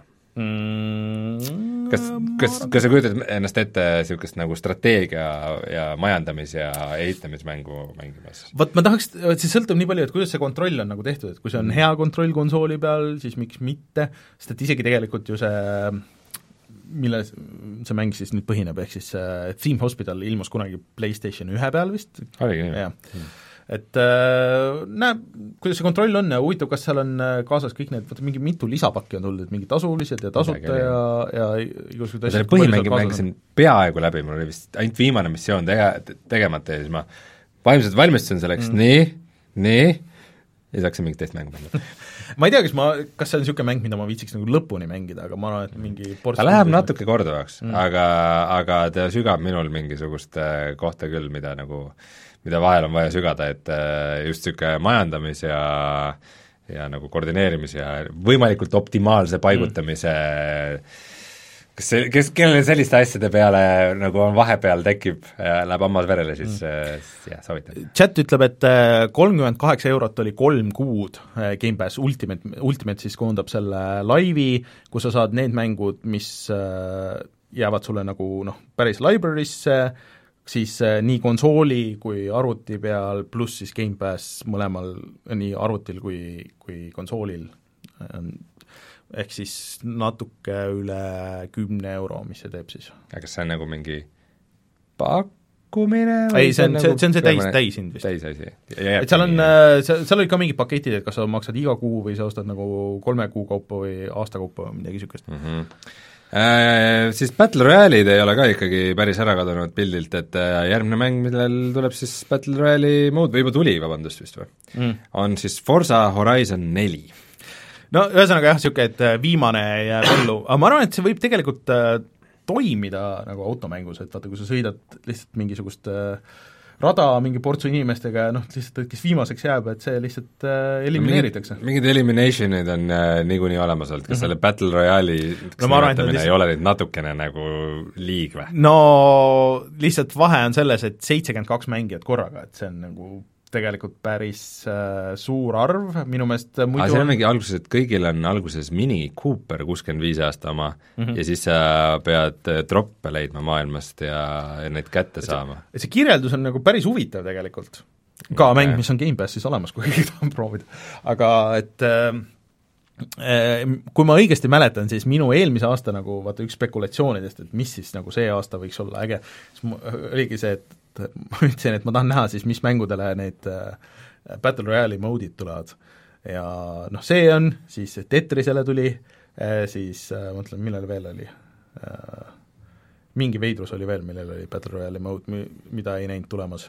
mm,? Kas, kas, kas sa kujutad ennast ette niisugust nagu strateegia ja majandamis- ja ehitamismängu mängimas? Vot ma tahaks, see sõltub nii palju, et kuidas see kontroll on nagu tehtud, et kui see on hea kontroll konsooli peal, siis miks mitte, sest et isegi tegelikult ju see mille see mäng siis nüüd põhineb, ehk siis äh, Theme Hospital ilmus kunagi PlayStation ühe peal vist. oligi nii? jah mm.. et äh, näeb, kuidas see kontroll on ja huvitav, kas seal on kaasas kõik need, vaata mingi mitu lisapakki on tulnud, et mingi tasulised ja tasuta ja, ja igasugused asjad. Põhimängi mängisin peaaegu läbi, mul oli vist ainult viimane missioon tege-, tegemata ja siis ma vaimselt valmistusin selleks mm., nii, nii, ja siis hakkasin mingit teist mängu mängima ma ei tea, kas ma, kas see on niisugune mäng, mida ma viitsiks nagu lõpuni mängida, aga ma arvan, et mingi ta läheb natuke korduvaks mm., aga, aga ta sügab minul mingisugust kohta küll, mida nagu, mida vahel on vaja sügada, et just niisugune majandamis ja ja nagu koordineerimis ja võimalikult optimaalse paigutamise mm. kas see, kes, kellele selliste asjade peale nagu on vahepeal tekib ja läheb hammas verele, siis mm. jah, soovitan. Chat ütleb, et kolmkümmend kaheksa eurot oli kolm kuud Gamepass Ultimate, Ultimate siis koondab selle laivi, kus sa saad need mängud, mis jäävad sulle nagu noh, päris library'sse, siis nii konsooli kui arvuti peal, pluss siis Gamepass mõlemal, nii arvutil kui, kui konsoolil on ehk siis natuke üle kümne euro, mis see teeb siis. aga kas see on nagu mingi pakkumine? ei, see on, see, see on see täis, täishind vist. täisasi. et seal on, seal olid ka mingid paketid, et kas sa maksad iga kuu või sa ostad nagu kolme kuu kaupa või aasta kaupa või midagi niisugust mm. -hmm. Äh, siis Battle Royale'id ei ole ka ikkagi päris ära kadunud pildilt, et järgmine mäng, millel tuleb siis Battle Royale'i mood või juba tuli, vabandust vist või mm., on siis Forza Horizon neli. no ühesõnaga jah, niisugune, et viimane jääb ellu, aga ma arvan, et see võib tegelikult äh, toimida nagu automängus, et vaata, kui sa sõidad lihtsalt mingisugust äh, rada mingi portsu inimestega ja noh, lihtsalt kes viimaseks jääb, et see lihtsalt äh, elimineeritakse. Mingid eliminationid on äh, niikuinii olemas olnud, kas mm -hmm. selle Battle Royale'i no, nimetamine lihtsalt... ei ole nüüd natukene nagu liig või? No lihtsalt vahe on selles, et seitsekümmend kaks mängijat korraga, et see on nagu tegelikult päris äh, suur arv, minu meelest muidu aga see on mingi alguses, et kõigil on alguses Mini Cooper kuuskümmend viis aasta oma mm -hmm. ja siis sa pead troppe leidma maailmast ja, ja neid kätte et saama. et see kirjeldus on nagu päris huvitav tegelikult. Ka ja mäng, mis on Gamepassis olemas, kui keegi tahab proovida. Aga et äh, kui ma õigesti mäletan, siis minu eelmise aasta nagu vaata üks spekulatsioonidest, et mis siis nagu see aasta võiks olla äge, siis oligi see, et ma ütlesin, et ma tahan näha siis, mis mängudele need Battle Royale'i mode'id tulevad. Ja noh, see on, siis Tetrisele tuli, siis ma mõtlen, millal veel oli, mingi veidrus oli veel, millel oli Battle Royale'i mode, mida ei näinud tulemas.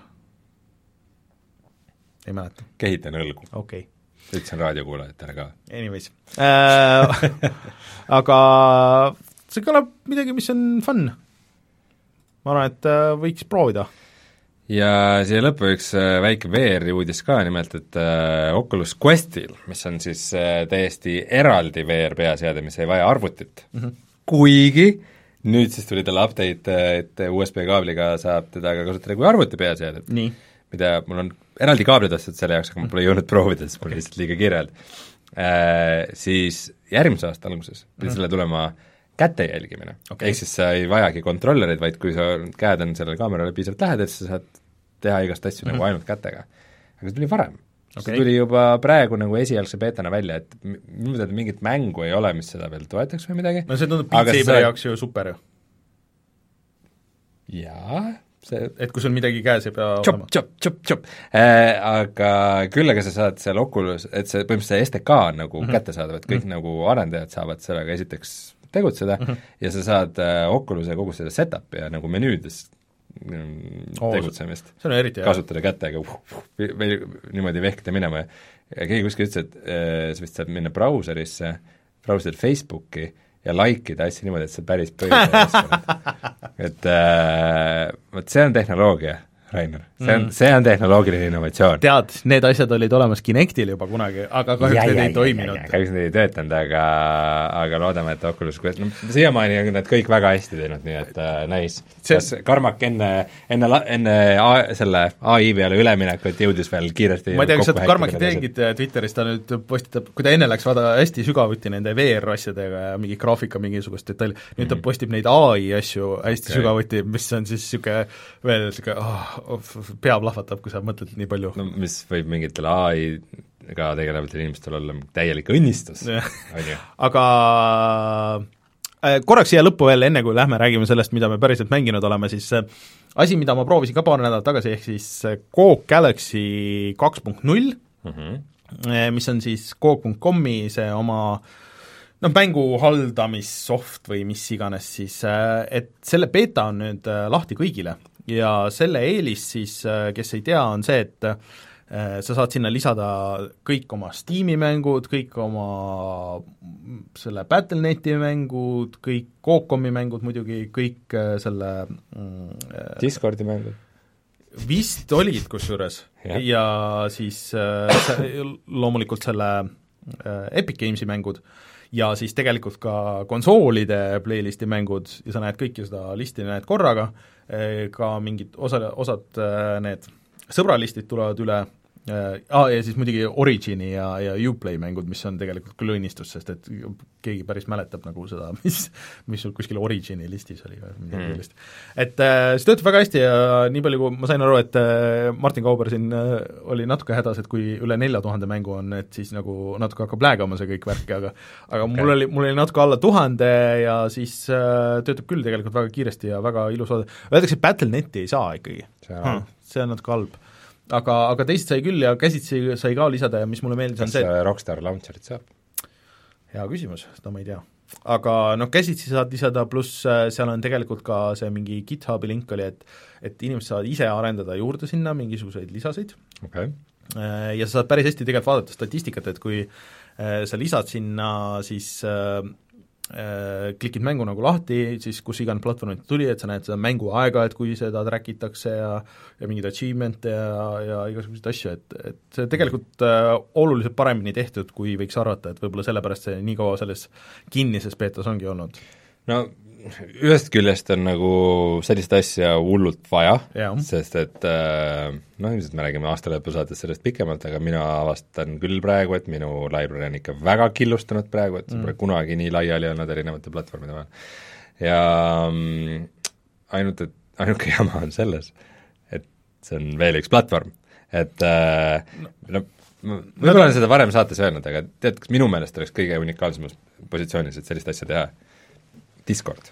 Ei mäleta. Kehitan õlgu. Okei okay. Ütlesin raadiokuulajatele ka. Anyways äh,. Aga see kõlab midagi, mis on fun. Ma arvan, et võiks proovida. Ja siia lõppu üks väike V R-i uudis ka, nimelt et äh, Oculus Questil, mis on siis äh, täiesti eraldi V R peaseade, mis ei vaja arvutit, mm-hmm. kuigi nüüd siis tuli talle update, et U S B kaabliga saab teda ka kasutada kui arvuti peaseadet. Nii. Mida mul on eraldi kaablid ostud selle jaoks, aga ma pole jõudnud proovida, sest mul lihtsalt liiga kirjald. Äh, siis järgmise aasta alguses pidi mm. selle tulema käte jälgimine okay.. Ehk siis sa ei vajagi kontrollerid, vaid kui sa käed on sellele kaamerale piisavalt lähedal, siis sa saad teha igast asju mm. nagu ainult kätega. Aga see tuli varem. Okay. See tuli juba praegu nagu esialgse beetana välja, et minu teada mingit mängu ei ole, mis seda veel toetaks või midagi. No see tundub Beat Saberi jaoks ju super ju. Jaa, see et kui sul midagi käes ei pea tšop, olema. Tšop, tšop, tšop, äh, aga küll aga sa saad seal Oculus, et see põhimõtteliselt S D K on nagu mm-hmm. kättesaadav, et kõik mm-hmm. nagu arendajad saavad sellega esiteks tegutseda mm-hmm. ja sa saad äh, Oculus'e kogu seda setupi ja nagu menüüdes oh, tegutsemist see on eriti kasutada kätega uh, uh, või niimoodi vehkida minema ja, ja keegi kuskil ütles, et äh, sa vist saad minna brauserisse, brauser Facebooki ja likeida asja niimoodi, et see päris põhiline et äh, võt see on tehnoloogia, Rainer, see on mm., see on tehnoloogiline innovatsioon. Tead, need asjad olid olemas Kinectil juba kunagi, aga kahjuks ja, need ja, ei ja, toiminud. Kahjuks need ei töötanud, aga, aga loodame, et Oculus Quest, no siiamaani on need kõik väga hästi teinud, nii et äh, näis see.... kas Karmak enne, enne, enne A, selle A I peale üleminekut jõudis veel kiiresti ma ei tea, kas sa Karmaki tegid Twitteris, ta nüüd postitab, kui ta enne läks vaada hästi sügavuti nende V R asjadega ja mingi graafika mingisugust detaili, nüüd ta mm-hmm. postib neid A I asju hästi okay. sügavuti, mis on siis niisugune veel niisugune oh, pea plahvatab, kui sa mõtled nii palju. No mis võib mingitel A I-ga tegelevatel inimestel olla täielik õnnistus. Aga korraks siia lõppu veel, enne kui lähme räägime sellest, mida me päriselt mänginud oleme, siis asi, mida ma proovisin ka paar nädalat tagasi, ehk siis Coop Galaxy kaks punkt null mm-hmm., mis on siis Coop punkt comi see oma noh, mängu haldamissoft või mis iganes siis, et selle beta on nüüd lahti kõigile ja selle eelis siis, kes ei tea, on see, et sa saad sinna lisada kõik oma Steam'i mängud, kõik oma selle Battle dot neti mängud, kõik Coop.comi mängud muidugi, kõik selle mm, Discordi mängud. Vist olid kusjuures ja. ja siis äh, loomulikult selle äh, Epic Games'i mängud ja siis tegelikult ka konsoolide playlisti mängud ja sa näed kõiki seda listi, näed korraga, ka mingid osa, osad need sõbralistid tulevad üle, ah, ja siis muidugi Origini ja, ja Uplay mängud, mis on tegelikult küll õnnistus, sest et keegi päris mäletab nagu seda, mis, mis sul kuskil Origini listis oli või midagi mm. sellist. Et äh, see töötab väga hästi ja nii palju, kui ma sain aru, et äh, Martin Kauber siin äh, oli natuke hädas, et kui üle nelja tuhande mängu on, et siis nagu natuke hakkab läägama see kõik värk, aga aga okay. mul oli, mul oli natuke alla tuhande ja siis äh, töötab küll tegelikult väga kiiresti ja väga ilus vaade. Öeldakse, et Battle dot neti ei saa ikkagi. See on, hmm, see on natuke halb. Aga, aga teist sai küll ja käsitsi sai ka lisada ja mis mulle meeldis on see, et Rockstar Launcherit saab? Hea küsimus, seda ma ei tea. Aga noh, käsitsi saad lisada, pluss seal on tegelikult ka see mingi GitHubi link oli, et et inimesed saavad ise arendada juurde sinna mingisuguseid lisasid okay. ja sa saad päris hästi tegelikult vaadata statistikat, et kui sa lisad sinna siis klikid mängu nagu lahti, siis kus iganes platvormid tuli, et sa näed seda mängu aega, et kui seda track itakse ja ja mingeid achievement'e ja, ja igasuguseid asju, et, et see tegelikult äh, oluliselt paremini tehtud, kui võiks arvata, et võib-olla sellepärast see nii kaua selles kinnises beetas ongi olnud. No ühest küljest on nagu sellist asja hullult vaja, sest et noh, ilmselt me räägime aastalõpu saates sellest pikemalt, aga mina avastan küll praegu, et minu library on ikka väga killustunud praegu, et see pole mm. kunagi nii laiali olnud erinevate platvormide vahel. Ja ainult, et ainuke jama on selles, et see on veel üks platvorm, et no, no võib-olla olen seda varem saates öelnud, aga tead, kas minu meelest oleks kõige unikaalsemas positsioonis, et sellist asja teha? Discord.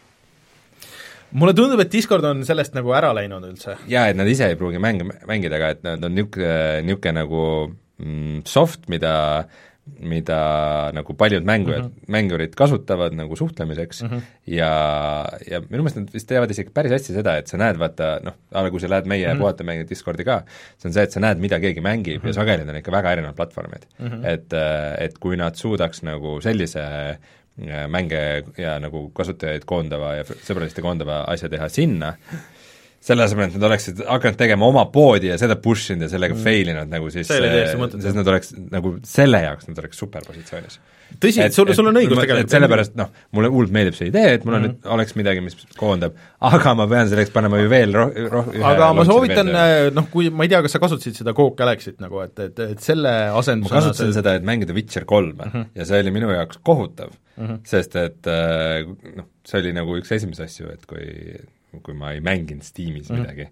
Mulle tundub, et Discord on sellest nagu ära läinud üldse. Jaa, et nad ise ei pruugi mänge, mängida, aga et nad on niisugune, niisugune nagu mm, soft, mida mida nagu paljud mängujad mm, -hmm. mängurid kasutavad nagu suhtlemiseks mm -hmm. ja, ja minu meelest nad vist teevad isegi päris hästi seda, et sa näed, vaata, noh, aga kui sa lähed meie mm -hmm. puhata mängida Discordi ka, see on see, et sa näed, mida keegi mängib mm -hmm. ja sageli on ikka väga erinevad platvormid mm. -hmm. Et, et kui nad suudaks nagu sellise mänge ja nagu kasutajaid koondava ja sõbraliste koondava asja teha sinna, selle asemel, et nad oleksid hakanud tegema oma poodi ja seda push inud ja sellega mm. fail inud nagu siis, sest nad oleks nagu selle jaoks, nad oleks superpositsioonis. Tõsi, sul, sul on õigus tegelikult. Sellepärast, noh, mulle hullult meeldib see idee, et mul on mm. nüüd, oleks midagi, mis koondab, aga ma pean selleks panema ju veel roh-, roh-, aga ma soovitan, noh, kui, ma ei tea, kas sa kasutasid seda Coke Galaxyt nagu, et, et, et selle asendusena ma kasutasin see... seda, et mängida Witcher kolme mm -hmm. ja see oli minu jaoks kohutav mm, -hmm. sest et noh, see oli nagu üks esimese asju, et kui kui ma ei mänginud Steamis mm -hmm. midagi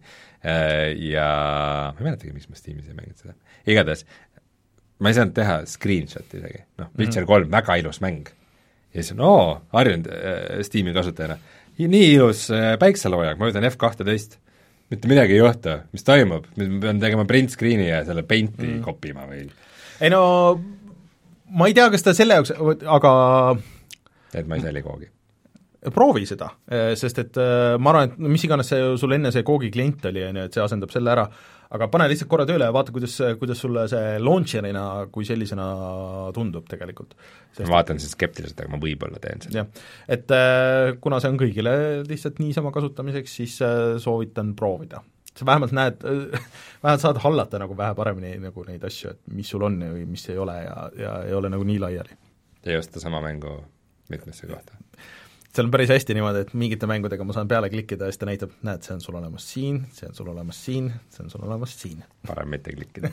ja ma ei mäletagi, miks ma Steamis ei mänginud seda. Igatahes ma ei saanud teha screenshot'i isegi, noh, Witcher kolm, väga ilus mäng. Ja siis on, oo, harjunud äh, Steam'i kasutajana, nii ilus äh, päikseloojak, ma võtan F kaksteist, mitte midagi ei juhtu, mis toimub, ma pean tegema print screen'i ja selle paint'i mm. kopima või? Ei no, ma ei tea, kas ta selle jaoks, aga et ma ei salli koogi. Proovi seda, sest et ma arvan, et mis iganes see sul enne see Koogi klient oli, on ju, et see asendab selle ära, aga pane lihtsalt korra tööle ja vaata, kuidas, kuidas sulle see launcherina kui sellisena tundub tegelikult. Sest ma vaatan siis skeptiliselt, aga ma võib-olla teen seda. jah, et kuna see on kõigile lihtsalt niisama kasutamiseks, siis soovitan proovida. sa vähemalt näed, vähemalt saad hallata nagu vähe paremini nagu neid asju, et mis sul on või mis ei ole ja, ja ei ole nagu nii laiali. ja just sama mängu mitmesse kohta. seal on päris hästi niimoodi, et mingite mängudega ma saan peale klikkida ja siis ta näitab, näed, see on sul olemas siin, see on sul olemas siin, see on sul olemas siin. parem mitte klikkida.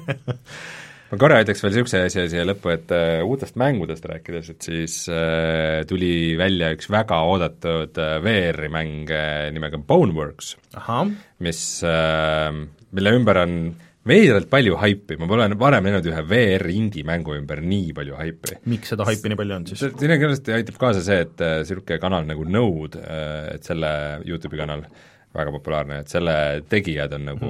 ma korra ütleks veel niisuguse asja siia lõppu, et uh, uutest mängudest rääkides, et siis uh, tuli välja üks väga oodatud uh, V R-i mäng uh, nimega Boneworks, mis uh,, mille ümber on veidralt palju haipi, ma pole varem näinud ühe V R indie-mängu ümber nii palju haipi. Miks seda haipi nii palju on siis? Siin kindlasti aitab kaasa see, et niisugune kanal nagu Node, et selle YouTube'i kanal, väga populaarne, et selle tegijad on nagu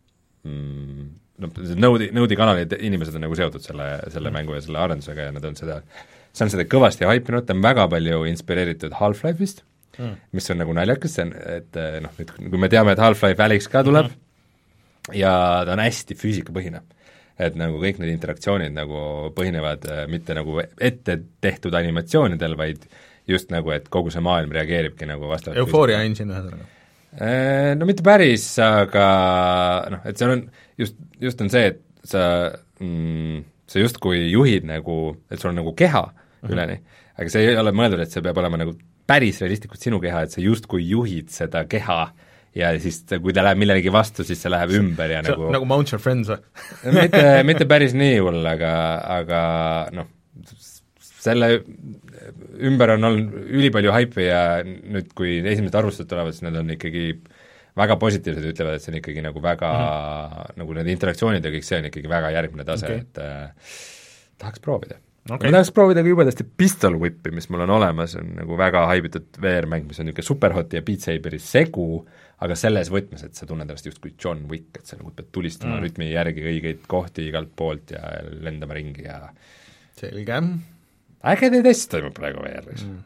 mm, noh, Node'i, Node'i kanalid, inimesed on nagu seotud selle, selle mängu ja selle arendusega ja nad on seda, see on seda kõvasti haipinud, ta on väga palju inspireeritud Half-Life'ist mm., mis on nagu naljakas, et noh, nüüd kui me teame, et Half-Life Alyx ka tuleb mm., ja ta on hästi füüsikapõhine. Et nagu kõik need interaktsioonid nagu põhinevad mitte nagu ette tehtud animatsioonidel, vaid just nagu, et kogu see maailm reageeribki nagu vastavalt Euphoria engine ühesõnaga? No mitte päris, aga noh, et seal on just, just on see, et sa mm, sa justkui juhid nagu, et sul on nagu keha mm-hmm. üleni, aga see ei ole mõeldud, et see peab olema nagu päris realistlikult sinu keha, et sa justkui juhid seda keha ja siis kui ta läheb millegi vastu, siis see läheb ümber ja see, nagu nagu Mount Your Friends või? mitte, mitte päris nii hull, aga, aga noh, selle ümber on olnud ülipalju haipi ja nüüd, kui esimesed arvustused tulevad, siis need on ikkagi väga positiivsed, ütlevad, et see on ikkagi nagu väga mm-hmm. nagu need interaktsioonid ja kõik see on ikkagi väga järgmine tase okay., et äh, tahaks proovida okay.. ma tahaks proovida ka jubedasti Pistol Whip'i, mis mul on olemas, on nagu väga haibitud V R-mäng, mis on niisugune Superhoti ja Beat Saberi segu, aga selles võtmes, et sa tunned ennast justkui John Wick, et sa nagu pead tulistama mm. rütmi järgi õigeid kohti igalt poolt ja lendama ringi ja selge. ägedaid asju toimub praegu V R-is mm..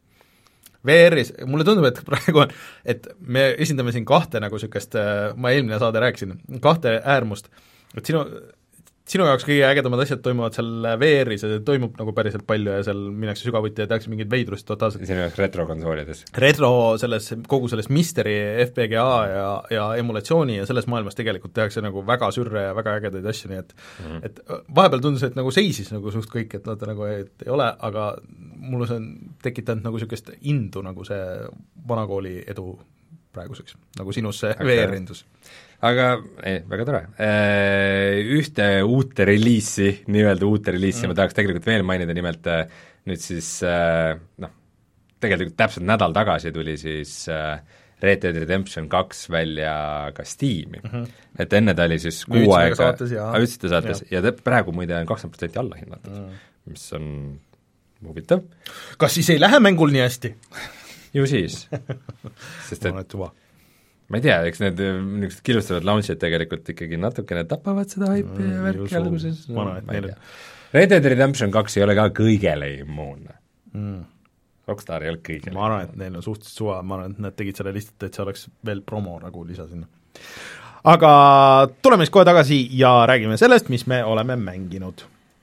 V R-is, mulle tundub, et praegu on, et me esindame siin kahte nagu niisugust, ma eelmine saade rääkisin, kahte äärmust, et sinu sinu jaoks kõige ägedamad asjad toimuvad seal V R-is ja toimub nagu päriselt palju ja seal minnakse sügavuti ja tehakse mingeid veidrust totaalselt. sinu jaoks retrokonsoolides? Retro selles, kogu selles mystery, F P G A ja, ja emulatsiooni ja selles maailmas tegelikult tehakse nagu väga sürre ja väga ägedaid asju, nii et mm-hmm. et vahepeal tundus, et nagu seisis nagu suht kõik, et vaata nagu et ei ole, aga mulle see on tekitanud nagu niisugust indu nagu see vanakooli edu praeguseks, nagu sinus see okay. V R-indus. Aga ei, väga tore. Ühte uute reliisi, nii-öelda uute reliisi mm. ma tahaks tegelikult veel mainida, nimelt nüüd siis noh, tegelikult täpselt nädal tagasi tuli siis Red Dead Redemption kaks välja ka Steam'i mm. -hmm. et enne ta oli siis kuu Ütsime aega, ütsite saates ja, ja ta praegu muide on kakskümmend protsenti alla hinnatud mm., mis on huvitav. Kas siis ei lähe mängul nii hästi? Ju siis. Sest et ma ei tea, eks need niisugused killustavad launch'id tegelikult ikkagi natukene tapavad seda haipi mm, ja värki alguses. No, Red Dead Redemption kaks ei ole ka kõigele immuunne mm.. Rockstar ei ole kõigele. Ma arvan, et neil on suhteliselt suva, ma arvan, et nad tegid selle lihtsalt, et see oleks veel promo nagu lisa sinna. Aga tuleme siis kohe tagasi ja räägime sellest, mis me oleme mänginud.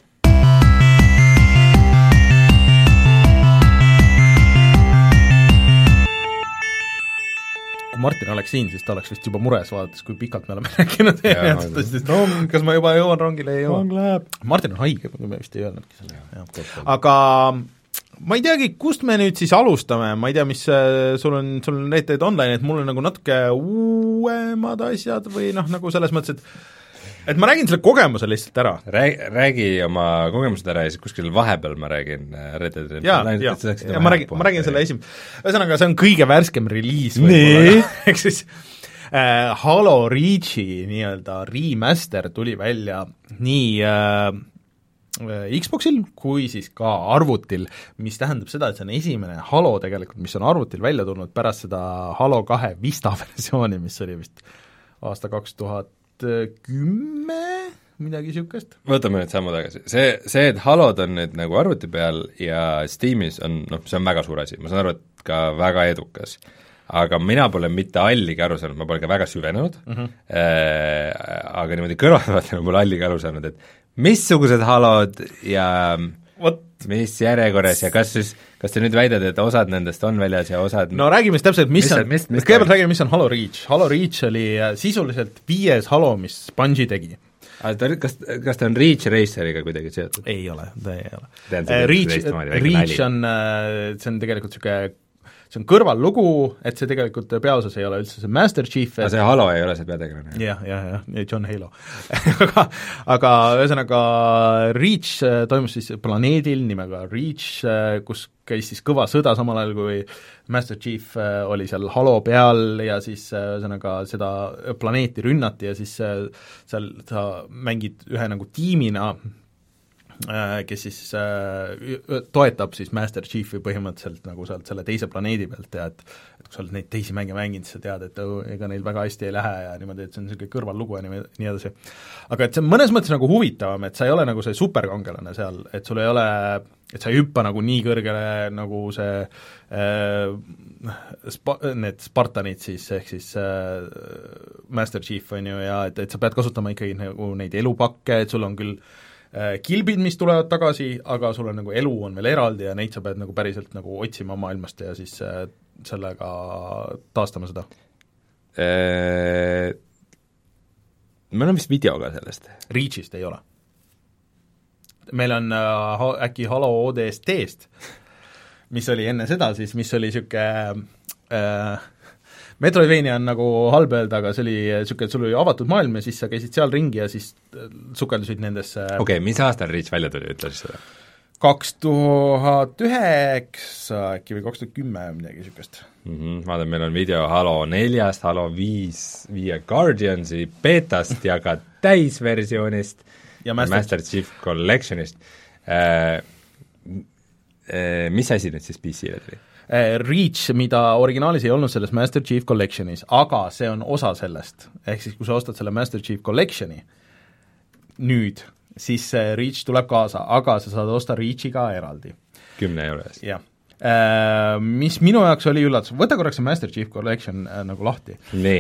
Kui Martin oleks siin, siis ta oleks vist juba mures vaadates, kui pikalt me oleme rääkinud. Rong, kas ma juba jõuan rongile? Ei jõuan. Martin on haige, me vist ei öelnudki selle. Aga ma ei teagi, kust me nüüd siis alustame, ma ei tea, mis sul on, sul on Red Dead Online, et mul on nagu natuke uuemad asjad või noh, nagu selles mõttes, et et ma räägin selle kogemuse lihtsalt ära. Räägi, räägi oma kogemused ära ja siis kuskil vahepeal ma räägin Red Dead Redemption. Jaa, jaa, ja ma räägin, ma räägin selle esim-, ühesõnaga see on kõige värskem reliis võib-olla, ehk siis äh, Halo Reachi nii-öelda remaster tuli välja nii äh, Xboxil kui siis ka arvutil, mis tähendab seda, et see on esimene Halo tegelikult, mis on arvutil välja tulnud pärast seda Halo kahe Vista versiooni, mis oli vist aasta kaks tuhat kümme, midagi niisugust. Võtame nüüd sammu tagasi. See, see, et Halod on nüüd nagu arvuti peal ja Steamis on, noh, see on väga suur asi, ma saan aru, et ka väga edukas. Aga mina pole mitte alligi aru saanud, ma pole ka väga süvenenud mm, -hmm. äh, aga niimoodi kõrvalvaatena pole alligi aru saanud, et missugused Halod ja What? Mis järjekorras ja kas siis, kas te nüüd väidad, et osad nendest on väljas ja osad no räägime siis täpselt, mis, mis on, mis, mis kõigepealt räägime, mis on Halo Reach. Halo Reach oli sisuliselt viies Halo, mis Bungie tegi. Kas, kas ta on Reach Raceriga kuidagi seotud? Ei ole, ta ei ole. Reach, Reach on, see on tegelikult niisugune see on kõrvallugu, et see tegelikult peaosas ei ole üldse see Master Chief. aga see Halo ei ole see peategelane? jah, jah, jah, John Halo aga, aga ühesõnaga Reach toimus siis planeedil nimega Reach, kus käis siis kõva sõda samal ajal, kui Master Chief oli seal Halo peal ja siis ühesõnaga seda planeeti rünnati ja siis seal sa mängid ühe nagu tiimina, kes siis äh, toetab siis Master Chiefi põhimõtteliselt nagu sealt selle teise planeedi pealt ja et, et kui sa oled neid teisi mänge mänginud, siis sa tead, et oh, ega neil väga hästi ei lähe ja niimoodi, et see on niisugune kõrvallugu ja nii, nii edasi. Aga et see on mõnes mõttes nagu huvitavam, et sa ei ole nagu see superkangelane seal, et sul ei ole, et sa ei hüppa nagu nii kõrgele nagu see äh, spa, need Spartanid siis, ehk siis äh, Master Chief on ju, ja et, et sa pead kasutama ikkagi nagu neid elupakke, et sul on küll kilbid, mis tulevad tagasi, aga sul on nagu elu on veel eraldi ja neid sa pead nagu päriselt nagu otsima maailmast ja siis äh, sellega taastama seda eee... meil on vist video ka sellest? Reachist ei ole. Meil on äh, äkki Halo O D S T-st, mis oli enne seda siis, mis oli niisugune äh, Metroidvania on nagu halb öelda, aga see oli niisugune, et sul oli avatud maailm ja siis sa käisid seal ringi ja siis sukeldusid nendesse okei okay,, mis aastal Reach välja tuli, ütle siis seda? kaks tuhat üheksa äkki või kaks tuhat kümme midagi niisugust mm. -hmm. Vaadame, meil on video Halo neljast, Halo viis, viie Guardiansi beetast ja ka täisversioonist ja Master, Master Chief Collectionist äh,. Äh, mis asi nüüd siis P C-le tuli? Reach, mida originaalis ei olnud selles Master Chief Collectionis, aga see on osa sellest, ehk siis kui sa ostad selle Master Chief Collectioni nüüd, siis see Reach tuleb kaasa, aga sa saad osta Reachi ka eraldi. kümne euro eest? jah. Mis minu jaoks oli üllatus, võta korraks see Master Chief Collection äh, nagu lahti.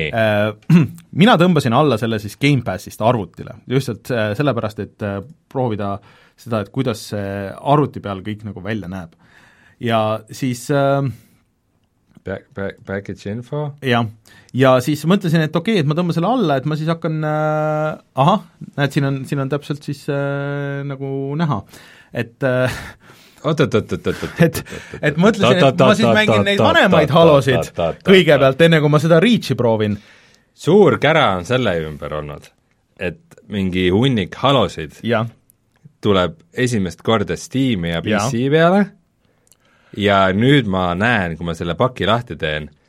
Mina tõmbasin alla selle siis Gamepassist arvutile, lihtsalt äh, sellepärast, et äh, proovida seda, et kuidas see arvuti peal kõik nagu välja näeb. Ja siis äh, back, back, package info? jah, ja siis mõtlesin, et okei okay,, et ma tõmban selle alla, et ma siis hakkan äh, ahah, näed, siin on, siin on täpselt siis äh, nagu näha, et äh, oot-oot-oot-oot-oot et, et mõtlesin, et ma siis mängin neid vanemaid Halosid kõigepealt, enne kui ma seda Reachi proovin. Suur kära on selle ümber olnud, et mingi hunnik Halosid ja. tuleb esimest korda Steam'i ja P C ja. peale ja nüüd ma näen, kui ma selle paki lahti teen,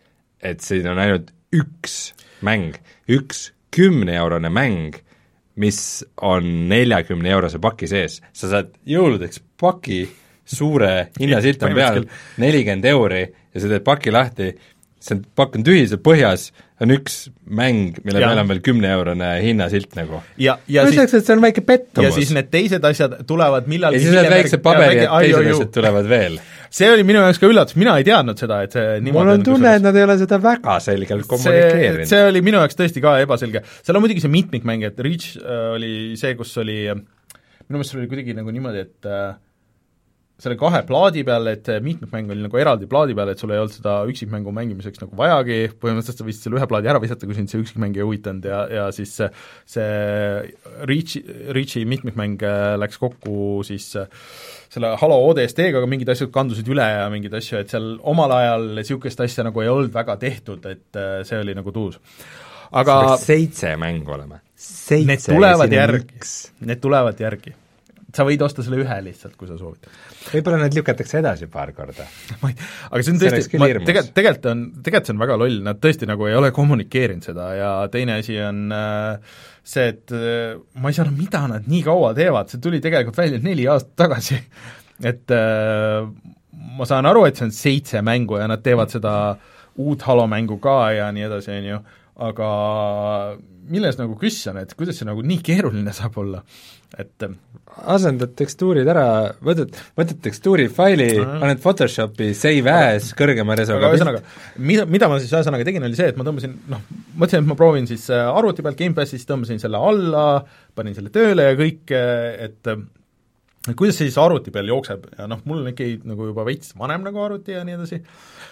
et siin on ainult üks mäng, üks kümne-eurone mäng, mis on neljakümne eurose paki sees. Sa saad jõuludeks paki, suure hinnasilt on peal, nelikümmend euri ja sa teed paki lahti, see pakk on tühi, see põhjas on üks mäng, mille peal on veel kümne eurone hinnasilt nagu. Ja, ja ma ütleks, et see on väike pettumus. Ja siis need teised asjad tulevad millalgi ja siis need väikse paberi ja teised asjad tulevad veel. See oli minu jaoks ka üllatus, mina ei teadnud seda, et see mul on tunne, et nad ei ole seda väga selgelt kommunikeerinud. See oli minu jaoks tõesti ka ebaselge. Seal on muidugi see mitmikmäng, et Reach äh, oli see, kus oli, minu meelest oli kuidagi nagu niimoodi, et äh, selle kahe plaadi peal, et mitmikmäng oli nagu eraldi plaadi peal, et sul ei olnud seda üksikmängu mängimiseks nagu vajagi, põhimõtteliselt sa võisid selle ühe plaadi ära visata, kui sind see üksikmäng ei huvitanud ja, ja siis see, see Reach, Reachi mitmikmäng läks kokku siis selle Halo O D S T-ga, aga mingid asjad kandusid üle ja mingeid asju, et seal omal ajal niisugust asja nagu ei olnud väga tehtud, et see oli nagu tuus. Aga see peaks seitse mängu olema. Seitse need tulevad järgi, need tulevad järgi. Sa võid osta selle ühe lihtsalt, kui sa soovid. Võib-olla need lükatakse edasi paar korda. aga see on tõesti, tegelikult, tegelikult on, tegelikult see on väga loll, nad tõesti nagu ei ole kommunikeerinud seda ja teine asi on äh, see, et äh, ma ei saa aru, mida nad nii kaua teevad, see tuli tegelikult välja neli aastat tagasi. et äh, ma saan aru, et see on seitse mängu ja nad teevad seda uut Halo mängu ka ja nii edasi, on ju, aga milles nagu küss on, et kuidas see nagu nii keeruline saab olla, et asendad tekstuurid ära, võtad, võtad tekstuuri faili, paned Photoshopi, save as, kõrgema resoga ühesõnaga, mida, mida ma siis ühesõnaga tegin, oli see, et ma tõmbasin, noh, mõtlesin, et ma proovin siis arvuti pealt Gamepassis, tõmbasin selle alla, panin selle tööle ja kõik, et et kuidas see siis arvuti peal jookseb ja noh, mul on ikkagi nagu juba veits vanem nagu arvuti ja nii edasi,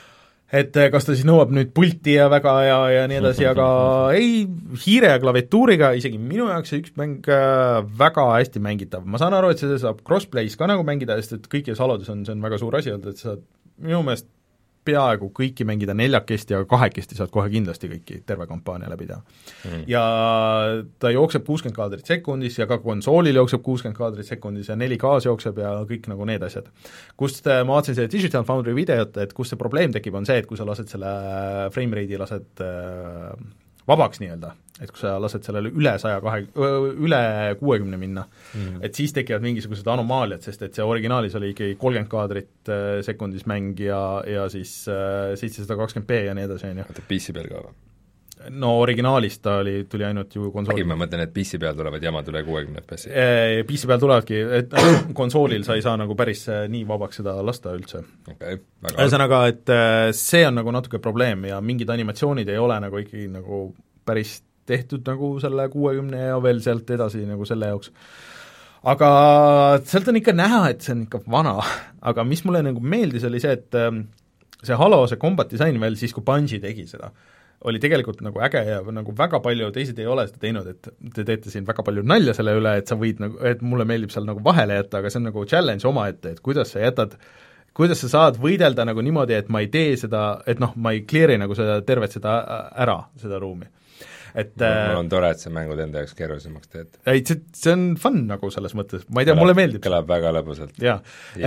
et kas ta siis nõuab nüüd pulti ja väga ja, ja nii edasi, aga ei, hiire ja klaviatuuriga, isegi minu jaoks see üks mäng väga hästi mängitav. Ma saan aru, et see saab crossplay's ka nagu mängida, sest et kõikides Halodes on, see on väga suur asi olnud, et sa saad minu meelest peaaegu kõiki mängida neljakesti, aga kahekesti saad kohe kindlasti kõiki terve kampaania läbi teha mm.. ja ta jookseb kuuskümmend kaadrit sekundis ja ka konsoolil jookseb kuuskümmend kaadrit sekundis ja neli K-s jookseb ja kõik nagu need asjad. Kust ma vaatasin selle Digital Foundry videot, et kus see probleem tekib, on see, et kui sa lased selle frame rate'i lased äh, vabaks nii-öelda, et kui sa lased sellele üle saja kahe, üle kuuekümne minna mm., et siis tekivad mingisugused anomaaliad, sest et see originaalis oli ikkagi kolmkümmend kaadrit sekundis mäng ja, ja siis seitsesada kakskümmend p ja nii edasi, on ju. Oota, P C peal ka või? No originaalis ta oli, tuli ainult ju konsoolil. ma mõtlen, et P C peal tulevad jamad üle kuuekümne F P S-i. P C peal tulevadki, et konsoolil sa ei saa nagu päris nii vabaks seda lasta üldse. Okay, ühesõnaga, et see on nagu natuke probleem ja mingid animatsioonid ei ole nagu ikkagi nagu päris tehtud nagu selle kuuekümne ja veel sealt edasi nagu selle jaoks. Aga sealt on ikka näha, et see on ikka vana, aga mis mulle nagu meeldis, oli see, et see Halo, see combat disain veel siis, kui Bungie tegi seda, oli tegelikult nagu äge ja nagu väga palju teised ei ole seda teinud, et te teete siin väga palju nalja selle üle, et sa võid nagu, et mulle meeldib seal nagu vahele jätta, aga see on nagu challenge omaette, et kuidas sa jätad, kuidas sa saad võidelda nagu niimoodi, et ma ei tee seda, et noh, ma ei clear'i nagu seda tervet seda ära, seda ruumi. Et mul on tore, et see mängud enda jaoks keerulisemaks teed. ei, see, see on fun nagu selles mõttes, ma ei tea, mulle meeldib. Kõlab väga lõbusalt. jaa,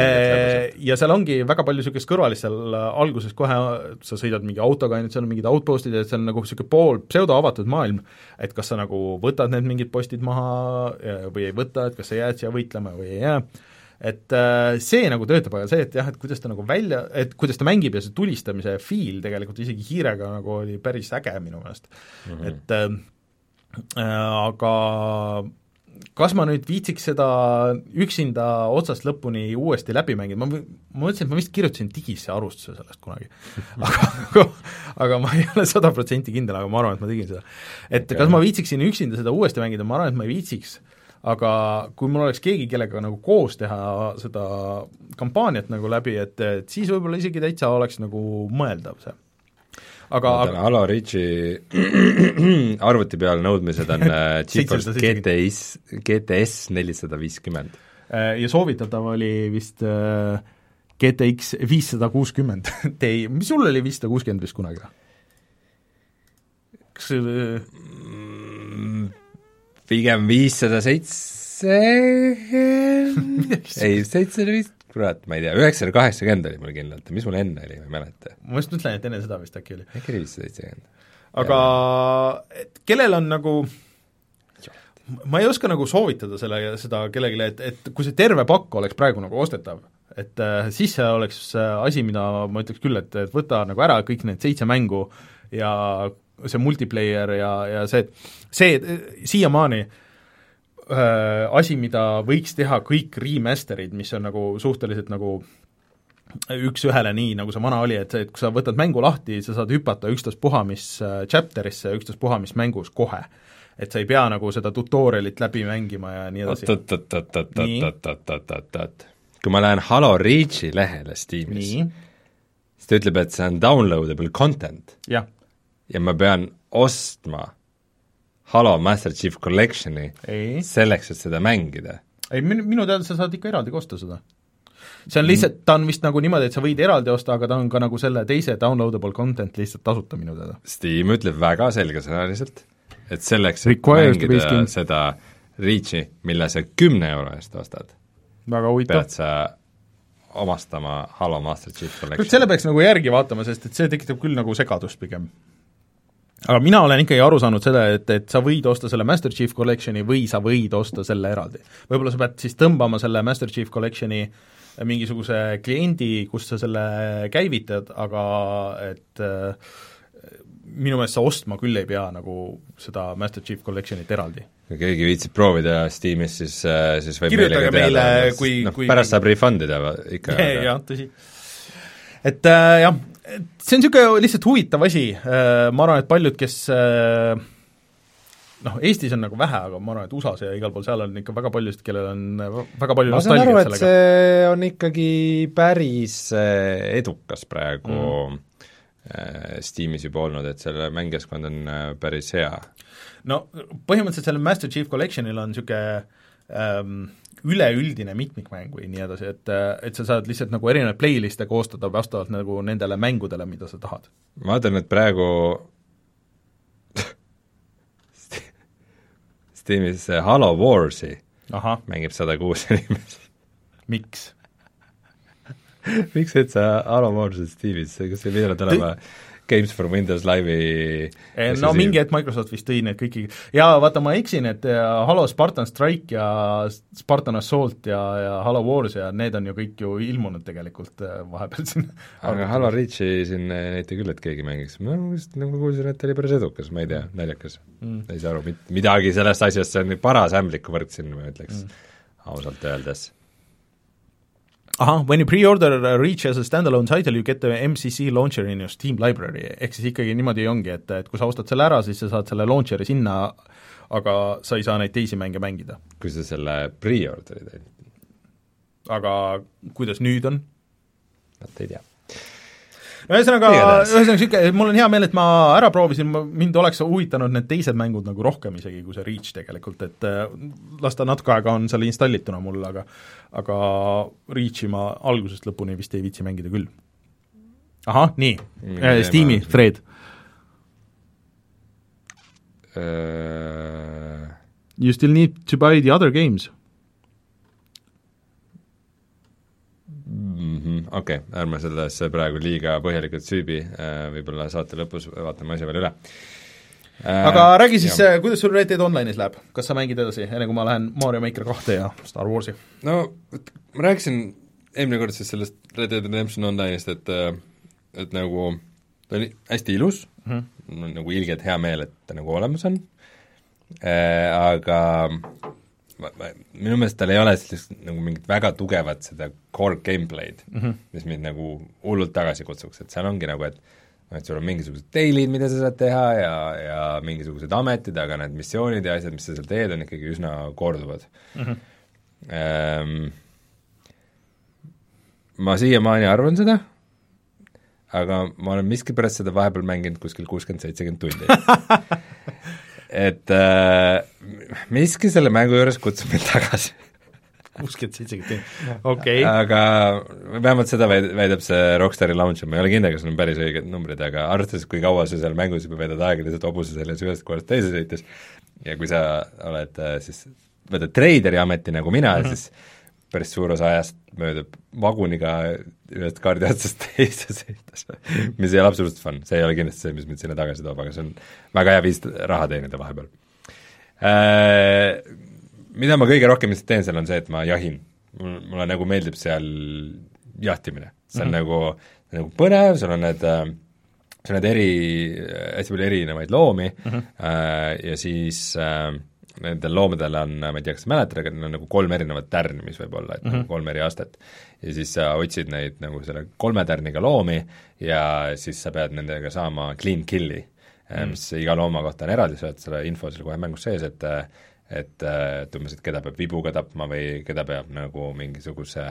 ja seal ongi väga palju niisugust kõrvalist seal alguses kohe, sa sõidad mingi autoga, ainult seal on mingid outpostid, et see on nagu niisugune pool pseudo-avatud maailm, et kas sa nagu võtad need mingid postid maha või ei võta, et kas sa jääd siia võitlema või ei jää, et see nagu töötab, aga see, et jah, et kuidas ta nagu välja, et kuidas ta mängib ja see tulistamise feel tegelikult isegi hiirega nagu oli päris äge minu meelest mm. -hmm. et äh, aga kas ma nüüd viitsiks seda üksinda otsast lõpuni uuesti läbi mängida, ma, ma mõtlesin, et ma vist kirjutasin digisse arvustuse sellest kunagi aga, aga ma ei ole sada protsenti kindel, aga ma arvan, et ma tegin seda. Et okay. Kas ma viitsiksin üksinda seda uuesti mängida, ma arvan, et ma ei viitsiks, aga kui mul oleks keegi, kellega nagu koos teha seda kampaaniat nagu läbi, et, et siis võib-olla isegi täitsa oleks nagu mõeldav see. Aga, aga Halo Reachi arvuti peal nõudmised on GeForce G T S, G T S nelisada viiskümmend. Ja soovitatav oli vist G T X viissada kuuskümmend. Tei, mis sul oli viissada kuuskümmend vist kunagi? Kas pigem viissada seitse ei, seitsesada viis, kurat, ma ei tea, üheksasada kaheksakümmend oli mul kindlalt, mis mul enne oli, ma ei mäleta. ma just mõtlen, et enne seda vist äkki oli. äkki oli viissada seitsekümmend. aga et kellel on nagu ma ei oska nagu soovitada selle, seda kellelegi, et, et kui see terve pakk oleks praegu nagu ostetav, et äh, siis see oleks asi, mida ma ütleks küll, et, et võta nagu ära kõik need seitse mängu ja see multiplayer ja, ja see, see siiamaani äh, asi, mida võiks teha kõik remasterid, mis on nagu suhteliselt nagu üks-ühele nii, nagu see vana oli, et see, et kui sa võtad mängu lahti, sa saad hüpata ükstaspuha mis chapterisse ja ükstaspuha mis mängus kohe. Et sa ei pea nagu seda tutorialit läbi mängima ja nii edasi. Oot-oot-oot-oot-oot-oot-oot-oot. Kui ma lähen Halo Reachi lehele Steamis, siis ta ütleb, et see on downloadable content. Ja. ja ma pean ostma Halo Master Chief Collectioni ei. selleks, et seda mängida. Ei, minu teada sa saad ikka eraldi kosta seda. See on lihtsalt, ta on vist nagu niimoodi, et sa võid eraldi osta, aga ta on ka nagu selle teise downloadable content lihtsalt tasuta minu teada. Steam ütleb väga selgesõnaliselt, et selleks, et mängida seda Reachi, mille sa kümne euro eest ostad, väga huvitav. pead sa omastama Halo Master Chief Collection. Selle peaks nagu järgi vaatama, sest et see tekitab küll nagu segadust pigem. Aga mina olen ikkagi aru saanud seda, et, et sa võid osta selle Master Chief Collectioni või sa võid osta selle eraldi. Võib-olla sa pead siis tõmbama selle Master Chief Collectioni mingisuguse kliendi, kus sa selle käivitad, aga et äh, minu meelest sa ostma küll ei pea nagu seda Master Chief Collectionit eraldi. Kui keegi viitsib proovida Steamis, siis, siis võib kirjutage meile, meile, kui, no, kui pärast saab refundida ikka. jah, tõsi. Et äh, jah, see on niisugune lihtsalt huvitav asi, äh, ma arvan, et paljud, kes äh, noh, Eestis on nagu vähe, aga ma arvan, et U S A-s ja igal pool seal on ikka väga paljusid, kellel on väga palju ma saan aru, et sellega. See on ikkagi päris edukas praegu mm. Steamis juba olnud, et selle mängijaskond on päris hea. No põhimõtteliselt selle Master Chief Collectionil on niisugune ähm, üleüldine mitmikmäng või nii edasi, et, et sa saad lihtsalt nagu erinevaid playliste koostada vastavalt nagu nendele mängudele, mida sa tahad. Ma vaatan, et praegu Steamis Halo Warsi Aha. mängib sada kuus inimest. Miks? Miks et sa Halo Warsi Steamis, kas see pidanud olema Games for Windows Live'i e, no mingi hetk Microsoft vist tõi need kõiki ja vaata, ma eksin, et Halo Spartan Strike ja Spartan Assault ja, ja Halo Wars ja need on ju kõik ju ilmunud tegelikult vahepeal siin. Aga Halo Reachi siin näite küll, et keegi mängiks. Ma just nagu kuulsin, et oli päris edukas, ma ei tea, naljakas mm.. ei saa aru, midagi sellest asjast, see on paras ämbliku võrk siin, ma ütleks mm. ausalt öeldes. Aha, when you pre-order Reach as a standalone title, you get the M C C launcher in your Steam library, ehk siis ikkagi niimoodi ongi, et, et kui sa ostad selle ära, siis sa saad selle launcheri sinna, aga sa ei saa neid teisi mänge mängida. Kui sa selle pre-orderid ainult? Aga kuidas nüüd on? Nad ei tea. No ühesõnaga, ühesõnaga siuke, mul on hea meel, et ma ära proovisin, mind oleks huvitanud need teised mängud nagu rohkem isegi kui see Reach tegelikult, et lasta natuke aega on seal installituna mul, aga aga Reachi ma algusest lõpuni vist ei viitsi mängida küll. Aha, nii, äh, Steam'i thread. Uh... You still need to buy the other games. Okei, okay, ärme sellesse praegu liiga põhjalikult süübi, võib-olla saate lõpus vaatame asja veel üle. Aga räägi siis, kuidas sul Red Dead Online'is läheb? Kas sa mängid edasi, enne kui ma lähen Mario Maker kahte ja Star Warsi? No, ma rääkisin eelmine kord siis sellest Red Dead Redemption Online'ist, et, et nagu ta oli hästi ilus mm, -hmm. nagu ilgelt hea meel, et ta nagu olemas on, aga Ma, ma, minu meelest tal ei ole sellist nagu mingit väga tugevat seda core gameplay'd mm, -hmm. mis mind nagu hullult tagasi kutsuks, et seal ongi nagu, et et sul on mingisugused dailid, mida sa saad teha ja, ja mingisugused ametid, aga need missioonid ja asjad, mis sa seal teed, on ikkagi üsna korduvad mm. -hmm. Ehm, ma siiamaani arvan seda, aga ma olen miskipärast seda vahepeal mänginud kuskil kuuskümmend seitsekümmend tundi et äh, miski selle mängu juures kutsub mind tagasi. kuuskümmend seitsekümmend, okei. Aga vähemalt seda väidab see Rockstari launch, ma ei ole kindel, kas on päris õiged numbrid, aga arvestades, kui kaua sa seal mängus juba veedad aega lihtsalt hobuse selles ühest kohast teise sõites ja kui sa oled siis, võtad treideri ameti nagu mina mm, -hmm. siis päris suur osa ajast möödub vaguniga ühest kaardi otsast teise sõites, mis ei ole absoluutselt fun, see ei ole kindlasti see, mis mind sinna tagasi toob, aga see on väga hea viis raha teenida vahepeal äh,. Mida ma kõige rohkem teen seal on see, et ma jahin, mulle nagu meeldib seal jahtimine, see on mm-hmm. nagu, nagu põnev, sul on need äh, sul on need eri, hästi palju erinevaid loomi mm-hmm. äh, ja siis äh, nendel loomadel on, ma ei tea, kas sa mäletad, aga neil on nagu kolm erinevat tärni, mis võib olla, et mm-hmm. nagu kolm eri astet. Ja siis sa otsid neid nagu selle kolme tärniga loomi ja siis sa pead nendega saama clean kill'i mm., mis iga looma kohta on eraldi, sa oled selle info seal kohe mängus sees, et et, et umbes, et keda peab vibuga tapma või keda peab nagu mingisuguse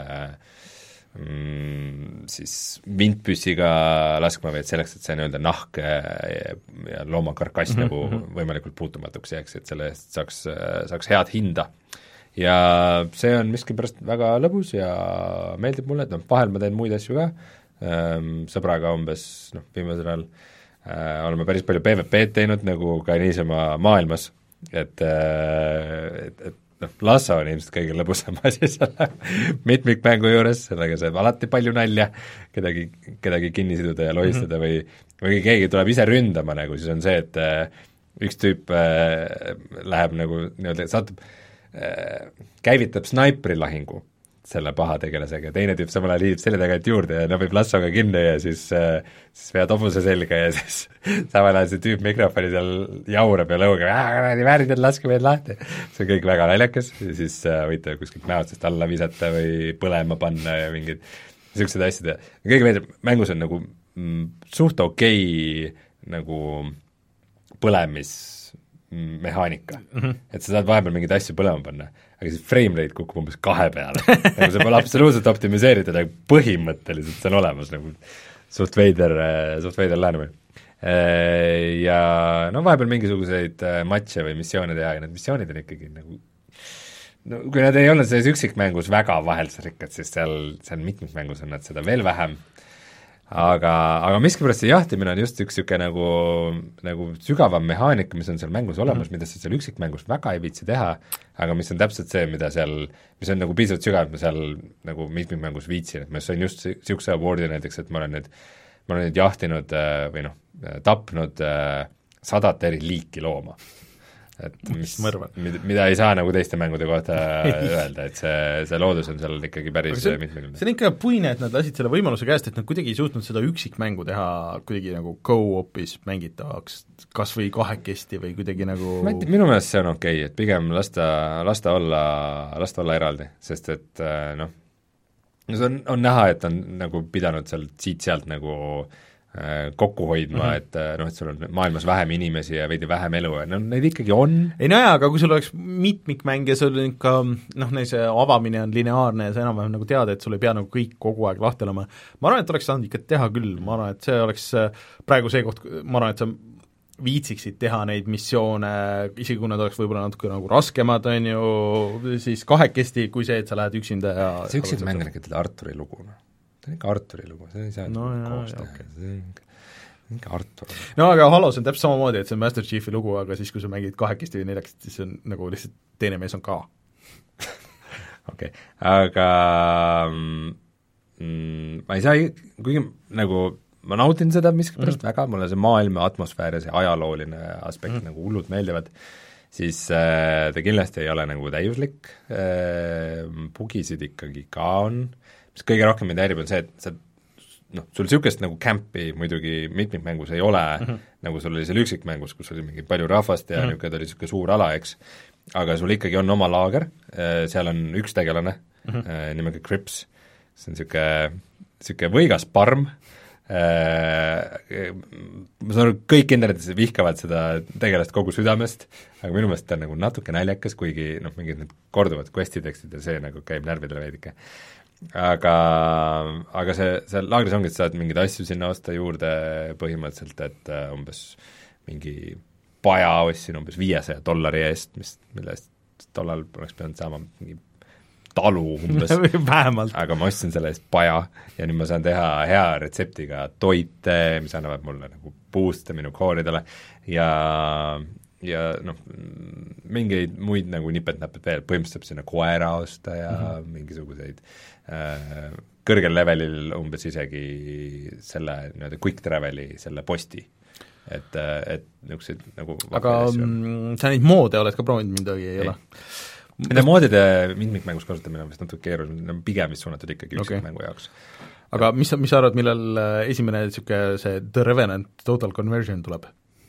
mm, siis vintpüssiga laskma või et selleks, et see nii-öelda nahk ja loomakarkass mm-hmm. nagu võimalikult puutumatuks jääks, et selle eest saaks, saaks head hinda. Ja see on miskipärast väga lõbus ja meeldib mulle, et noh, vahel ma teen muid asju ka, sõbraga umbes, noh, viimasel ajal äh, oleme päris palju P V P-d teinud nagu ka niisama maailmas, et, et, et noh, Lasso on ilmselt kõige lõbusam asi selle mitmikmängu juures, sellega saab alati palju nalja, kedagi, kedagi kinni siduda ja lohistada mm-hmm. või, või keegi tuleb ise ründama nagu, siis on see, et äh, üks tüüp äh, läheb nagu nii-öelda, satub äh, käivitab snaiprilahingu selle paha tegelasega, teine tüüp samal ajal hiilib selle tagant juurde ja nobib lassoga kinni ja siis, siis vead hobuse selga ja siis samal ajal see tüüp mikrofoni seal jaurab ja lõugab, väärid, et laske meid lahti. See on kõik väga naljakas ja siis võite kuskilt mäotsest alla visata või põlema panna ja mingid niisugused asjad ja kõige meeldib, mängus on nagu mm, suht okei nagu põlemismehaanika mm-hmm. et sa saad vahepeal mingeid asju põlema panna, aga siis frame rate kukub umbes kahe peale nagu see pole absoluutselt optimiseeritud, aga põhimõtteliselt see on olemas nagu suht veider, suht veider lähenemine. Ja no vahepeal mingisuguseid matše või missioone teha ja need missioonid on ikkagi nagu no kui nad ei olnud selles üksikmängus väga vaheldusrikkad, siis seal, seal mitmikmängus on nad seda veel vähem, aga, aga miskipärast see jahtimine on just üks niisugune nagu, nagu sügavam mehaanika, mis on seal mängus olemas mm., mida sa seal üksikmängus väga ei viitsi teha, aga mis on täpselt see, mida seal, mis on nagu piisavalt sügav, et ma seal nagu mitmikmängus viitsin, et ma sain just niisuguse awardi näiteks, et ma olen nüüd, ma olen nüüd jahtinud või noh, tapnud sadat eri liiki looma. Et mis, mida, mida ei saa nagu teiste mängude kohta öelda, et see, see loodus on seal ikkagi päris see, mitmekülgne. See on ikka puine, et nad lasid selle võimaluse käest, et nad kuidagi ei suutnud seda üksikmängu teha kuidagi nagu go-op'is mängitavaks, kas või kahekesti või kuidagi nagu ma ei tea, minu meelest see on okei okay,, et pigem lasta, lasta olla, lasta olla eraldi, sest et noh, no see on, on näha, et on nagu pidanud seal siit-sealt nagu kokku hoidma mm, -hmm. et noh, et sul on maailmas vähem inimesi ja veidi vähem elu ja no neid ikkagi on. ei no jaa, aga kui sul oleks mitmikmäng ja sul on ikka noh, neil see avamine on lineaarne ja sa enam-vähem nagu tead, et sul ei pea nagu kõik kogu aeg lahti olema, ma arvan, et oleks saanud ikka teha küll, ma arvan, et see oleks praegu see koht, ma arvan, et sa viitsiksid teha neid missioone, isegi kui nad oleks võib-olla natuke nagu raskemad, on ju, siis kahekesti, kui see, et sa lähed üksinda ja see üksinda mäng on ikka teile Arturi lugu, noh. See on ikka Arturi lugu, see ei saa no, koos jah, teha okay., see on ikka, ikka Artur. No aga Halos on täpselt samamoodi, et see on Master Chiefi lugu, aga siis, kui sa mängid kahekesti või neljakesti, siis on nagu lihtsalt teine mees on ka. okei okay., aga mm, ma ei saa, kuigi nagu ma nautin seda miskipärast mm. väga, mulle see maailma atmosfäär ja see ajalooline aspekt mm. nagu hullult meeldivad, siis äh, ta kindlasti ei ole nagu täiuslik äh,, bugisid ikkagi ka on, mis kõige rohkem mind häirib, on see, et sa noh, sul niisugust nagu campi muidugi mitmikmängus ei ole mm, -hmm. nagu sul oli seal üksikmängus, kus oli mingi palju rahvast ja mm -hmm. niisugune oli niisugune suur ala, eks, aga sul ikkagi on oma laager, seal on üks tegelane mm -hmm. nimega Crips, see on niisugune, niisugune võigas parm, ma saan aru, kõik internetis vihkavad seda tegelast kogu südamest, aga minu meelest ta on nagu natuke naljakas, kuigi noh, mingid need korduvad questi tekstid ja see nagu käib närvidele veidike. Aga, aga see, see laagris ongi, et sa saad mingeid asju sinna osta juurde põhimõtteliselt, et umbes mingi paja ostsin umbes viiesaja dollari eest, mis, mille eest tollal oleks pidanud saama mingi talu umbes vähemalt. Aga ma ostsin selle eest paja ja nüüd ma saan teha hea retseptiga toite, mis annavad mulle nagu boost'e minu kooridele ja ja noh, mingeid muid nagu nipet-näpet veel, põhimõtteliselt sinna koera osta ja mm-hmm. mingisuguseid äh, kõrgel levelil umbes isegi selle nii-öelda quick traveli, selle posti, et, et niisuguseid nagu aga mm, sa neid moode oled ka proovinud midagi, ei, ei ole? Nende moodide mitmikmängus kasutamine on vist natuke keeruline, pigem vist suunatud ikkagi okay. üksikmängu jaoks. Aga mis, mis sa arvad, millal esimene niisugune see The Revenant Total Conversion tuleb?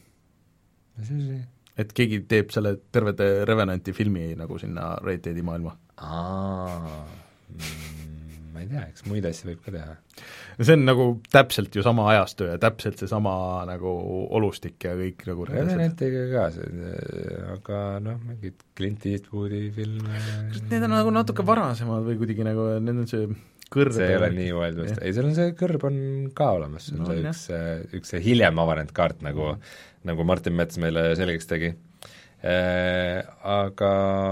Et keegi teeb selle terve The Revenanti filmi nagu sinna Red Deadi maailma? Aa, mm, ma ei tea, eks muid asju võib ka teha. See on nagu täpselt ju sama ajastu ja täpselt see sama nagu olustik ja kõik nagu Revenantiga ka, see, aga noh, mingid Clint Eastwoodi filme need on nagu natuke varasemad või kuidagi nagu, need on see kõrb see ei ole nii Wild West, ei seal on see kõrb on ka olemas, see on no, see üks, üks see hiljem avanenud kaart, nagu mm. nagu Martin Mets meile selgeks tegi äh, aga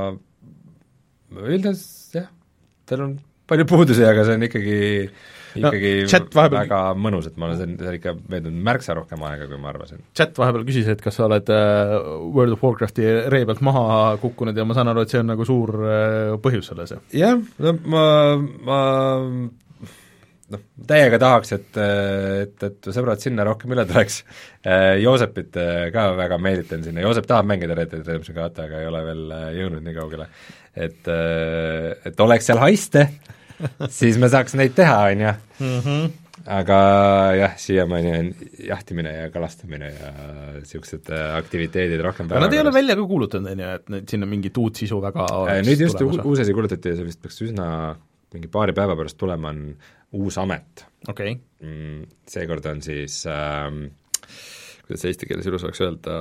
üldas jah, tal on palju puudusi, aga see on ikkagi ikkagi no, vahepeal... väga mõnus, et ma olen seal, seal ikka veedunud märksa rohkem aega, kui ma arvasin. Chat vahepeal küsis, et kas sa oled uh, World of Warcrafti ree pealt maha kukkunud ja ma saan aru, et see on nagu suur uh, põhjus selles. jah, no ma, ma noh, täiega tahaks, et, et, et sõbrad sinna rohkem üle tuleks. Joosepit ka väga meelitan sinna, Joosep tahab mängida Red Dead Redemption kahte, aga ei ole veel jõudnud nii kaugele. Et, et oleks seal haiste, siis me saaks neid teha, on ju. Aga jah, siiamaani on jahtimine ja kalastamine ja niisugused aktiviteedid rohkem aga nad ei ole välja ka kuulutanud, on ju, et need sinna mingit uut sisu väga nüüd just tulemas. Uus asi kuulutati ja see vist peaks üsna mingi paari päeva pärast tulema, on uus amet. Okay. Seekord on siis ähm, kuidas eesti keeles ilus oleks öelda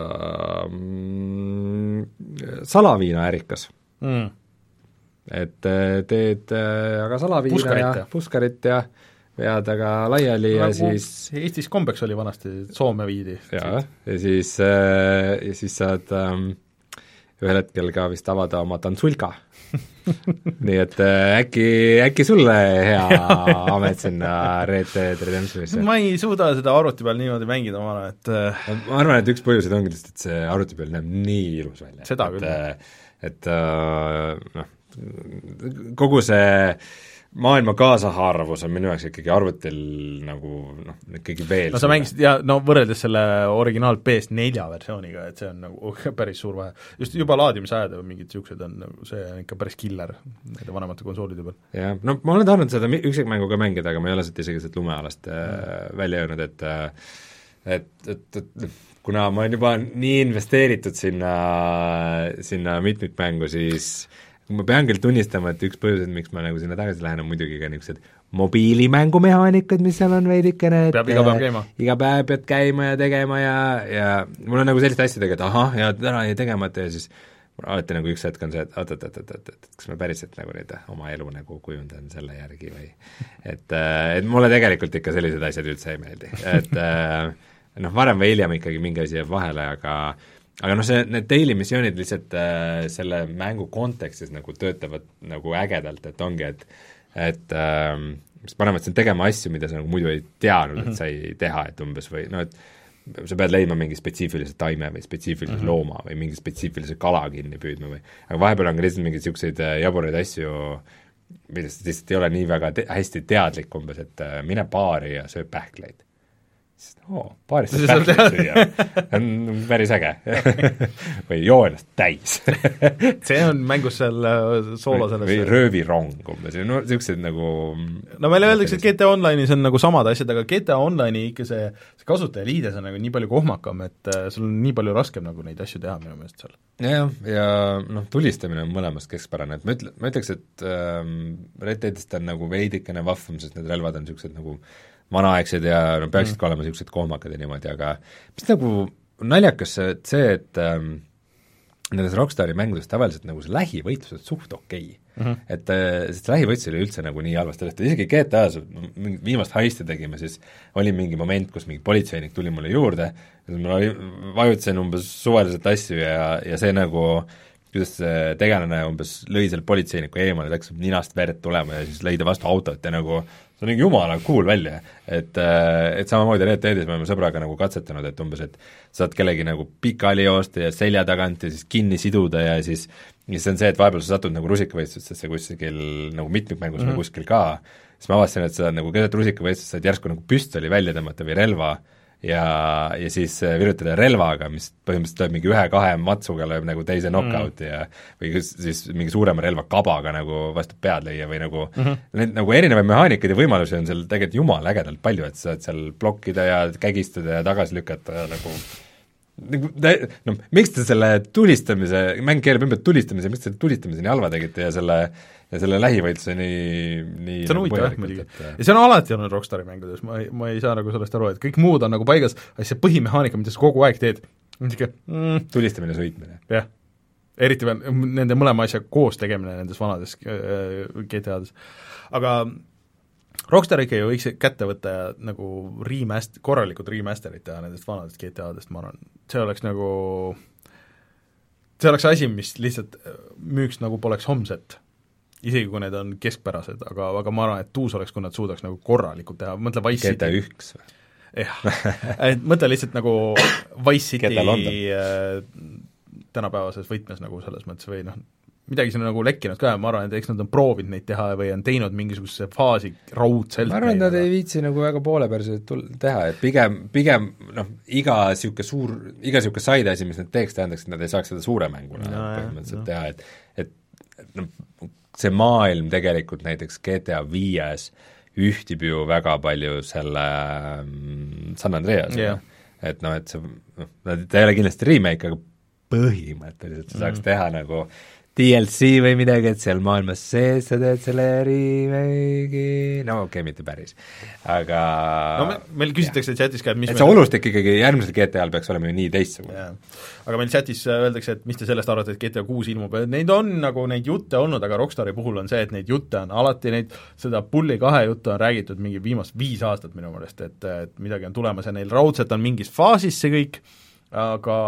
ähm, salaviina ärikas. Mm. Et teed aga salaviina puskarit, ja puskarit ja vead aga laiali no, ja siis Eestis kombeks oli vanasti, Soome viidi. Jaa, ja siis, ja siis saad ähm, ühel hetkel ka vist avada oma tantsulka. nii et äkki, äkki sulle hea amet sinna Red Dead Redemptionisse? Ma ei suuda seda arvuti peal niimoodi mängida omale, et ma arvan, et üks põhjuseid ongi lihtsalt, et see arvuti peal näeb nii ilus välja. Seda et, küll. Et noh, kogu see maailma kaasahaarvus on minu jaoks ikkagi arvutil nagu noh, ikkagi veel no sa mängisid, ja no võrreldes selle originaal P S neli versiooniga, et see on nagu päris suur vahe. Just juba laadimisajad või mingid niisugused on, see on ikka päris killer nende vanemate konsoolide peal. jah, no ma olen tahtnud seda üksikmängu ka mängida, aga ma ei ole sealt isegi sealt lumealast mm. välja jõudnud, et et, et, et kuna ma olen juba nii investeeritud sinna, sinna mitmikmängu, siis ma pean küll tunnistama, et üks põhjus, miks ma nagu sinna tagasi lähen, on muidugi ka niisugused mobiilimängumehaanikad, mis seal on veidikene, et peab iga päev käima. Iga päev pead käima ja tegema ja, ja mul on nagu sellist asja tegema, et ahah, ja täna jäi tegemata ja siis alati nagu üks hetk on see, et oot, oot, oot, oot, oot, kas ma päriselt nagu nüüd oma elu nagu kujundan selle järgi või et, et mulle tegelikult ikka sellised asjad üldse ei meeldi, et noh, varem või hiljem ikkagi mingi asi jääb vahele, aga aga noh, see, need daily missioonid lihtsalt äh, selle mängu kontekstis nagu töötavad nagu ägedalt, et ongi, et et äh, mis panevad sind tegema asju, mida sa nagu muidu ei teadnud, mm -hmm. et sa ei teha, et umbes või noh, et sa pead leidma mingi spetsiifilise taime või spetsiifilise mm -hmm. looma või mingi spetsiifilise kala kinni püüdma või aga vahepeal on ka lihtsalt mingeid niisuguseid jaburaid asju, millest lihtsalt ei ole nii väga te hästi teadlik umbes, et äh, mine baari ja söö pähkleid. oo, paarist pähkleid süüa, on päris äge või joo ennast täis see on mängus seal soola selles või röövirong umbes, no niisugused nagu no meile öeldakse, et G T A Online'is on nagu samad asjad, aga G T A Online'i ikka see, see kasutajaliides on nagu nii palju kohmakam, et sul on nii palju raskem nagu neid asju teha minu meelest seal. jah, ja noh, tulistamine on mõlemast keskpärane, et ma ütle, ma ütleks, et ähm, Red Deadist on nagu veidikene vahvam, sest need relvad on niisugused nagu vanaaegsed ja no peaksid ka olema niisugused kohmakad ja niimoodi, aga mis nagu naljakas see, et ähm, nendes Rockstari mängudes tavaliselt nagu see lähivõitlus on suht okei okay. mm. -hmm. et sest lähivõitlus oli üldse nagu nii halvasti tehtud, isegi G T A-s viimast heisti tegime, siis oli mingi moment, kus mingi politseinik tuli mulle juurde, ma vajutasin umbes suvaliselt asju ja, ja see nagu kuidas see tegelane umbes lõi selle politseiniku eemale, läks ninast verd tulema ja siis lõi ta vastu autot ja nagu see on nagu jumala cool välja, et et samamoodi Red Deadis me oleme sõbraga nagu katsetanud, et umbes, et saad kellegi nagu pikali joosta ja selja tagant ja siis kinni siduda ja siis ja siis on see, et vahepeal sa satud nagu rusikavõistlustesse kuskil nagu mitmikmängus mm -hmm. või kuskil ka, siis ma avastasin, et sa nagu keset rusikavõistlust saad järsku nagu püstoli välja tõmmata või relva ja, ja siis virutada relvaga, mis põhimõtteliselt lööb mingi ühe-kahe matsuga lööb nagu teise knock-out'i mm. ja või siis mingi suurema relva kabaga nagu vastu pead lõia või nagu mm -hmm. need nagu erinevaid mehaanikaid ja võimalusi on seal tegelikult jumala ägedalt palju, et sa saad seal blokkida ja kägistada ja tagasi lükata ja nagu nagu noh, miks te selle tulistamise, mäng keeleb ümber tulistamise, miks te tulistamise nii halva tegite ja selle ja selle lähivõitluse nii, nii see on huvitav jah muidugi. ja see on alati olnud Rockstari mängudes, ma ei, ma ei saa nagu sellest aru, et kõik muud on nagu paigas, aga see põhimehaanika, mida sa kogu aeg teed, on niisugune mm, tulistamine, sõitmine. jah, eriti veel nende mõlema asja koos tegemine nendes vanades G T A-des. aga Rockstar ikka ju võiks kätte võtta ja nagu remast-, korralikud remasterid teha nendest vanadest G T A-dest, ma arvan, see oleks nagu, see oleks asi, mis lihtsalt müüks nagu poleks homset, isegi kui need on keskpärased, aga, aga ma arvan, et tuus oleks, kui nad suudaks nagu korralikult teha, mõtle Wise City. G T A üks või? jah, mõtle lihtsalt nagu Wise City äh, tänapäevases võtmes nagu selles mõttes või noh, midagi siin on nagu lekkinud ka ja ma arvan, et eks nad on proovinud neid teha või on teinud mingisuguse faasi raudselt. ma arvan, et nad ei viitsi nagu väga poolepäraselt teha, et pigem, pigem noh, iga niisugune suur, iga niisugune side asi, mis nad teeks, tähendaks, et nad ei saaks seda suure mänguna no, põhimõtteliselt no. teha, et et noh, see maailm tegelikult näiteks G T A viies ühtib ju väga palju selle San Andreas yeah., et noh, et see, noh, ta ei ole kindlasti remake, aga põhimõtteliselt sa saaks mm. teha nagu D L C või midagi, et seal maailmas sees sa teed selle remake'i, no okei okay,, mitte päris, aga no me, meil küsitakse chatis ka, et mis et see meil... olustik ikkagi järgmisel G T A-l peaks olema ju nii teistsugune. Aga meil chatis öeldakse, et mis te sellest arvate, et G T A kuus ilmub, neid on nagu neid jutte olnud, aga Rockstari puhul on see, et neid jutte on alati, neid, seda Bulli kahe juttu on räägitud mingi viimast viis aastat minu meelest, et, et midagi on tulemas ja neil raudselt on mingis faasis see kõik, aga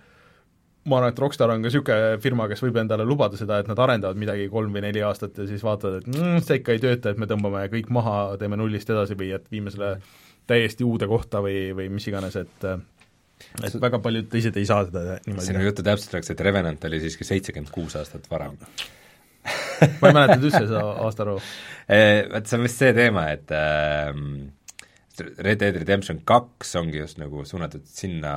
ma arvan, et Rockstar on ka niisugune firma, kes võib endale lubada seda, et nad arendavad midagi kolm või neli aastat ja siis vaatavad, et mm, see ikka ei tööta, et me tõmbame kõik maha, teeme nullist edasi või et viime selle täiesti uude kohta või, või mis iganes, et et väga paljud teised ei saa seda niimoodi. sinu juttu täpsustatakse, et Revenant oli siiski seitsekümmend kuus aastat varem ma ei mäletanud üldse seda aastaarvu. Vaat see on vist see teema, et äh, Red Dead Redemption kaks ongi just nagu suunatud sinna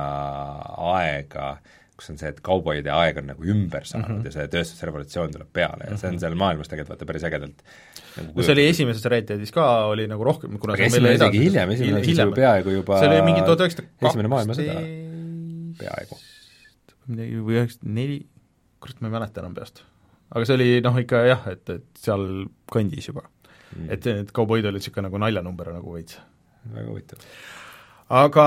aega, kus on see, et kauboide aeg on nagu ümber saanud mm -hmm. ja see tööstusrevolutsioon tuleb peale ja see on seal maailmas tegelikult vaata päris ägedalt nagu no see oli esimeses Red Deadis ka, oli nagu rohkem, kuna aga esimene isegi hiljem, esimene on siis ju peaaegu juba see oli mingi tuhat üheksasada kaks esimene maailmasõda, peaaegu midagi või üheksakümmend neli, kurat ma ei mäleta enam peast. Aga see oli noh ikka jah, et, et seal kandis juba mm.. et need kauboid olid niisugune nagu naljanumber nagu veits. väga huvitav. Aga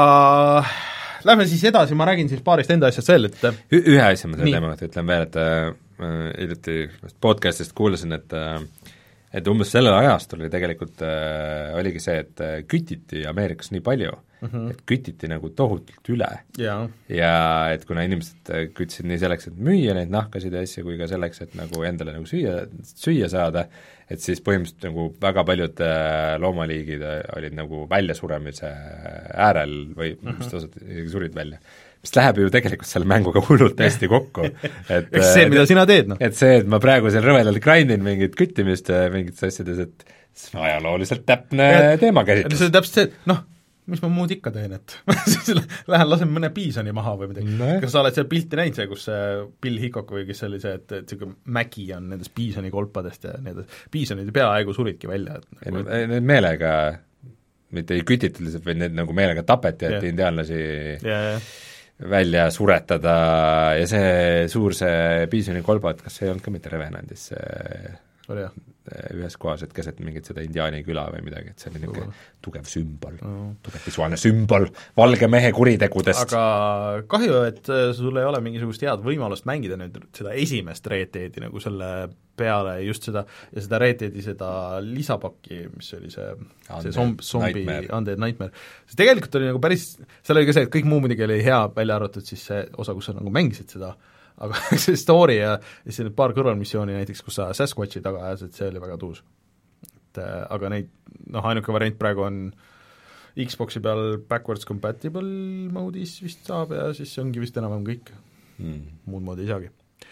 lähme siis edasi, ma räägin siis paarist enda asjast veel, et Ü ühe asja ma selle teema kohta ütlen veel, et äh, hiljuti podcastist kuulasin, et äh, et umbes sellel ajastul oli tegelikult äh, oligi see, et äh, kütiti Ameerikas nii palju mm, -hmm. et kütiti nagu tohutult üle. Ja. ja et kuna inimesed kütsid nii selleks, et müüa neid nahkasid ja asju, kui ka selleks, et nagu endale nagu süüa, süüa saada, et siis põhimõtteliselt nagu väga paljud äh, loomaliigid olid nagu väljasuremise äärel või mm -hmm. mis osad isegi surid välja. mis läheb ju tegelikult selle mänguga hullult hästi kokku. et eks see, mida sina teed, noh. et see, et ma praegu seal rõvedalt grindin mingit küttimist mingites asjades, et see on ajalooliselt täpne ja, teemakäsitlus. see on täpselt see, et noh, mis ma muud ikka teen, et siis lähen lasen mõne piisoni maha või midagi no.. kas sa oled seal pilti näinud, see, kus see Bill Hickok või kes oli see, et, et niisugune mägi on nendest piisoni kolpadest ja nii edasi, piisonid peaaegu suridki välja. et nagu... Need meelega, mitte ei kütitud lihtsalt, vaid need nagu meelega tapeti, et yeah. indiaanlasi yeah. välja suretada ja see suur see piisoni kolba, et kas see ei olnud ka mitte Revenandis see ühes kohas, et keset mingit seda indiaani küla või midagi, et see oli niisugune tugev sümbol no., tugev visuaalne sümbol valge mehe kuritegudest. aga kahju, et sul ei ole mingisugust head võimalust mängida nüüd seda esimest Red Deadi nagu selle peale, just seda, ja seda Red Deadi seda lisapakki, mis oli see, see zomb, zombi, Undead Nightmare, see tegelikult oli nagu päris, seal oli ka see, et kõik muu muidugi oli hea, välja arvatud siis see osa, kus sa nagu mängisid seda, aga see story ja siis need paar kõrvalmissiooni näiteks, kus sa Sasquatchi taga ajasid, see oli väga tuus. Et aga neid, noh, ainuke variant praegu on Xboxi peal backwards compatible mode'is vist saab ja siis ongi vist enam-vähem kõik hmm. muud moodi ei saagi.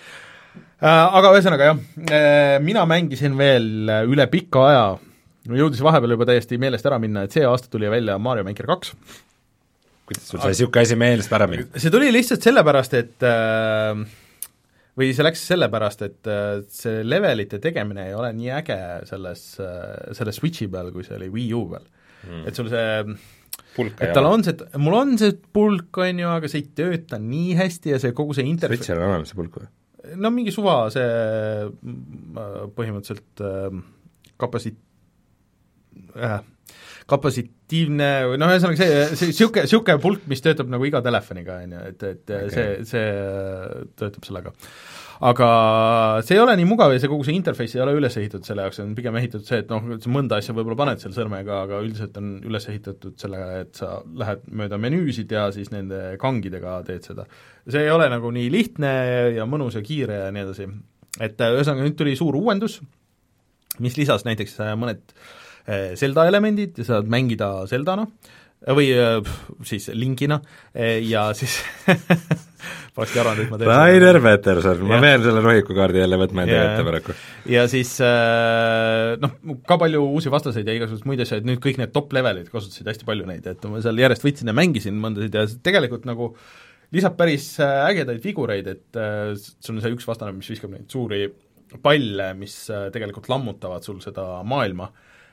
Aga ühesõnaga jah, mina mängisin veel üle pika aja, jõudis vahepeal juba täiesti meelest ära minna, et see aasta tuli välja Mario Maker kaks. Kuidas sul sai niisugune asi meelest ära minna? See tuli lihtsalt sellepärast, et või see läks sellepärast, et see levelite tegemine ei ole nii äge selles, selles Switchi peal, kui see oli Wii U peal hmm.. Et sul see pulk et tal on see, mul on see pulk, on ju, aga see ei tööta nii hästi ja see kogu see interf-... Switchil on olemas see pulk või? No mingi suva see põhimõtteliselt äh, kapasit- äh, kapasitiivne või noh, ühesõnaga see, see siuke, siuke pulk, mis töötab nagu iga telefoniga, on ju, et, et okay. see, see töötab sellega. Aga see ei ole nii mugav ja see kogu see interface ei ole üles ehitatud selle jaoks, on pigem ehitatud see, et noh, mõnda asja võib-olla paned seal sõrmega, aga üldiselt on üles ehitatud sellega, et sa lähed mööda menüüsid ja siis nende kangidega teed seda. See ei ole nagu nii lihtne ja mõnus ja kiire ja nii edasi. Et ühesõnaga nüüd tuli suur uuendus, mis lisas näiteks mõned Zelda elemendid ja saad mängida Zeldana või siis Linkina ja siis polekski arvanud, et ma teen Rainer Peterson, ma pean selle rohikukaardi jälle võtma enda ette paraku. Ja siis noh, ka palju uusi vastaseid ja igasugust muid asja, et nüüd kõik need top-levelid kasutasid hästi palju neid, et ma seal järjest võtsin ja mängisin mõndasid ja tegelikult nagu lisab päris ägedaid figureid, et sul on see üks vastane, mis viskab neid suuri palle, mis tegelikult lammutavad sul seda maailma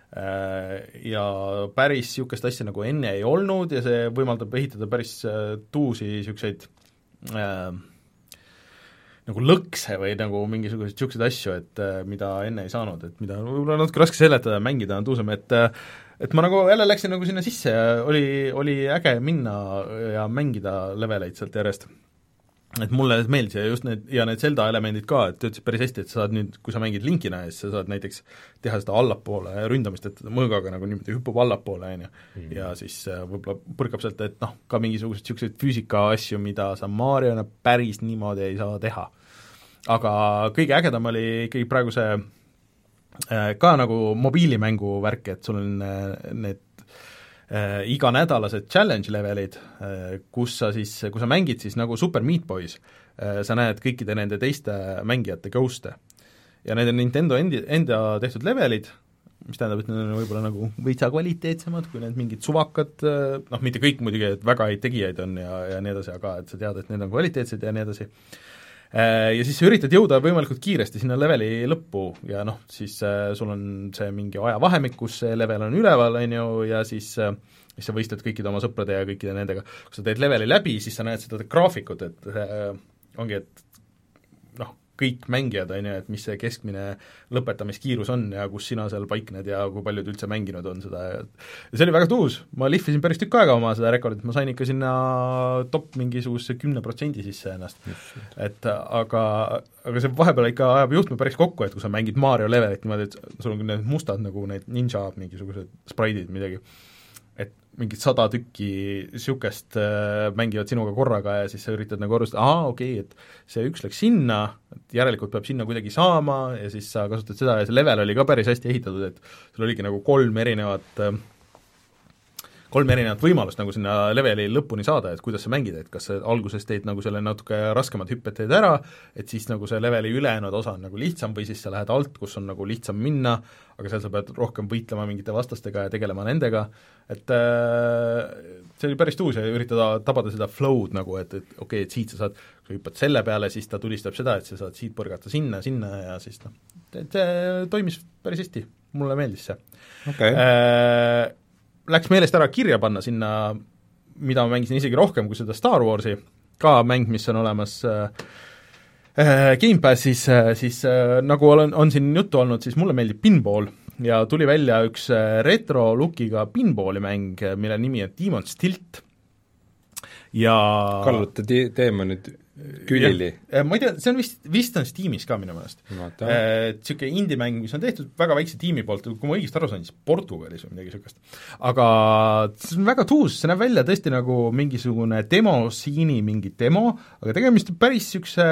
ja päris niisugust asja nagu enne ei olnud ja see võimaldab ehitada päris tuusi niisuguseid äh, nagu lõkse või nagu mingisuguseid niisuguseid asju, et mida enne ei saanud, et mida võib-olla natuke raske seletada ja mängida on tuusem, et et ma nagu jälle läksin nagu sinna sisse ja oli, oli äge minna ja mängida leveleid sealt järjest. Et mulle meeldis ja just need, ja need Zelda elemendid ka, et töötasid päris hästi, et sa saad nüüd, kui sa mängid Linkina ja siis sa saad näiteks teha seda allapoole ründamist, et mõõgaga nagu niimoodi hüppub allapoole, on ju, ja siis võib-olla põrkab sealt, et noh, ka mingisugused niisuguseid füüsika asju, mida sa Mariona päris niimoodi ei saa teha. Aga kõige ägedam oli ikkagi praegu see ka nagu mobiilimängu värk, et sul on need äh, iganädalased challenge levelid äh,, kus sa siis, kui sa mängid siis nagu Super Meat Boys äh,, sa näed kõikide nende teiste mängijate ghost'e. Ja need on Nintendo endi, enda tehtud levelid, mis tähendab, et need on võib-olla nagu võitsa kvaliteetsemad kui need mingid suvakad, noh, mitte kõik muidugi, et väga häid tegijaid on ja, ja nii edasi, aga et sa tead, et need on kvaliteetsed ja nii edasi. Ja siis sa üritad jõuda võimalikult kiiresti sinna leveli lõppu ja noh, siis sul on see mingi ajavahemik, kus see level on üleval, on ju, ja siis, siis sa võistled kõikide oma sõprade ja kõikide nendega. Kui sa teed leveli läbi, siis sa näed seda graafikut, et ongi, et noh, kõik mängijad, on ju, et mis see keskmine lõpetamiskiirus on ja kus sina seal paikned ja kui paljud üldse mänginud on seda. Ja see oli väga tuus, ma lihvisin päris tükk aega oma seda rekordit, ma sain ikka sinna top mingisuguse kümne protsendi sisse ennast. Et aga, aga see vahepeal ikka ajab juhtme päris kokku, et kui sa mängid Mario levelit niimoodi, et sul on need mustad nagu need ninja mingisugused spraidid midagi, et mingid sada tükki niisugust äh, mängivad sinuga korraga ja siis sa üritad nagu arvestada, aa, okei okay,, et see üks läks sinna, et järelikult peab sinna kuidagi saama ja siis sa kasutad seda ja see level oli ka päris hästi ehitatud, et sul oligi nagu kolm erinevat äh, kolm erinevat võimalust nagu sinna leveli lõpuni saada, et kuidas sa mängid, et kas sa alguses teed nagu selle natuke raskemad hüpped teed ära, et siis nagu see leveli ülejäänud osa on nagu lihtsam või siis sa lähed alt, kus on nagu lihtsam minna, aga seal sa pead rohkem võitlema mingite vastastega ja tegelema nendega, et äh, see oli päris tuus ja üritada tabada seda flow'd nagu, et, et okei okay,, et siit sa saad, kui hüppad selle peale, siis ta tulistab seda, et sa saad siit põrgata sinna, sinna ja siis noh, et see toimis päris hästi, mulle meeldis see okay. äh, läks meelest ära kirja panna sinna, mida ma mängisin isegi rohkem kui seda Star Warsi, ka mäng, mis on olemas äh, Gamepassis, äh, siis äh, nagu olen, on siin juttu olnud, siis mulle meeldib pinball ja tuli välja üks äh, retro-lookiga pinballi mäng, mille nimi on Demon's Tilt ja kalluta Demonid külili. Ma ei tea, see on vist, vist on Steamis ka minu meelest no,. Niisugune indie-mäng, mis on tehtud väga väikse tiimi poolt, kui ma õigesti aru sain, siis Portugalis või midagi niisugust. Aga see on väga tuus, see näeb välja tõesti nagu mingisugune demo-siini mingi demo, aga tegemist on päris niisuguse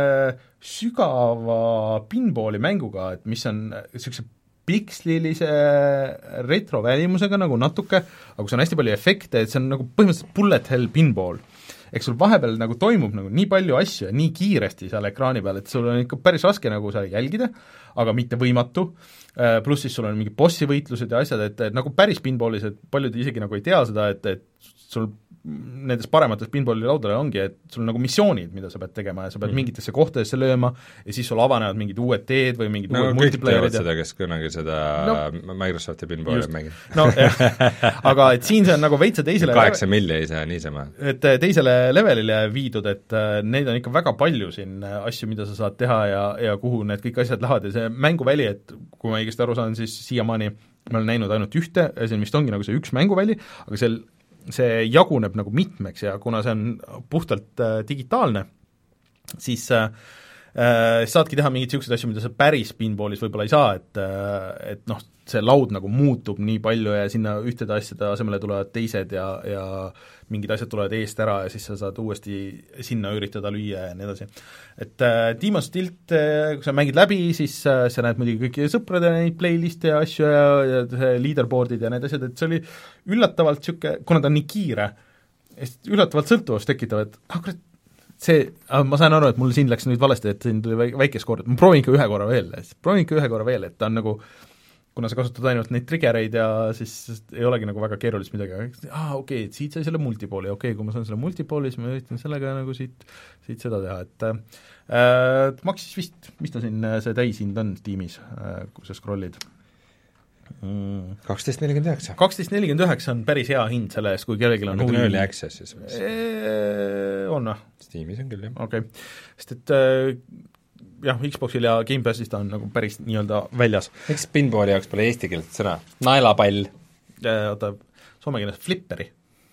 sügava pinballi mänguga, et mis on niisuguse pikslilise retrovälimusega nagu natuke, aga kus on hästi palju efekte, et see on nagu põhimõtteliselt bullet hell pinball. Eks sul vahepeal nagu toimub nagu nii palju asju ja nii kiiresti seal ekraani peal, et sul on ikka päris raske nagu seal jälgida, aga mitte võimatu, pluss siis sul on mingi bossi võitlused ja asjad, et, et nagu päris pinballis, et paljud isegi nagu ei tea seda, et, et sul nendes paremates pinballi laudadel ongi, et sul on nagu missioonid, mida sa pead tegema ja sa pead mm. mingitesse kohtadesse lööma ja siis sul avanevad mingid uued teed või mingid no, uued multiplayerid. No kõik teevad seda, kes kunagi seda no, Microsofti pinballi mängib. No jah, aga et siin see on nagu veitsa teisele kaheksa milli ei saa niisama. Et teisele levelile viidud, et neid on ikka väga palju siin asju, mida sa saad teha ja, ja kuhu need kõik asjad lähevad ja see mänguväli, et kui ma õigesti aru saan, siis siiamaani ma olen näinud ainult ühte, see vist ongi nagu see üks mänguväli, aga see see jaguneb nagu mitmeks ja kuna see on puhtalt äh, digitaalne, siis äh, äh, saadki teha mingeid niisuguseid asju, mida sa päris pinballis võib-olla ei saa, et äh, et noh, see laud nagu muutub nii palju ja sinna ühtede asjade asemele tulevad teised ja, ja mingid asjad tulevad eest ära ja siis sa saad uuesti sinna üritada lüüa ja nii edasi. Et äh, Demon's Tilt, äh, kui sa mängid läbi, siis äh, sa näed muidugi kõiki sõprade neid playliste ja asju ja, ja leaderboardid ja need asjad, et see oli üllatavalt niisugune, kuna ta on nii kiire, üllatavalt sõltuvust tekitav, et ah, kurat, see, ma sain aru, et mul siin läks nüüd valesti, et siin tuli väike skoor, ma proovin ikka ühe korra veel, proovin ikka ühe korra veel, et ta on nagu kuna sa kasutad ainult neid triggereid ja siis ei olegi nagu väga keerulist midagi, aa okei, et siit sai selle multipooli, okei, kui ma saan selle multipooli, siis ma üritan sellega nagu siit, siit seda teha, et äh, maksis vist, mis ta siin, see täishind on Steamis äh,, kui sa scrollid mm.? kaksteist nelikümmend üheksa. kaksteist nelikümmend üheksa on päris hea hind selle eest, kui kellelgi on huvi. Early access siis? On või? Steamis on küll, jah. okei okay., sest et äh, jah, Xboxil ja Gamepassis ta on nagu päris nii-öelda väljas. Miks pinballi jaoks pole eesti keelt sõna? Naelapall? Oota, soome keeles flipperi.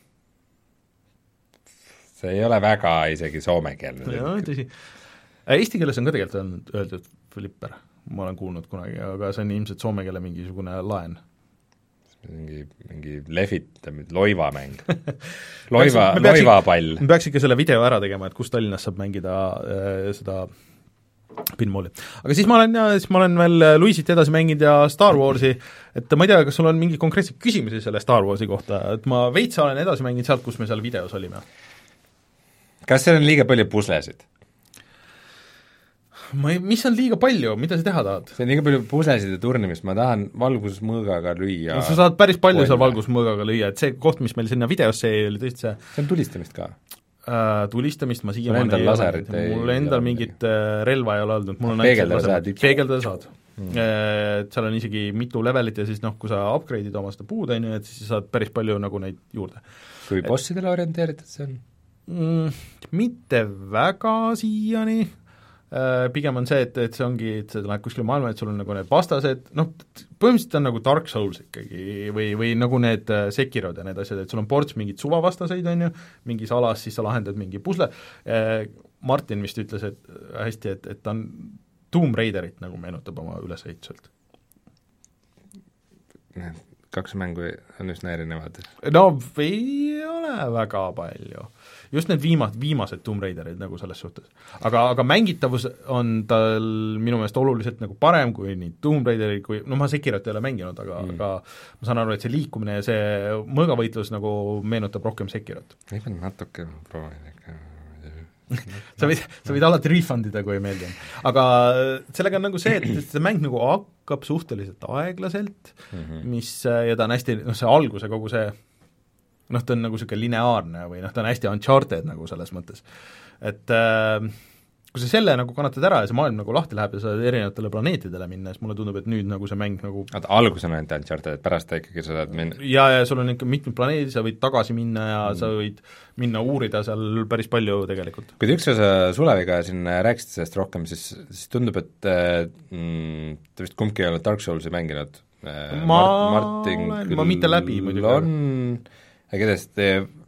See ei ole väga isegi soome keelne. Jaa, tõsi. Eesti keeles on ka tegelikult öelnud, öeldud flipper, ma olen kuulnud kunagi, aga see on ilmselt soome keele mingisugune laen. mingi, mingi lehvitamine, loivamäng loiva, loivapall. Me peaks ikka selle video ära tegema, et kus Tallinnas saab mängida äh, seda pinballi. Aga siis ma olen, siis ma olen veel Luisit edasi mänginud ja Star Warsi, et ma ei tea, kas sul on mingi konkreetseid küsimusi selle Star Warsi kohta, et ma veitsa olen edasi mänginud sealt, kus me seal videos olime. Kas seal on liiga palju puslesid? Ma ei, mis on liiga palju, mida sa teha tahad? See on liiga palju puslesid ja turnimist, ma tahan valgusmõõgaga lüüa. No, sa saad päris palju seal valgusmõõgaga lüüa, et see koht, mis meil sinna videos see oli tõesti see see on tulistamist ka? Uh, tulistamist ma siia mul mul endal mingit uh, relva ei ole olnud, mul on peegeldada saad, peegeldada saad. Mm. Uh, seal on isegi mitu levelit ja siis noh, kui sa upgrade'id oma seda puud, on ju, et siis saad päris palju nagu neid juurde. Kui et, bossidele orienteeritud see on? Mm, mitte väga siiani, uh, pigem on see, et, et see ongi, et sa lähed kuskile maailma, et sul on nagu need vastased, noh, põhimõtteliselt on nagu Dark Souls ikkagi või, või nagu need Sekirod ja need asjad, et sul on ports mingid suvavastaseid, on ju, mingis alas, siis sa lahendad mingi pusle, Martin vist ütles, et hästi, et, et ta on Tomb Raiderit nagu meenutab oma ülesehituselt. Kaks mängu on üsna erinevad. No ei ole väga palju. Just need viimad, viimased Tomb Raiderid nagu selles suhtes. Aga, aga mängitavus on tal minu meelest oluliselt nagu parem kui nii Tomb Raiderid, kui, no ma Sekirot ei ole mänginud, aga mm., aga ma saan aru, et see liikumine ja see mõõgavõitlus nagu meenutab rohkem Sekirot. Ei pean natuke proovida ikka. sa võid, sa võid alati refundida, kui ei meeldi. Aga sellega on nagu see, et see mäng nagu hakkab suhteliselt aeglaselt, mm -hmm. mis, ja ta on hästi, noh see alguse kogu see noh, ta on nagu niisugune lineaarne või noh, ta on hästi Uncharted nagu selles mõttes. Et äh, kui sa selle nagu kannatad ära ja see maailm nagu lahti läheb ja sa erinevatele planeetidele minna, siis mulle tundub, et nüüd nagu see mäng nagu Oota, algus on ainult Uncharted, et pärast ikkagi sa saad minna ja, ja sul on ikka mitmed planeedid, sa võid tagasi minna ja mm. sa võid minna uurida seal päris palju tegelikult. Kui te üks osa Suleviga siin rääkisite sellest rohkem, siis, siis tundub, et mm, te vist kumbki ei ole Dark Soulsi mänginud. Ma Mart, Martin olen, ma mitte läbi muidugi. On, aga kedest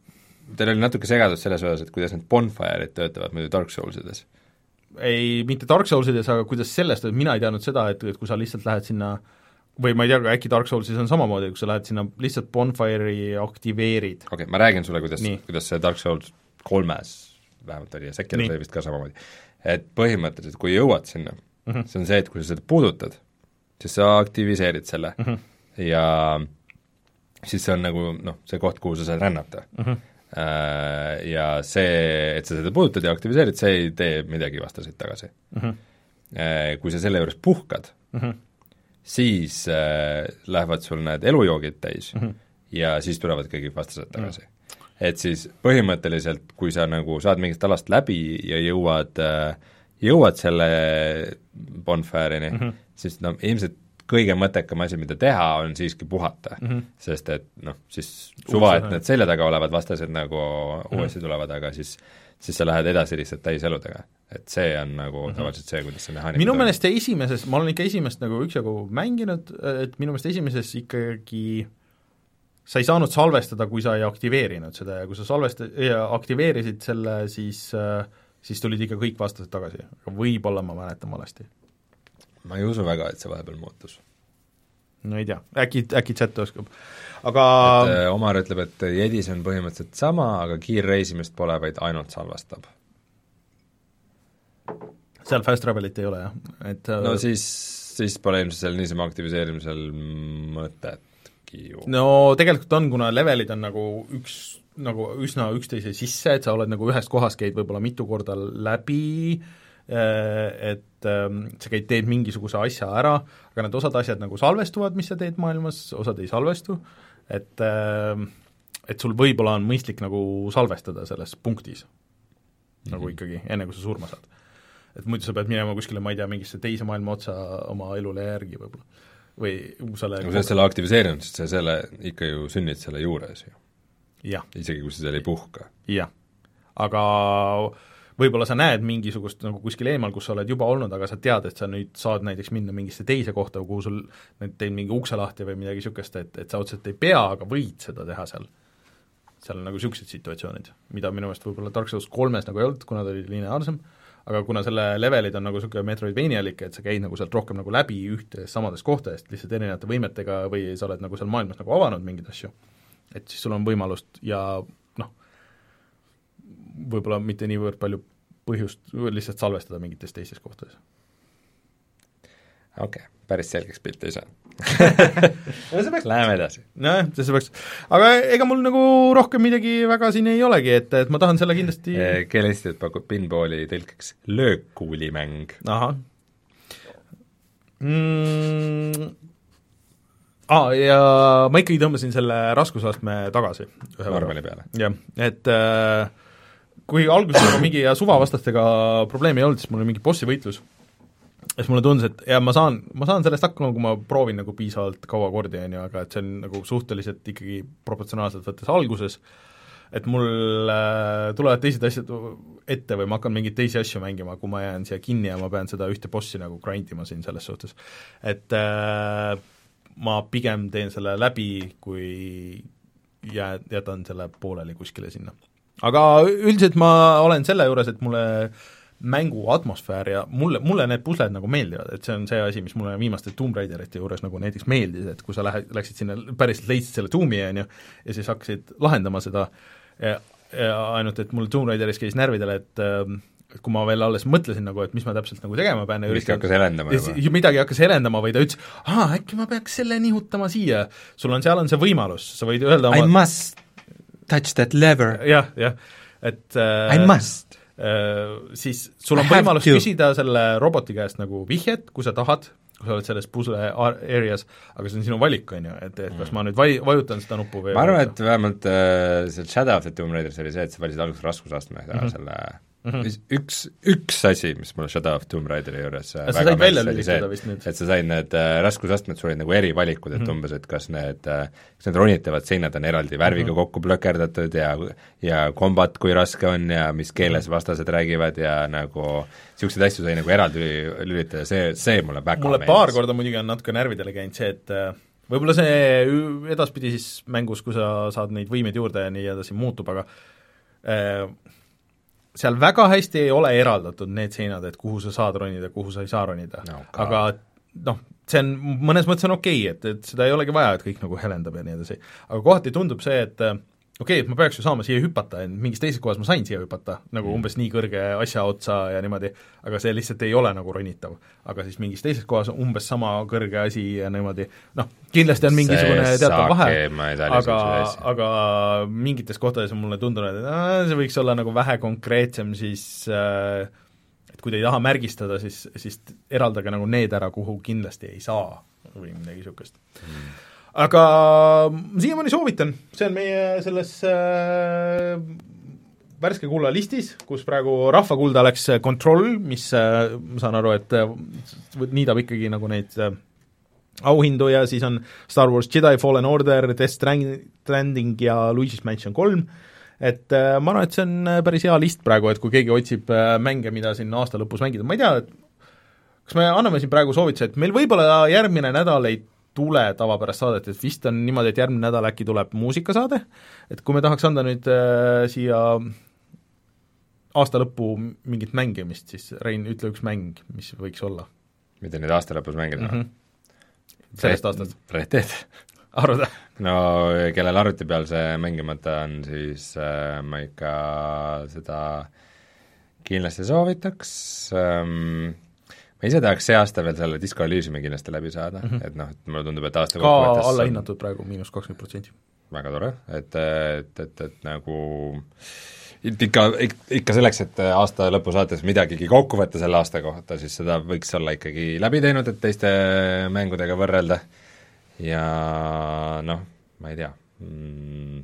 teil oli natuke segadus selles osas, et kuidas need bonfire'id töötavad muidu Dark Soulsides? Ei, mitte Dark Soulsides, aga kuidas sellest, et mina ei teadnud seda, et, et kui sa lihtsalt lähed sinna või ma ei tea, äkki Dark Soulsis on samamoodi, kui sa lähed sinna lihtsalt bonfire'i aktiveerid. Okei okay,, ma räägin sulle, kuidas, kuidas see Dark Souls kolmes vähemalt oli ja Sekiro sai vist ka samamoodi. Et põhimõtteliselt, kui jõuad sinna, mm -hmm. see on see, et kui sa seda puudutad, siis sa aktiviseerid selle mm -hmm. ja siis see on nagu noh, see koht, kuhu sa saad rännata mm. -hmm. Ja see, et sa seda puudutad ja aktiviseerid, see ei tee midagi vastaseid tagasi mm. -hmm. Kui sa selle juures puhkad mm, -hmm. siis äh, lähevad sul need elujoogid täis mm -hmm. ja siis tulevad kõik vastased tagasi mm. -hmm. Et siis põhimõtteliselt, kui sa nagu saad mingist alast läbi ja jõuad äh, jõuad selle bonfire'ini mm, -hmm. siis no ilmselt kõige mõttekam asi, mida teha, on siiski puhata mm, -hmm. sest et noh, siis suva, et need selja taga olevad vastased nagu mm -hmm. uuesti tulevad, aga siis siis sa lähed edasi lihtsalt täiseludega. Et see on nagu mm -hmm. tavaliselt see, kuidas see mehaanika minu meelest esimeses, ma olen ikka esimest nagu üksjagu mänginud, et minu meelest esimeses ikkagi sa ei saanud salvestada, kui sa ei aktiveerinud seda ja kui sa salvest- ja aktiveerisid selle, siis siis tulid ikka kõik vastased tagasi, aga võib-olla ma mäletan valesti. Ma ei usu väga, et see vahepeal muutus. No ei tea, äkki, äkki chat oskab. Aga et äh, Omar ütleb, et Jedis on põhimõtteliselt sama, aga kiirreisimist pole, vaid ainult salvestab. Seal fast travelit ei ole, jah? Et no siis, siis pole ilmselt seal niisama aktiviseerimisel mõtetki ju. No tegelikult on, kuna levelid on nagu üks, nagu üsna üksteise sisse, et sa oled nagu ühest kohast käid võib-olla mitu korda läbi, et sa käid, teed mingisuguse asja ära, aga need osad asjad nagu salvestuvad, mis sa teed maailmas, osad ei salvestu, et et sul võib-olla on mõistlik nagu salvestada selles punktis mm-hmm. nagu ikkagi, enne kui sa surma saad. Et muidu sa pead minema kuskile, ma ei tea, mingisse teise maailma otsa oma elule järgi võib-olla. Või selle kui sa selle aktiviseerinud, siis sa selle ikka ju sünnid selle juures ju. Jah. Isegi kui sa seal ei puhka. Jah, aga võib-olla sa näed mingisugust nagu kuskil eemal, kus sa oled juba olnud, aga sa tead, et sa nüüd saad näiteks minna mingisse teise kohta, kuhu sul teed mingi ukse lahti või midagi niisugust, et, et sa otseselt ei pea, aga võid seda teha seal. Seal on nagu niisugused situatsioonid, mida minu meelest võib-olla Dark Souls kolmes nagu ei olnud, kuna ta oli lineaarsem, aga kuna selle levelid on nagu niisugune Metroidvania-lik, et sa käid nagu sealt rohkem nagu läbi ühte samadest kohtadest, lihtsalt erinevate võimetega või sa oled nagu seal maailmas nagu avanud mingeid asju, et siis sul on võimalust ja noh, võib-olla mitte niivõrd palju põhjust lihtsalt salvestada mingites teistes kohtades. Okei okay,, päris selgeks pilti ei saa. Läheme edasi. Nojah, see peaks, aga ega mul nagu rohkem midagi väga siin ei olegi, et, et ma tahan selle kindlasti Keelestit pakub pinballi tõlkeks löökkuulimäng. Ahah. Mm, ah, ja ma ikkagi tõmbasin selle raskusastme tagasi. Normali peale. Jah, et äh, kui alguses nagu mingi suvavastastega probleemi ei olnud, siis mul oli mingi bossi võitlus. Ja siis mulle tundus, et ja ma saan, ma saan sellest hakkama, kui ma proovin nagu piisavalt kaua kordi, on ju, aga et see on nagu suhteliselt ikkagi proportsionaalselt võttes alguses, et mul äh, tulevad teised asjad ette või ma hakkan mingeid teisi asju mängima, kui ma jään siia kinni ja ma pean seda ühte bossi nagu grindima siin selles suhtes. Et äh, ma pigem teen selle läbi, kui jää, jätan selle pooleli kuskile sinna. Aga üldiselt ma olen selle juures, et mulle mängu atmosfäär ja mulle, mulle need pusled nagu meeldivad, et see on see asi, mis mulle viimaste Tomb Raiderite juures nagu näiteks meeldis, et kui sa lähed, läksid sinna, päriselt leidsid selle tuumi, on ju, ja siis hakkasid lahendama seda ja, ja ainult, et mul Tomb Raideris käis närvidele, et et kui ma veel alles mõtlesin nagu, et mis ma täpselt nagu tegema pean ja midagi hakkas helendama juba. Midagi hakkas helendama või ta ütles, aa, äkki ma peaks selle nihutama siia. Sul on, seal on see võimalus, sa võid öelda oma I must touch that lever. Jah, jah, et äh, I must Uh, siis sul on võimalus küsida selle roboti käest nagu vihjet, kui sa tahad, kui sa oled selles puzzle areas, aga see on sinu valik, on ju, et, et kas ma nüüd vai-, vajutan seda nuppu või ma arvan, et vähemalt äh, see Shadow of the Tomb Raiders oli see, et sa valisid alguses raskusastme mm -hmm. selle mm-hmm. üks, üks asi, mis mul Shadow of Tomb Raideri juures sa said välja lülitada vist nüüd? Et sa said need äh, raskusastmed, sul olid nagu erivalikud, et mm-hmm. umbes, et kas need äh, kas need ronitavad seinad on eraldi värviga mm-hmm. kokku plökerdatud ja ja kombat, kui raske on ja mis keeles mm-hmm. vastased räägivad ja nagu niisuguseid asju sai nagu eraldi lülitada, see, see mulle väga mulle meeldis. Paar korda muidugi on natuke närvidele käinud see, et võib-olla see edaspidi siis mängus, kui sa saad neid võimeid juurde ja nii edasi muutub, aga seal väga hästi ei ole eraldatud need seinad, et kuhu sa saad ronida, kuhu sa ei saa ronida no,, aga noh, see on, mõnes mõttes on okei okay,, et, et seda ei olegi vaja, et kõik nagu helendab ja nii edasi. Aga kohati tundub see, et okei okay,, et ma peaks ju saama siia hüpata, et mingis teises kohas ma sain siia hüpata, nagu mm. umbes nii kõrge asja otsa ja niimoodi, aga see lihtsalt ei ole nagu ronitav. Aga siis mingis teises kohas umbes sama kõrge asi ja niimoodi, noh, kindlasti on mingisugune teatav vahe, aga, aga mingites kohtades on mulle tundunud, et äh, see võiks olla nagu vähe konkreetsem, siis äh, et kui te ei taha märgistada, siis, siis eraldage nagu need ära, kuhu kindlasti ei saa või midagi niisugust mm. Aga siiamaani soovitan, see on meie selles äh, värske kulla listis, kus praegu rahvakulda läks Control, mis äh, ma saan aru, et äh, niidab ikkagi nagu neid äh, auhindu ja siis on Star Wars Jedi Fallen Order, Death Stranding ja Luigi's Mansion kolm, et äh, ma arvan, et see on päris hea list praegu, et kui keegi otsib äh, mänge, mida siin aasta lõpus mängida, ma ei tea, kas me anname siin praegu soovituse, et meil võib-olla järgmine nädal ei tule tavapärast saadet, et vist on niimoodi, et järgmine nädal äkki tuleb muusikasaade, et kui me tahaks anda nüüd äh, siia aasta lõppu mingit mängimist, siis Rein, ütle üks mäng, mis võiks olla. Mida nüüd aasta lõpus mängida mm? -hmm. Sellest aastast? Red Dead. Arvada? No kellel arvuti peal see mängimata on, siis äh, ma ikka seda kindlasti soovitaks ähm, ma ise tahaks see aasta veel selle Disco Elysiumi kindlasti läbi saada mm, -hmm. et noh, et mulle tundub, et aasta ka alla hinnatud praegu, miinus kakskümmend protsenti. Väga tore, et, et, et, et nagu ikka, ikka selleks, et aasta lõpu saates midagigi kokku võtta selle aasta kohta, siis seda võiks olla ikkagi läbi teinud, et teiste mängudega võrrelda ja noh, ma ei tea mm,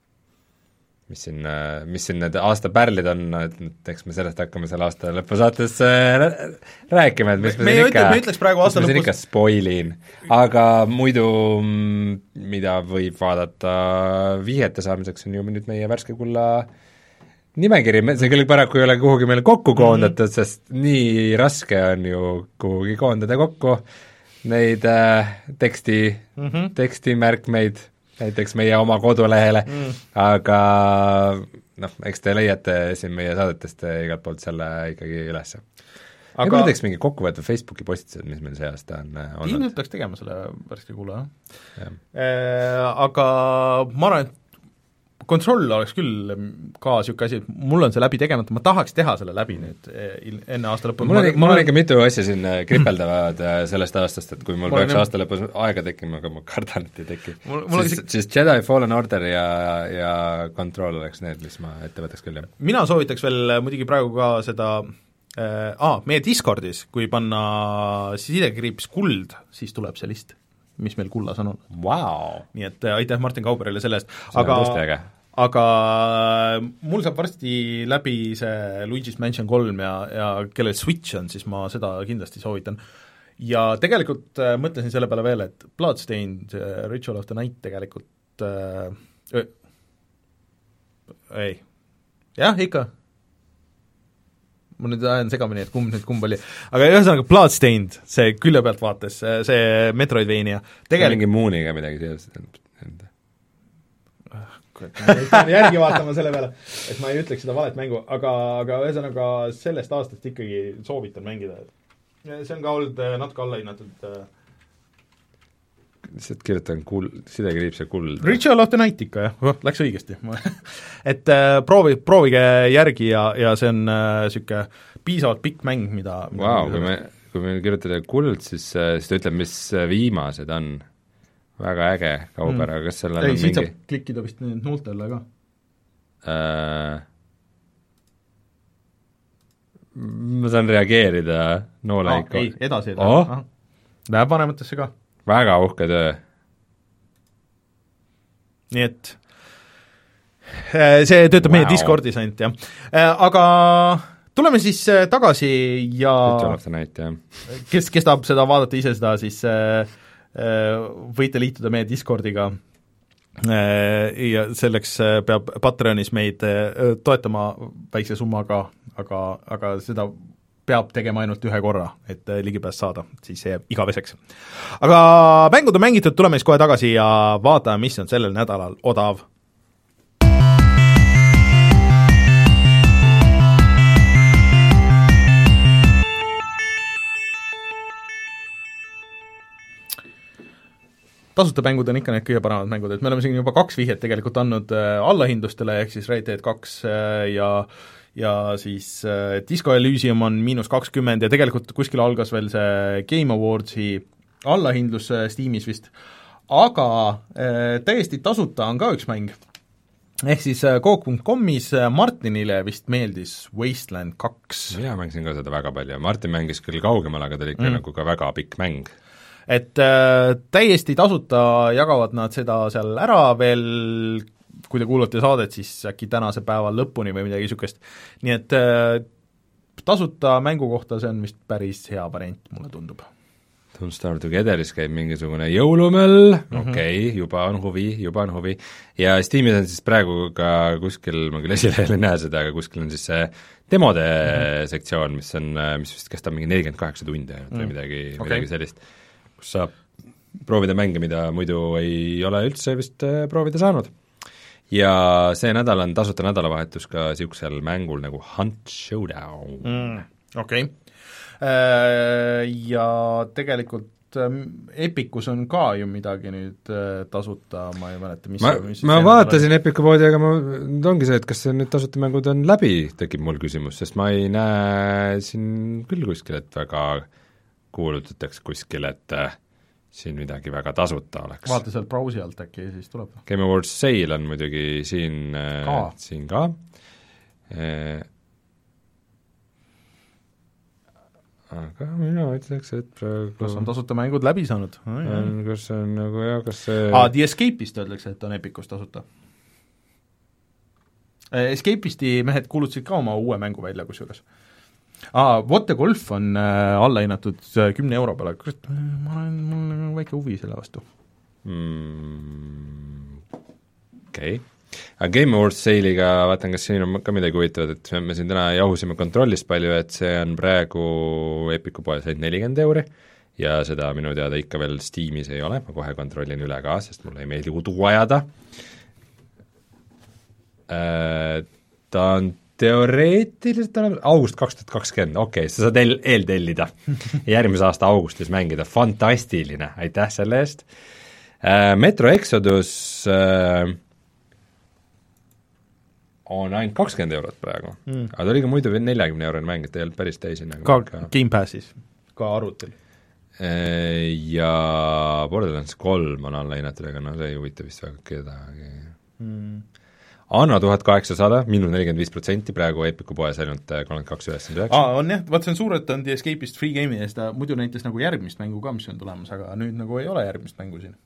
mis siin, mis siin need aasta pärlid on, et eks me sellest hakkame selle aasta lõpu saates rääkima, et mis me, me siin ikka, ütleks praegu aasta lõpus ikka spoilin, aga muidu mida võib vaadata vihjete saamiseks, on ju nüüd meie värske kulla nimekiri, see küll paraku ei ole kuhugi meil kokku koondatud mm, -hmm. sest nii raske on ju kuhugi koondada kokku neid äh, teksti mm, -hmm. tekstimärkmeid, näiteks meie oma kodulehele mm., aga noh, eks te leiate siin meie saadetest igalt poolt selle ikkagi üles. Aga me teeks mingi kokkuvõttev Facebooki postitused, mis meil see aasta on olnud. Ilmselt peaks tegema selle värske kuula, jah. Äh, aga ma arvan, et Control oleks küll ka niisugune asi, et mul on see läbi tegemata, ma tahaks teha selle läbi nüüd enne aasta lõppu. Mul on, mul on ikka mitu asja siin kripeldavad sellest aastast, et kui mul peaks enam... aasta lõpus aega tekkima, aga ma kardan, et ei teki. Siis, isik... siis Jedi Fallen Order ja, ja Control oleks need, mis ma ette võtaks küll, jah. Mina soovitaks veel muidugi praegu ka seda äh, ah, meie Discordis, kui panna sidekriips kuld, siis tuleb see list, mis meil kullas on olnud wow.. Nii et aitäh Martin Kauberile selle eest, aga aga mul saab varsti läbi see Luigi's Mansion kolm ja, ja kellel Switch on, siis ma seda kindlasti soovitan. Ja tegelikult äh, mõtlesin selle peale veel, et Bloodstained äh, Ritual of the Night tegelikult äh, öö, ei, jah, ikka ma nüüd ajan segamini, et kumb nüüd kumb oli, aga ühesõnaga Bloodstained, see külje pealt vaates, see Metroidvania tegelikult mingi Mooniga midagi seoses ma pean järgi vaatama selle peale, et ma ei ütleks seda valet mängu, aga, aga ühesõnaga sellest aastast ikkagi soovitan mängida. See on ka olnud natuke alla hinnatud. Lihtsalt kirjutan kuld, sidekriipse kuld. Ritual of the Night ikka, jah, oh, läks õigesti. et äh, proovi, proovige järgi ja, ja see on niisugune äh, piisavalt pikk mäng, mida wow, kui me, kui me kirjutada kuld, siis, siis ta ütleb, mis viimased on. Väga äge kauber, aga kas sellel ei, on mingi... mingi... saab klikkida vist nüüd nuultele ka äh...? Ma saan reageerida noole ah, ikka. Ei, edasi ei lähe oh?. Läheb vanematesse ka. Väga uhke töö. Nii et see töötab wow. meie Discordis ainult, jah. Aga tuleme siis tagasi ja night, jah. kes, kes tahab seda vaadata ise seda, siis võite liituda meie Discordiga ja selleks peab Patreonis meid toetama väikse summaga, aga, aga seda peab tegema ainult ühe korra, et ligipääs saada, siis see jääb igaveseks. Aga mängud on mängitud, tuleme siis kohe tagasi ja vaatame, mis on sellel nädalal odav. tasuta mängud on ikka need kõige paremad mängud, et me oleme siin juba kaks vihjet tegelikult andnud äh, allahindlustele, ehk siis Red Dead kaks äh, ja ja siis äh, Disco Elysium on miinus kakskümmend ja tegelikult kuskil algas veel see Game Awardsi allahindlus äh, Steamis vist, aga äh, täiesti tasuta on ka üks mäng, ehk siis Coop punkt comis Martinile vist meeldis Wasteland kaks. mina mängisin ka seda väga palju, Martin mängis küll kaugemal, aga ta oli ikka mm. nagu ka väga pikk mäng. Et äh, täiesti tasuta jagavad nad seda seal ära veel, kui te kuulate saadet, siis äkki tänase päeva lõpuni või midagi niisugust. Nii et äh, tasuta mängu kohta see on vist päris hea variant, mulle tundub. Don't Starve Togetheris käib mingisugune jõulumöll, mm-hmm. okei okay,, juba on huvi, juba on huvi, ja Steamis on siis praegu ka kuskil, ma küll esilehel ei näe seda, aga kuskil on siis see demode mm-hmm. sektsioon, mis on, mis vist kestab mingi nelikümmend kaheksa tundi mm-hmm. või midagi, okay. midagi sellist, kus saab proovida mänge, mida muidu ei ole üldse vist proovida saanud. Ja see nädal on tasuta nädalavahetus ka niisugusel mängul nagu Hunt Showdown mm,. okei okay. Ja tegelikult Epicus on ka ju midagi nüüd tasuta, ma ei mäleta, mis ma, mis ma vaatasin Epicu poodi, aga ma, nüüd ongi see, et kas see nüüd tasuta mängud on läbi, tekib mul küsimus, sest ma ei näe siin küll kuskil, et väga kuulutatakse kuskil, et äh, siin midagi väga tasuta oleks. vaata seal browsi alt äkki ja siis tuleb. Game Awards Sale on muidugi siin äh, ka, siin ka. Äh, aga mina ütleks, et praegu kas on tasuta mängud läbi saanud? On, kas on nagu jah, kas see ah, The Escape'ist öeldakse, et on Epicus tasuta. Escape'isti mehed kuulutasid ka oma uue mängu välja kusjuures. Aa, Vote Golf on äh, alla hinnatud kümne euro peale, kurat, ma olen, mul on väike huvi selle vastu. Mm, okei okay. Aga Game Awards Sale'iga vaatan, kas siin on ka midagi huvitavat, et me siin täna jahusime kontrollist palju, et see on praegu Epicu poes ainult nelikümmend euri ja seda minu teada ikka veel Steamis ei ole, ma kohe kontrollin üle ka, sest mulle ei meeldi kudu ajada. Äh, ta on teoreetiliselt on august kaks tuhat kakskümmend, okei okay,, sa saad eel, eeltellida järgmise aasta augustis mängida, fantastiline, aitäh selle eest. äh, Metro Exodus äh, on ainult kakskümmend eurot praegu mm., aga ta oli ka muidu veel neljakümne eurone mäng, et ei olnud päris täis nagu ka ka Game Passis, ka arvutil äh, ja Borderlands kolm on alla hinnatud, aga no see ei huvita vist väga kedagi mm. Anno tuhat kaheksasada, miinus nelikümmend viis protsenti, praegu Epicu poes ainult kolmkümmend kaks üheksakümmend üheksa. Aa, on jah, vaat see on suur, et on The Escape'ist free game'i eest, ta muidu näitas nagu järgmist mängu ka, mis on tulemas, aga nüüd nagu ei ole järgmist mängu siin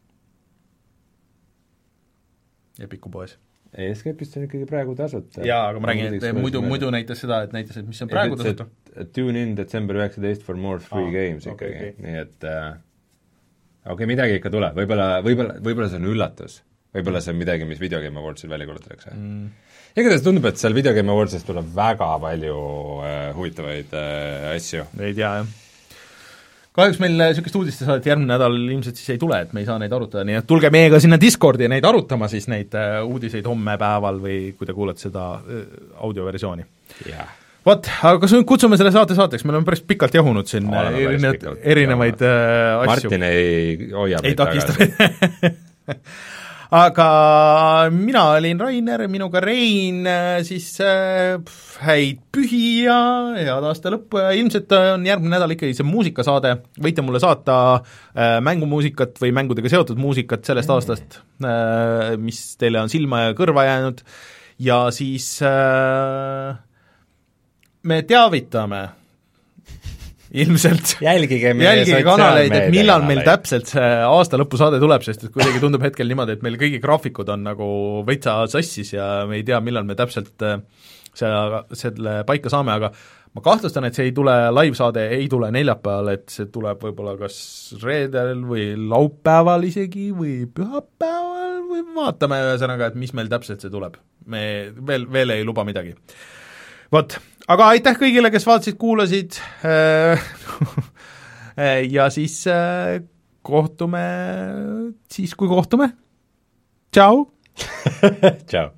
Epicu poes. Escape'ist on ikkagi praegu tasuta. Jaa, aga ma räägin, et muidu, muidu näitas seda, et näitas, et mis on praegu tasuta. Tune in December üheksateist for more free Aa, games okay, ikkagi, okay. Nii et äh, okei okay,, midagi ikka tuleb, võib-olla, võib-olla, võib-olla see on üllatus. Võib-olla see on midagi, mis Video Game Awardsil välja kuulutatakse mm.. igatahes tundub, et seal Video Game Awardsist tuleb väga palju äh, huvitavaid äh, asju. Ei tea, jah. Kahjuks meil niisugust uudistesaadet järgmine nädal ilmselt siis ei tule, et me ei saa neid arutada, nii et tulge meiega sinna Discordi neid arutama siis neid äh, uudiseid homme päeval või kui te kuulete seda äh, audioversiooni. Yeah. Vot, aga kas nüüd kutsume selle saate saateks, me oleme päris pikalt jahunud siin Oleme erinevaid, erinevaid äh, asju. Martin ei hoia meid tagasi. Aga mina olin Rainer, minuga Rein, siis äh, häid pühi ja head aasta lõppu ja ilmselt on järgmine nädal ikkagi see muusikasaade, võite mulle saata äh, mängumuusikat või mängudega seotud muusikat sellest mm. aastast, äh, mis teile on silma ja kõrva jäänud ja siis äh, me teavitame ilmselt jälgige meie jälgige kanaleid, et millal meil täpselt see aasta lõpusaade tuleb, sest et kuidagi tundub hetkel niimoodi, et meil kõigi graafikud on nagu veitsa sassis ja me ei tea, millal me täpselt selle, selle paika saame, aga ma kahtlustan, et see ei tule, live-saade ei tule neljapäeval, et see tuleb võib-olla kas reedel või laupäeval isegi või pühapäeval või vaatame ühesõnaga, et mis meil täpselt see tuleb. Me veel, veel ei luba midagi. Vot, aga aitäh kõigile, kes vaatasid, kuulasid ja siis kohtume siis, kui kohtume. Tšau! Tšau!